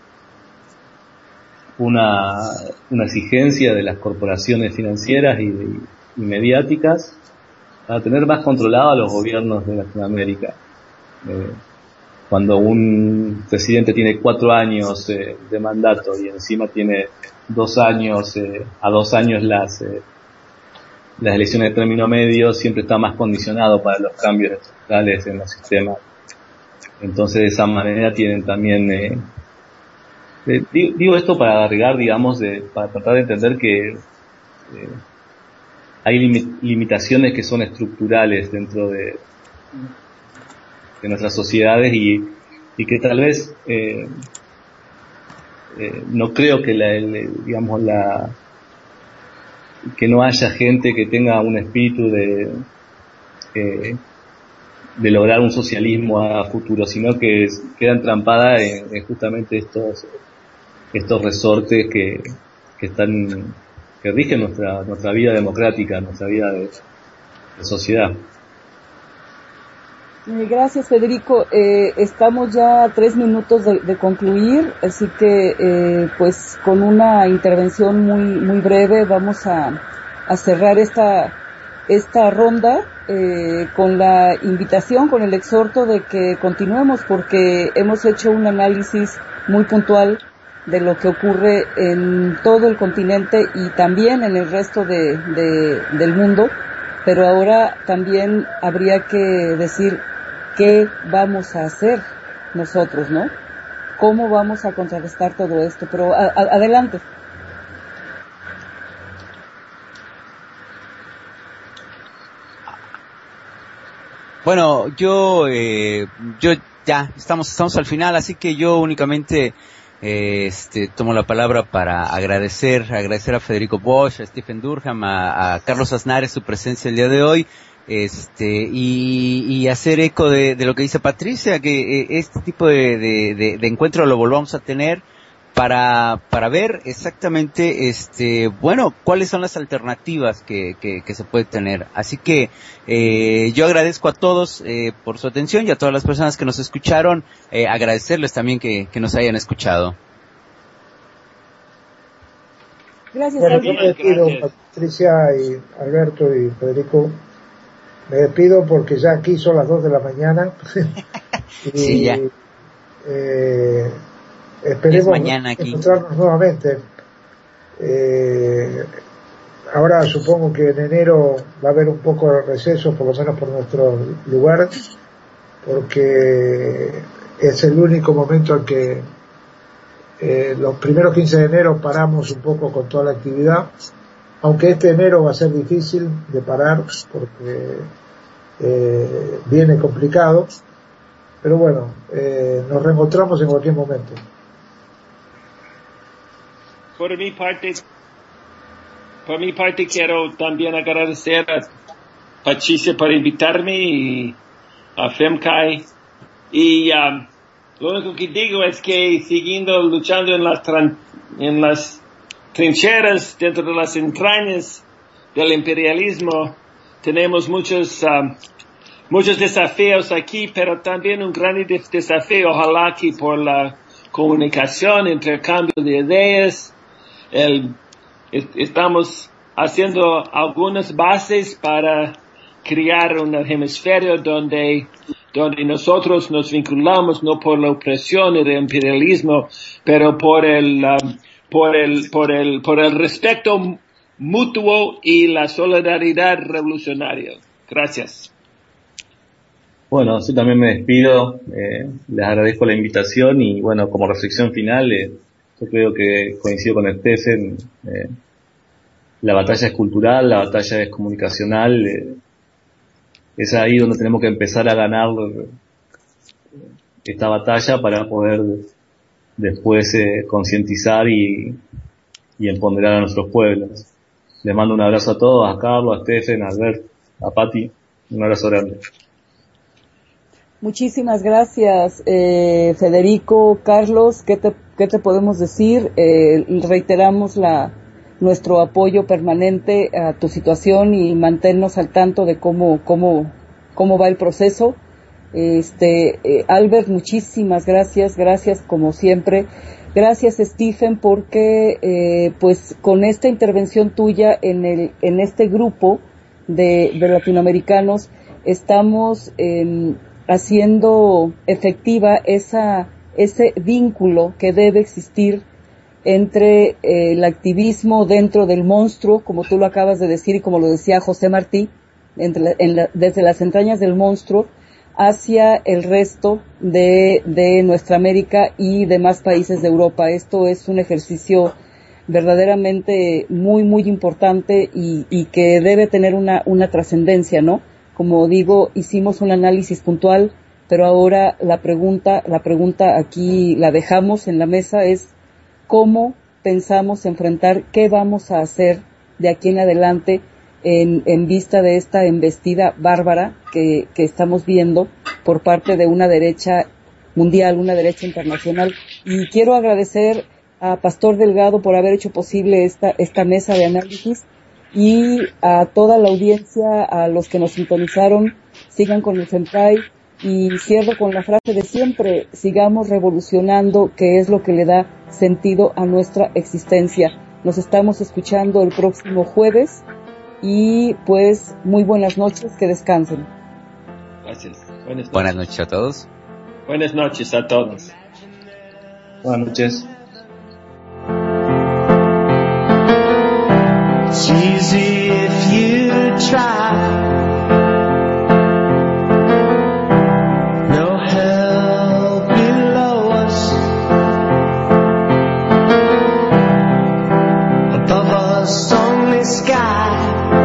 una una exigencia de las corporaciones financieras y, y mediáticas para tener más controlado a los gobiernos de Latinoamérica. Eh, cuando un presidente tiene cuatro años eh, de mandato y encima tiene dos años, eh, a dos años las eh, las elecciones de término medio, siempre está más condicionado para los cambios estructurales en los sistemas. Entonces de esa manera tienen también eh, eh, digo esto para alargar, digamos, de, para tratar de entender que eh, hay lim- limitaciones que son estructurales dentro de, de nuestras sociedades y, y que tal vez eh, eh, no creo que la, el, digamos la que no haya gente que tenga un espíritu de eh, de lograr un socialismo a futuro, sino que queda entrampada en, en justamente estos estos resortes que, que están que rigen nuestra nuestra vida democrática, nuestra vida de, de sociedad. Gracias, Federico. Eh, estamos ya a tres minutos de, de concluir, así que eh, pues con una intervención muy muy breve vamos a, a cerrar esta esta ronda eh, con la invitación, con el exhorto de que continuemos, porque hemos hecho un análisis muy puntual de lo que ocurre en todo el continente y también en el resto de, de del mundo, pero ahora también habría que decir qué vamos a hacer nosotros, ¿no? ¿Cómo vamos a contrarrestar todo esto? Pero a, a, adelante. Bueno, yo, eh, yo ya estamos, estamos al final, así que yo únicamente eh, este, tomo la palabra para agradecer, agradecer a Federico Bosch, a Stephen Durham, a, a Carlos Aznares su presencia el día de hoy. Este, y, y hacer eco de, de lo que dice Patricia, que eh, este tipo de, de, de, de encuentro lo volvamos a tener para, para ver exactamente, este, bueno, cuáles son las alternativas que, que, que se puede tener. Así que, eh, yo agradezco a todos, eh, por su atención y a todas las personas que nos escucharon, eh, agradecerles también que, que nos hayan escuchado. Gracias, bueno, yo me despido, Patricia y Alberto y Federico. Me despido porque ya aquí son las dos de la mañana. y, sí, ya. Eh, esperemos mañana aquí. encontrarnos nuevamente. Eh, ahora supongo que en enero va a haber un poco de receso, por lo menos por nuestro lugar, porque es el único momento en que eh, los primeros quince de enero paramos un poco con toda la actividad, aunque este enero va a ser difícil de parar porque eh, viene complicado, pero bueno, eh, nos reencontramos en cualquier momento. Por mi parte, por mi parte quiero también agradecer a Patricia por invitarme y a FemCai. Y um, lo único que digo es que siguiendo luchando en las, tran- en las trincheras, dentro de las entrañas del imperialismo, tenemos muchos, um, muchos desafíos aquí, pero también un gran desafío, ojalá que por la comunicación, intercambio de ideas, el, estamos haciendo algunas bases para crear un hemisferio donde, donde nosotros nos vinculamos no por la opresión y el imperialismo, pero por el, um, por el, por el, por el respeto mutuo y la solidaridad revolucionaria. Gracias. Bueno, yo también me despido, eh, les agradezco la invitación y bueno, como reflexión final, eh, yo creo que coincido con Stephen, eh, la batalla es cultural, la batalla es comunicacional, eh, es ahí donde tenemos que empezar a ganar esta batalla para poder después eh, concientizar y, y empoderar a nuestros pueblos. Les mando un abrazo a todos, a Carlos, a Stephen, a Albert, a Patti, un abrazo grande. Muchísimas gracias, eh, Federico, Carlos, ¿qué te, qué te podemos decir? Eh, reiteramos la, nuestro apoyo permanente a tu situación y manténnos al tanto de cómo, cómo, cómo va el proceso. Este, eh, Albert, muchísimas gracias, gracias como siempre. Gracias, Stephen, porque, eh, pues, con esta intervención tuya en el, en este grupo de, de latinoamericanos, estamos, eh, haciendo efectiva esa, ese vínculo que debe existir entre eh, el activismo dentro del monstruo, como tú lo acabas de decir y como lo decía José Martí, entre la, en la, desde las entrañas del monstruo hacia el resto de, de nuestra América y demás países de Europa. Esto es un ejercicio verdaderamente muy, muy importante y, y que debe tener una, una trascendencia, ¿no? Como digo, hicimos un análisis puntual, pero ahora la pregunta, la pregunta aquí la dejamos en la mesa es cómo pensamos enfrentar, qué vamos a hacer de aquí en adelante en, en vista de esta embestida bárbara que, que estamos viendo por parte de una derecha mundial, una derecha internacional. Y quiero agradecer a Pastor Delgado por haber hecho posible esta, esta mesa de análisis. Y a toda la audiencia, a los que nos sintonizaron, sigan con el FemCai y cierro con la frase de siempre, sigamos revolucionando, que es lo que le da sentido a nuestra existencia. Nos estamos escuchando el próximo jueves y pues muy buenas noches, que descansen. Gracias. Buenas noches, buenas noches a todos. Buenas noches a todos. Buenas noches. It's easy if you try. No hell below us. Above us only sky.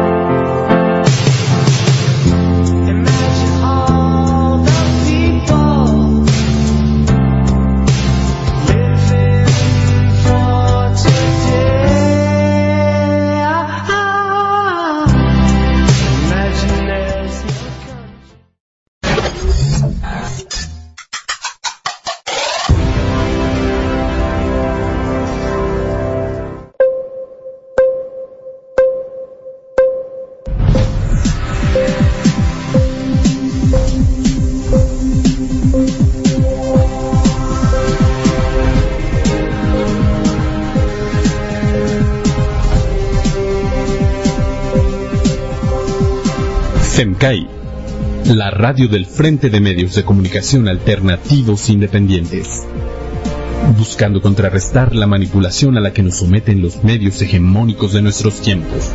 Imagine all the people living for today. FemCai, la radio del Frente de Medios de Comunicación Alternativos Independientes, buscando contrarrestar la manipulación a la que nos someten los medios hegemónicos de nuestros tiempos.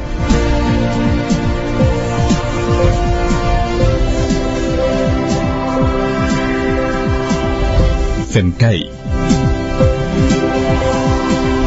FemCai.